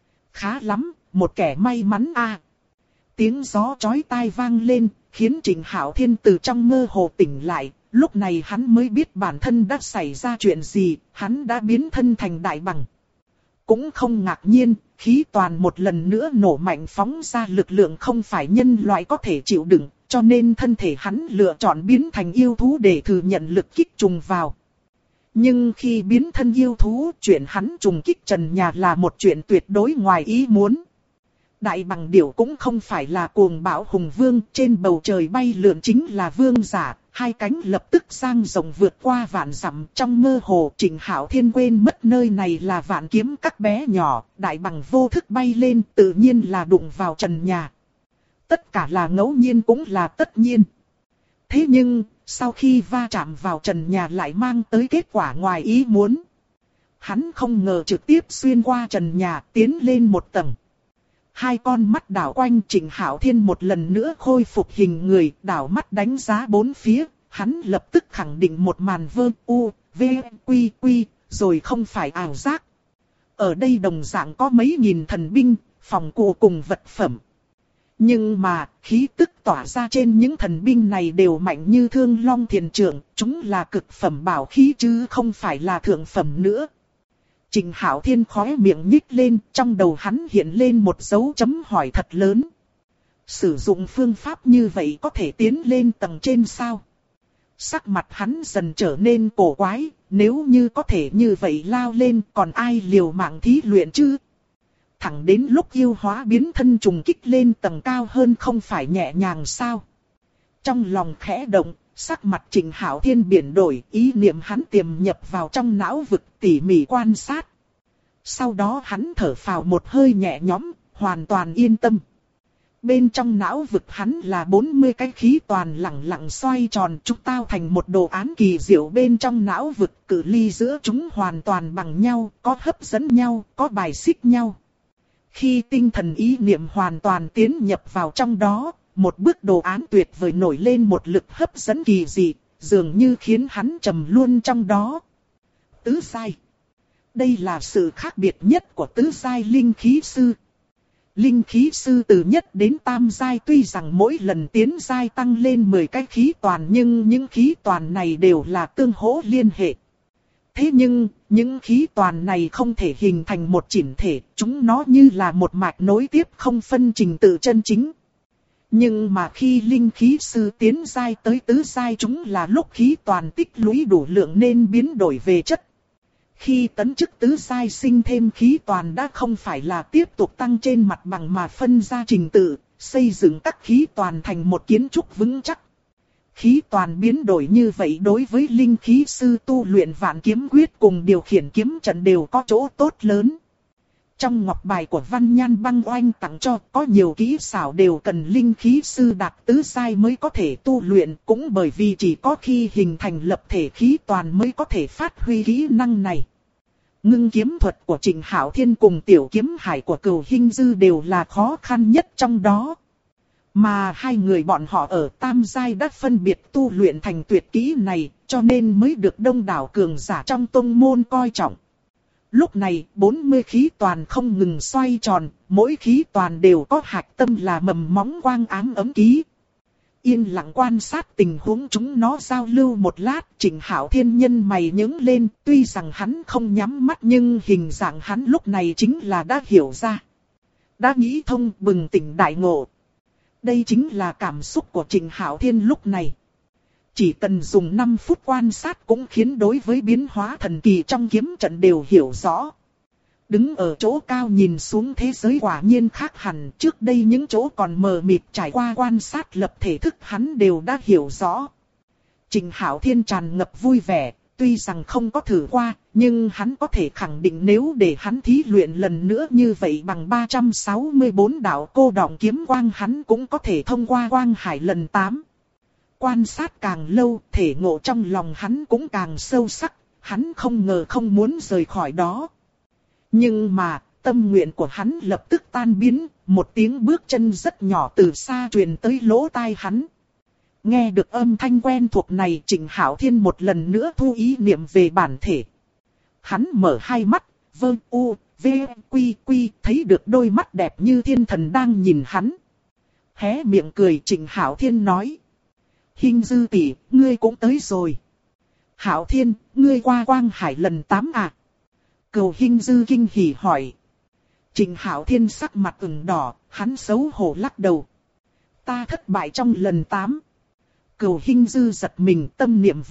Khá lắm, một kẻ may mắn a. Tiếng gió chói tai vang lên, khiến Trình Hạo Thiên từ trong mơ hồ tỉnh lại. Lúc này hắn mới biết bản thân đã xảy ra chuyện gì, hắn đã biến thân thành đại bằng. Cũng không ngạc nhiên, khí toàn một lần nữa nổ mạnh phóng ra lực lượng không phải nhân loại có thể chịu đựng, cho nên thân thể hắn lựa chọn biến thành yêu thú để thừa nhận lực kích trùng vào. Nhưng khi biến thân yêu thú, chuyện hắn trùng kích trần nhà là một chuyện tuyệt đối ngoài ý muốn. Đại bằng điểu cũng không phải là cuồng bạo hùng vương, trên bầu trời bay lượn chính là vương giả, hai cánh lập tức dang rộng vượt qua vạn dặm. Trong mơ hồ, Trình Hạo Thiên quên mất nơi này là vạn kiếm các bé nhỏ, đại bằng vô thức bay lên, tự nhiên là đụng vào trần nhà. Tất cả là ngẫu nhiên cũng là tất nhiên. Thế nhưng, sau khi va chạm vào trần nhà lại mang tới kết quả ngoài ý muốn. Hắn không ngờ trực tiếp xuyên qua trần nhà, tiến lên một tầng. Hai con mắt đảo quanh, Trình Hạo Thiên một lần nữa khôi phục hình người, đảo mắt đánh giá bốn phía, hắn lập tức khẳng định một màn vơ u, v, quy quy, rồi không phải ảo giác. Ở đây đồng dạng có mấy nghìn thần binh, phòng cụ cùng vật phẩm. Nhưng mà, khí tức tỏa ra trên những thần binh này đều mạnh như Thương Long Thiền Trượng, chúng là cực phẩm bảo khí chứ không phải là thượng phẩm nữa. Trình Hạo Thiên khóe miệng nhích lên, trong đầu hắn hiện lên một dấu chấm hỏi thật lớn. Sử dụng phương pháp như vậy có thể tiến lên tầng trên sao? Sắc mặt hắn dần trở nên cổ quái, nếu như có thể như vậy lao lên còn ai liều mạng thí luyện chứ? Thẳng đến lúc yêu hóa biến thân trùng kích lên tầng cao hơn không phải nhẹ nhàng sao? Trong lòng khẽ động, sắc mặt Trình Hạo Thiên biến đổi, ý niệm hắn tiềm nhập vào trong não vực tỉ mỉ quan sát. Sau đó hắn thở phào một hơi nhẹ nhõm, hoàn toàn yên tâm. Bên trong não vực hắn là 40 cái khí toàn lẳng lặng xoay tròn, chúng tao thành một đồ án kỳ diệu bên trong não vực, cự ly giữa chúng hoàn toàn bằng nhau, có hấp dẫn nhau, có bài xích nhau. Khi tinh thần ý niệm hoàn toàn tiến nhập vào trong đó, một bức đồ án tuyệt vời nổi lên một lực hấp dẫn kỳ dị, dường như khiến hắn trầm luôn trong đó. Tứ giai. Đây là sự khác biệt nhất của tứ giai linh khí sư. Linh khí sư từ nhất đến tam giai tuy rằng mỗi lần tiến giai tăng lên 10 cái khí toàn, nhưng những khí toàn này đều là tương hỗ liên hệ. Thế nhưng, những khí toàn này không thể hình thành một chỉnh thể, chúng nó như là một mạch nối tiếp không phân trình tự chân chính. Nhưng mà khi linh khí sư tiến giai tới tứ giai, chúng là lúc khí toàn tích lũy đủ lượng nên biến đổi về chất. Khi tấn chức tứ giai sinh thêm khí toàn đã không phải là tiếp tục tăng trên mặt bằng mà phân ra trình tự, xây dựng các khí toàn thành một kiến trúc vững chắc. Khí toàn biến đổi như vậy đối với linh khí sư tu luyện vạn kiếm quyết cùng điều khiển kiếm trận đều có chỗ tốt lớn. Trong ngọc bài của Văn Nhan Băng Oanh tặng cho có nhiều kỹ xảo đều cần linh khí sư đạt tứ giai mới có thể tu luyện, cũng bởi vì chỉ có khi hình thành lập thể khí toàn mới có thể phát huy kỹ năng này. Ngưng kiếm thuật của Trịnh Hạo Thiên cùng tiểu kiếm hải của Cửu Hinh Dư đều là khó khăn nhất trong đó. Mà hai người bọn họ ở tam giai đã phân biệt tu luyện thành tuyệt kỹ này, cho nên mới được đông đảo cường giả trong tông môn coi trọng. Lúc này 40 khí toàn không ngừng xoay tròn, mỗi khí toàn đều có hạch tâm là mầm móng quang ám ấm ký. Yên lặng quan sát tình huống chúng nó giao lưu một lát, Trịnh Hạo Thiên nhân mày nhướng lên, tuy rằng hắn không nhắm mắt nhưng hình dạng hắn lúc này chính là đã hiểu ra. Đã nghĩ thông, bừng tỉnh đại ngộ. Đây chính là cảm xúc của Trịnh Hạo Thiên lúc này. Chỉ cần dùng 5 phút quan sát cũng khiến đối với biến hóa thần kỳ trong kiếm trận đều hiểu rõ. Đứng ở chỗ cao nhìn xuống thế giới quả nhiên khác hẳn, trước đây những chỗ còn mờ mịt trải qua quan sát lập thể thức hắn đều đã hiểu rõ. Trịnh Hạo Thiên tràn ngập vui vẻ, tuy rằng không có thử qua, nhưng hắn có thể khẳng định nếu để hắn thí luyện lần nữa như vậy bằng 364 đạo cô đọng kiếm quang hắn cũng có thể thông qua quang hải lần 8. Quan sát càng lâu, thể ngộ trong lòng hắn cũng càng sâu sắc, hắn không ngờ không muốn rời khỏi đó. Nhưng mà, tâm nguyện của hắn lập tức tan biến, một tiếng bước chân rất nhỏ từ xa truyền tới lỗ tai hắn. Nghe được âm thanh quen thuộc này, Trịnh Hạo Thiên một lần nữa thu ý niệm về bản thể. Hắn mở hai mắt, thấy được đôi mắt đẹp như thiên thần đang nhìn hắn. Hé miệng cười, Trịnh Hạo Thiên nói. Hinh Dư tỷ, ngươi cũng tới rồi. Hạo Thiên, ngươi qua quang hải lần 8 à? Cửu Hinh Dư kinh hỉ hỏi. Trịnh Hạo Thiên sắc mặt ửng đỏ, hắn xấu hổ lắc đầu. Ta thất bại trong lần 8. Cửu Hinh Dư giật mình, tâm niệm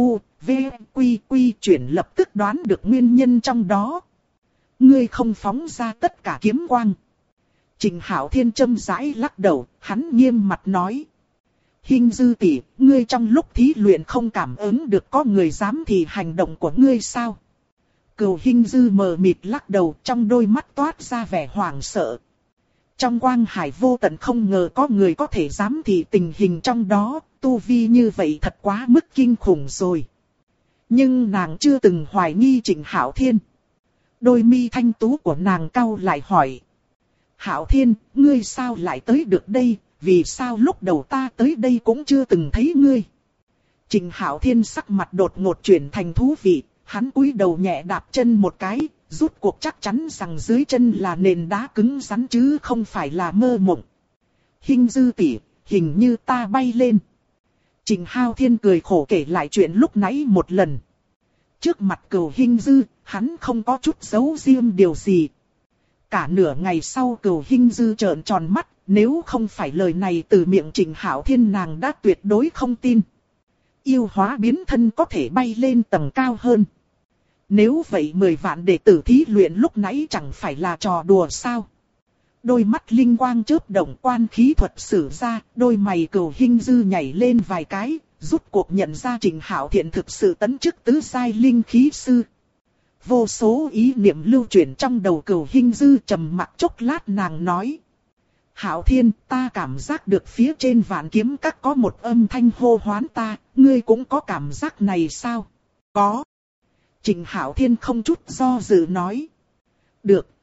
chuyển lập tức đoán được nguyên nhân trong đó. Ngươi không phóng ra tất cả kiếm quang. Trịnh Hạo Thiên châm rãi lắc đầu, hắn nghiêm mặt nói. Hinh Dư tỷ, ngươi trong lúc thí luyện không cảm ứng được có người dám thì hành động của ngươi sao? Cửu Hinh Dư mờ mịt lắc đầu, trong đôi mắt toát ra vẻ hoảng sợ. Trong quang hải vô tận không ngờ có người có thể dám thì tình hình trong đó, tu vi như vậy thật quá mức kinh khủng rồi. Nhưng nàng chưa từng hoài nghi Trịnh Hạo Thiên. Đôi mi thanh tú của nàng cau lại hỏi. Hạo Thiên, ngươi sao lại tới được đây, vì sao lúc đầu ta tới đây cũng chưa từng thấy ngươi? Trịnh Hạo Thiên sắc mặt đột ngột chuyển thành thú vị, hắn cúi đầu nhẹ đạp chân một cái, rút cuộc chắc chắn rằng dưới chân là nền đá cứng rắn chứ không phải là mơ mộng. Hinh Dư tỷ, hình như ta bay lên. Trịnh Hạo Thiên cười khổ kể lại chuyện lúc nãy một lần. Trước mặt Cửu Hinh Dư, hắn không có chút giấu riêng điều gì. Cả nửa ngày sau Cửu Hinh Dư trợn tròn mắt, nếu không phải lời này từ miệng Trịnh Hạo Thiên nàng đã tuyệt đối không tin. Yêu hóa biến thân có thể bay lên tầng cao hơn. Nếu vậy 10 vạn đệ tử thí luyện lúc nãy chẳng phải là trò đùa sao? Đôi mắt linh quang chớp động, quan khí thuật sử ra, đôi mày Cửu Hinh Dư nhảy lên vài cái, rút cuộc nhận ra Trịnh Hạo Thiên thực sự tấn chức tứ giai linh khí sư. Vô số ý niệm lưu chuyển trong đầu Cửu Hinh Dư, trầm mặc chốc lát nàng nói. Hạo Thiên, ta cảm giác được phía trên Vạn Kiếm Các có một âm thanh hô hoán ta, ngươi cũng có cảm giác này sao? Có. Trịnh Hạo Thiên không chút do dự nói. Được,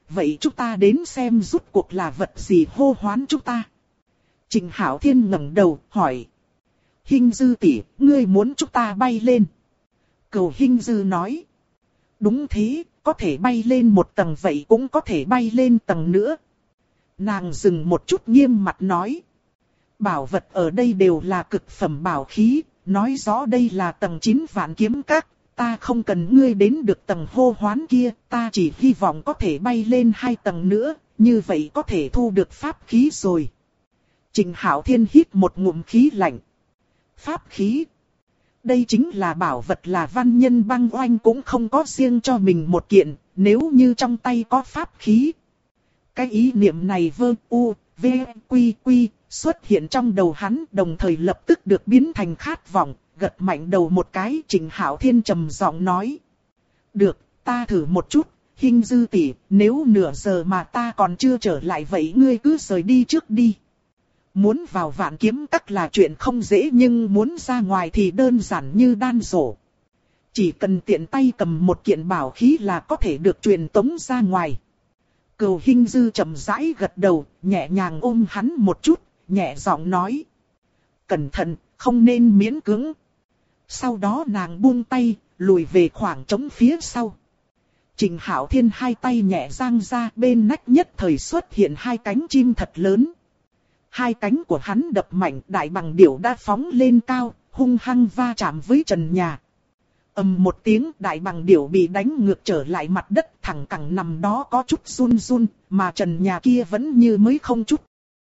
vậy chúng ta đến xem rút cuộc là vật gì hô hoán chúng ta. Trình Hạo Thiên ngẩng đầu, hỏi. Hinh Dư tỷ, ngươi muốn chúng ta bay lên? Cầu Hinh Dư nói. Đúng thế, có thể bay lên một tầng vậy cũng có thể bay lên tầng nữa. Nàng dừng một chút nghiêm mặt nói. Bảo vật ở đây đều là cực phẩm bảo khí, nói rõ đây là tầng 9 Vạn Kiếm Các. Ta không cần ngươi đến được tầng hô hoán kia, ta chỉ hy vọng có thể bay lên 2 tầng nữa, như vậy có thể thu được pháp khí rồi. Trình Hạo Thiên hít một ngụm khí lạnh. Pháp khí? Đây chính là bảo vật, là văn nhân băng oanh cũng không có riêng cho mình một kiện, nếu như trong tay có pháp khí. Cái ý niệm này vơ u, v, quy quy, xuất hiện trong đầu hắn, đồng thời lập tức được biến thành khát vọng, gật mạnh đầu một cái. Trình Hạo Thiên trầm giọng nói. Được, ta thử một chút, Hinh Dư tỷ, nếu nửa giờ mà ta còn chưa trở lại vậy ngươi cứ rời đi trước đi. Muốn vào Vạn Kiếm Các là chuyện không dễ, nhưng muốn ra ngoài thì đơn giản như đan rổ. Chỉ cần tiện tay cầm một kiện bảo khí là có thể được truyền tống ra ngoài. Cầu Hinh Dư chậm rãi gật đầu, nhẹ nhàng ôm hắn một chút, nhẹ giọng nói. Cẩn thận, không nên miễn cưỡng. Sau đó nàng buông tay, lùi về khoảng trống phía sau. Trình Hạo Thiên hai tay nhẹ giang ra, bên nách nhất thời xuất hiện 2 cánh chim thật lớn. 2 cánh của hắn đập mạnh, đại bằng điểu đã phóng lên cao, hung hăng va chạm với trần nhà. Ầm một tiếng, đại bằng điểu bị đánh ngược trở lại mặt đất, thẳng cẳng nằm đó có chút run run, mà trần nhà kia vẫn như mới không chút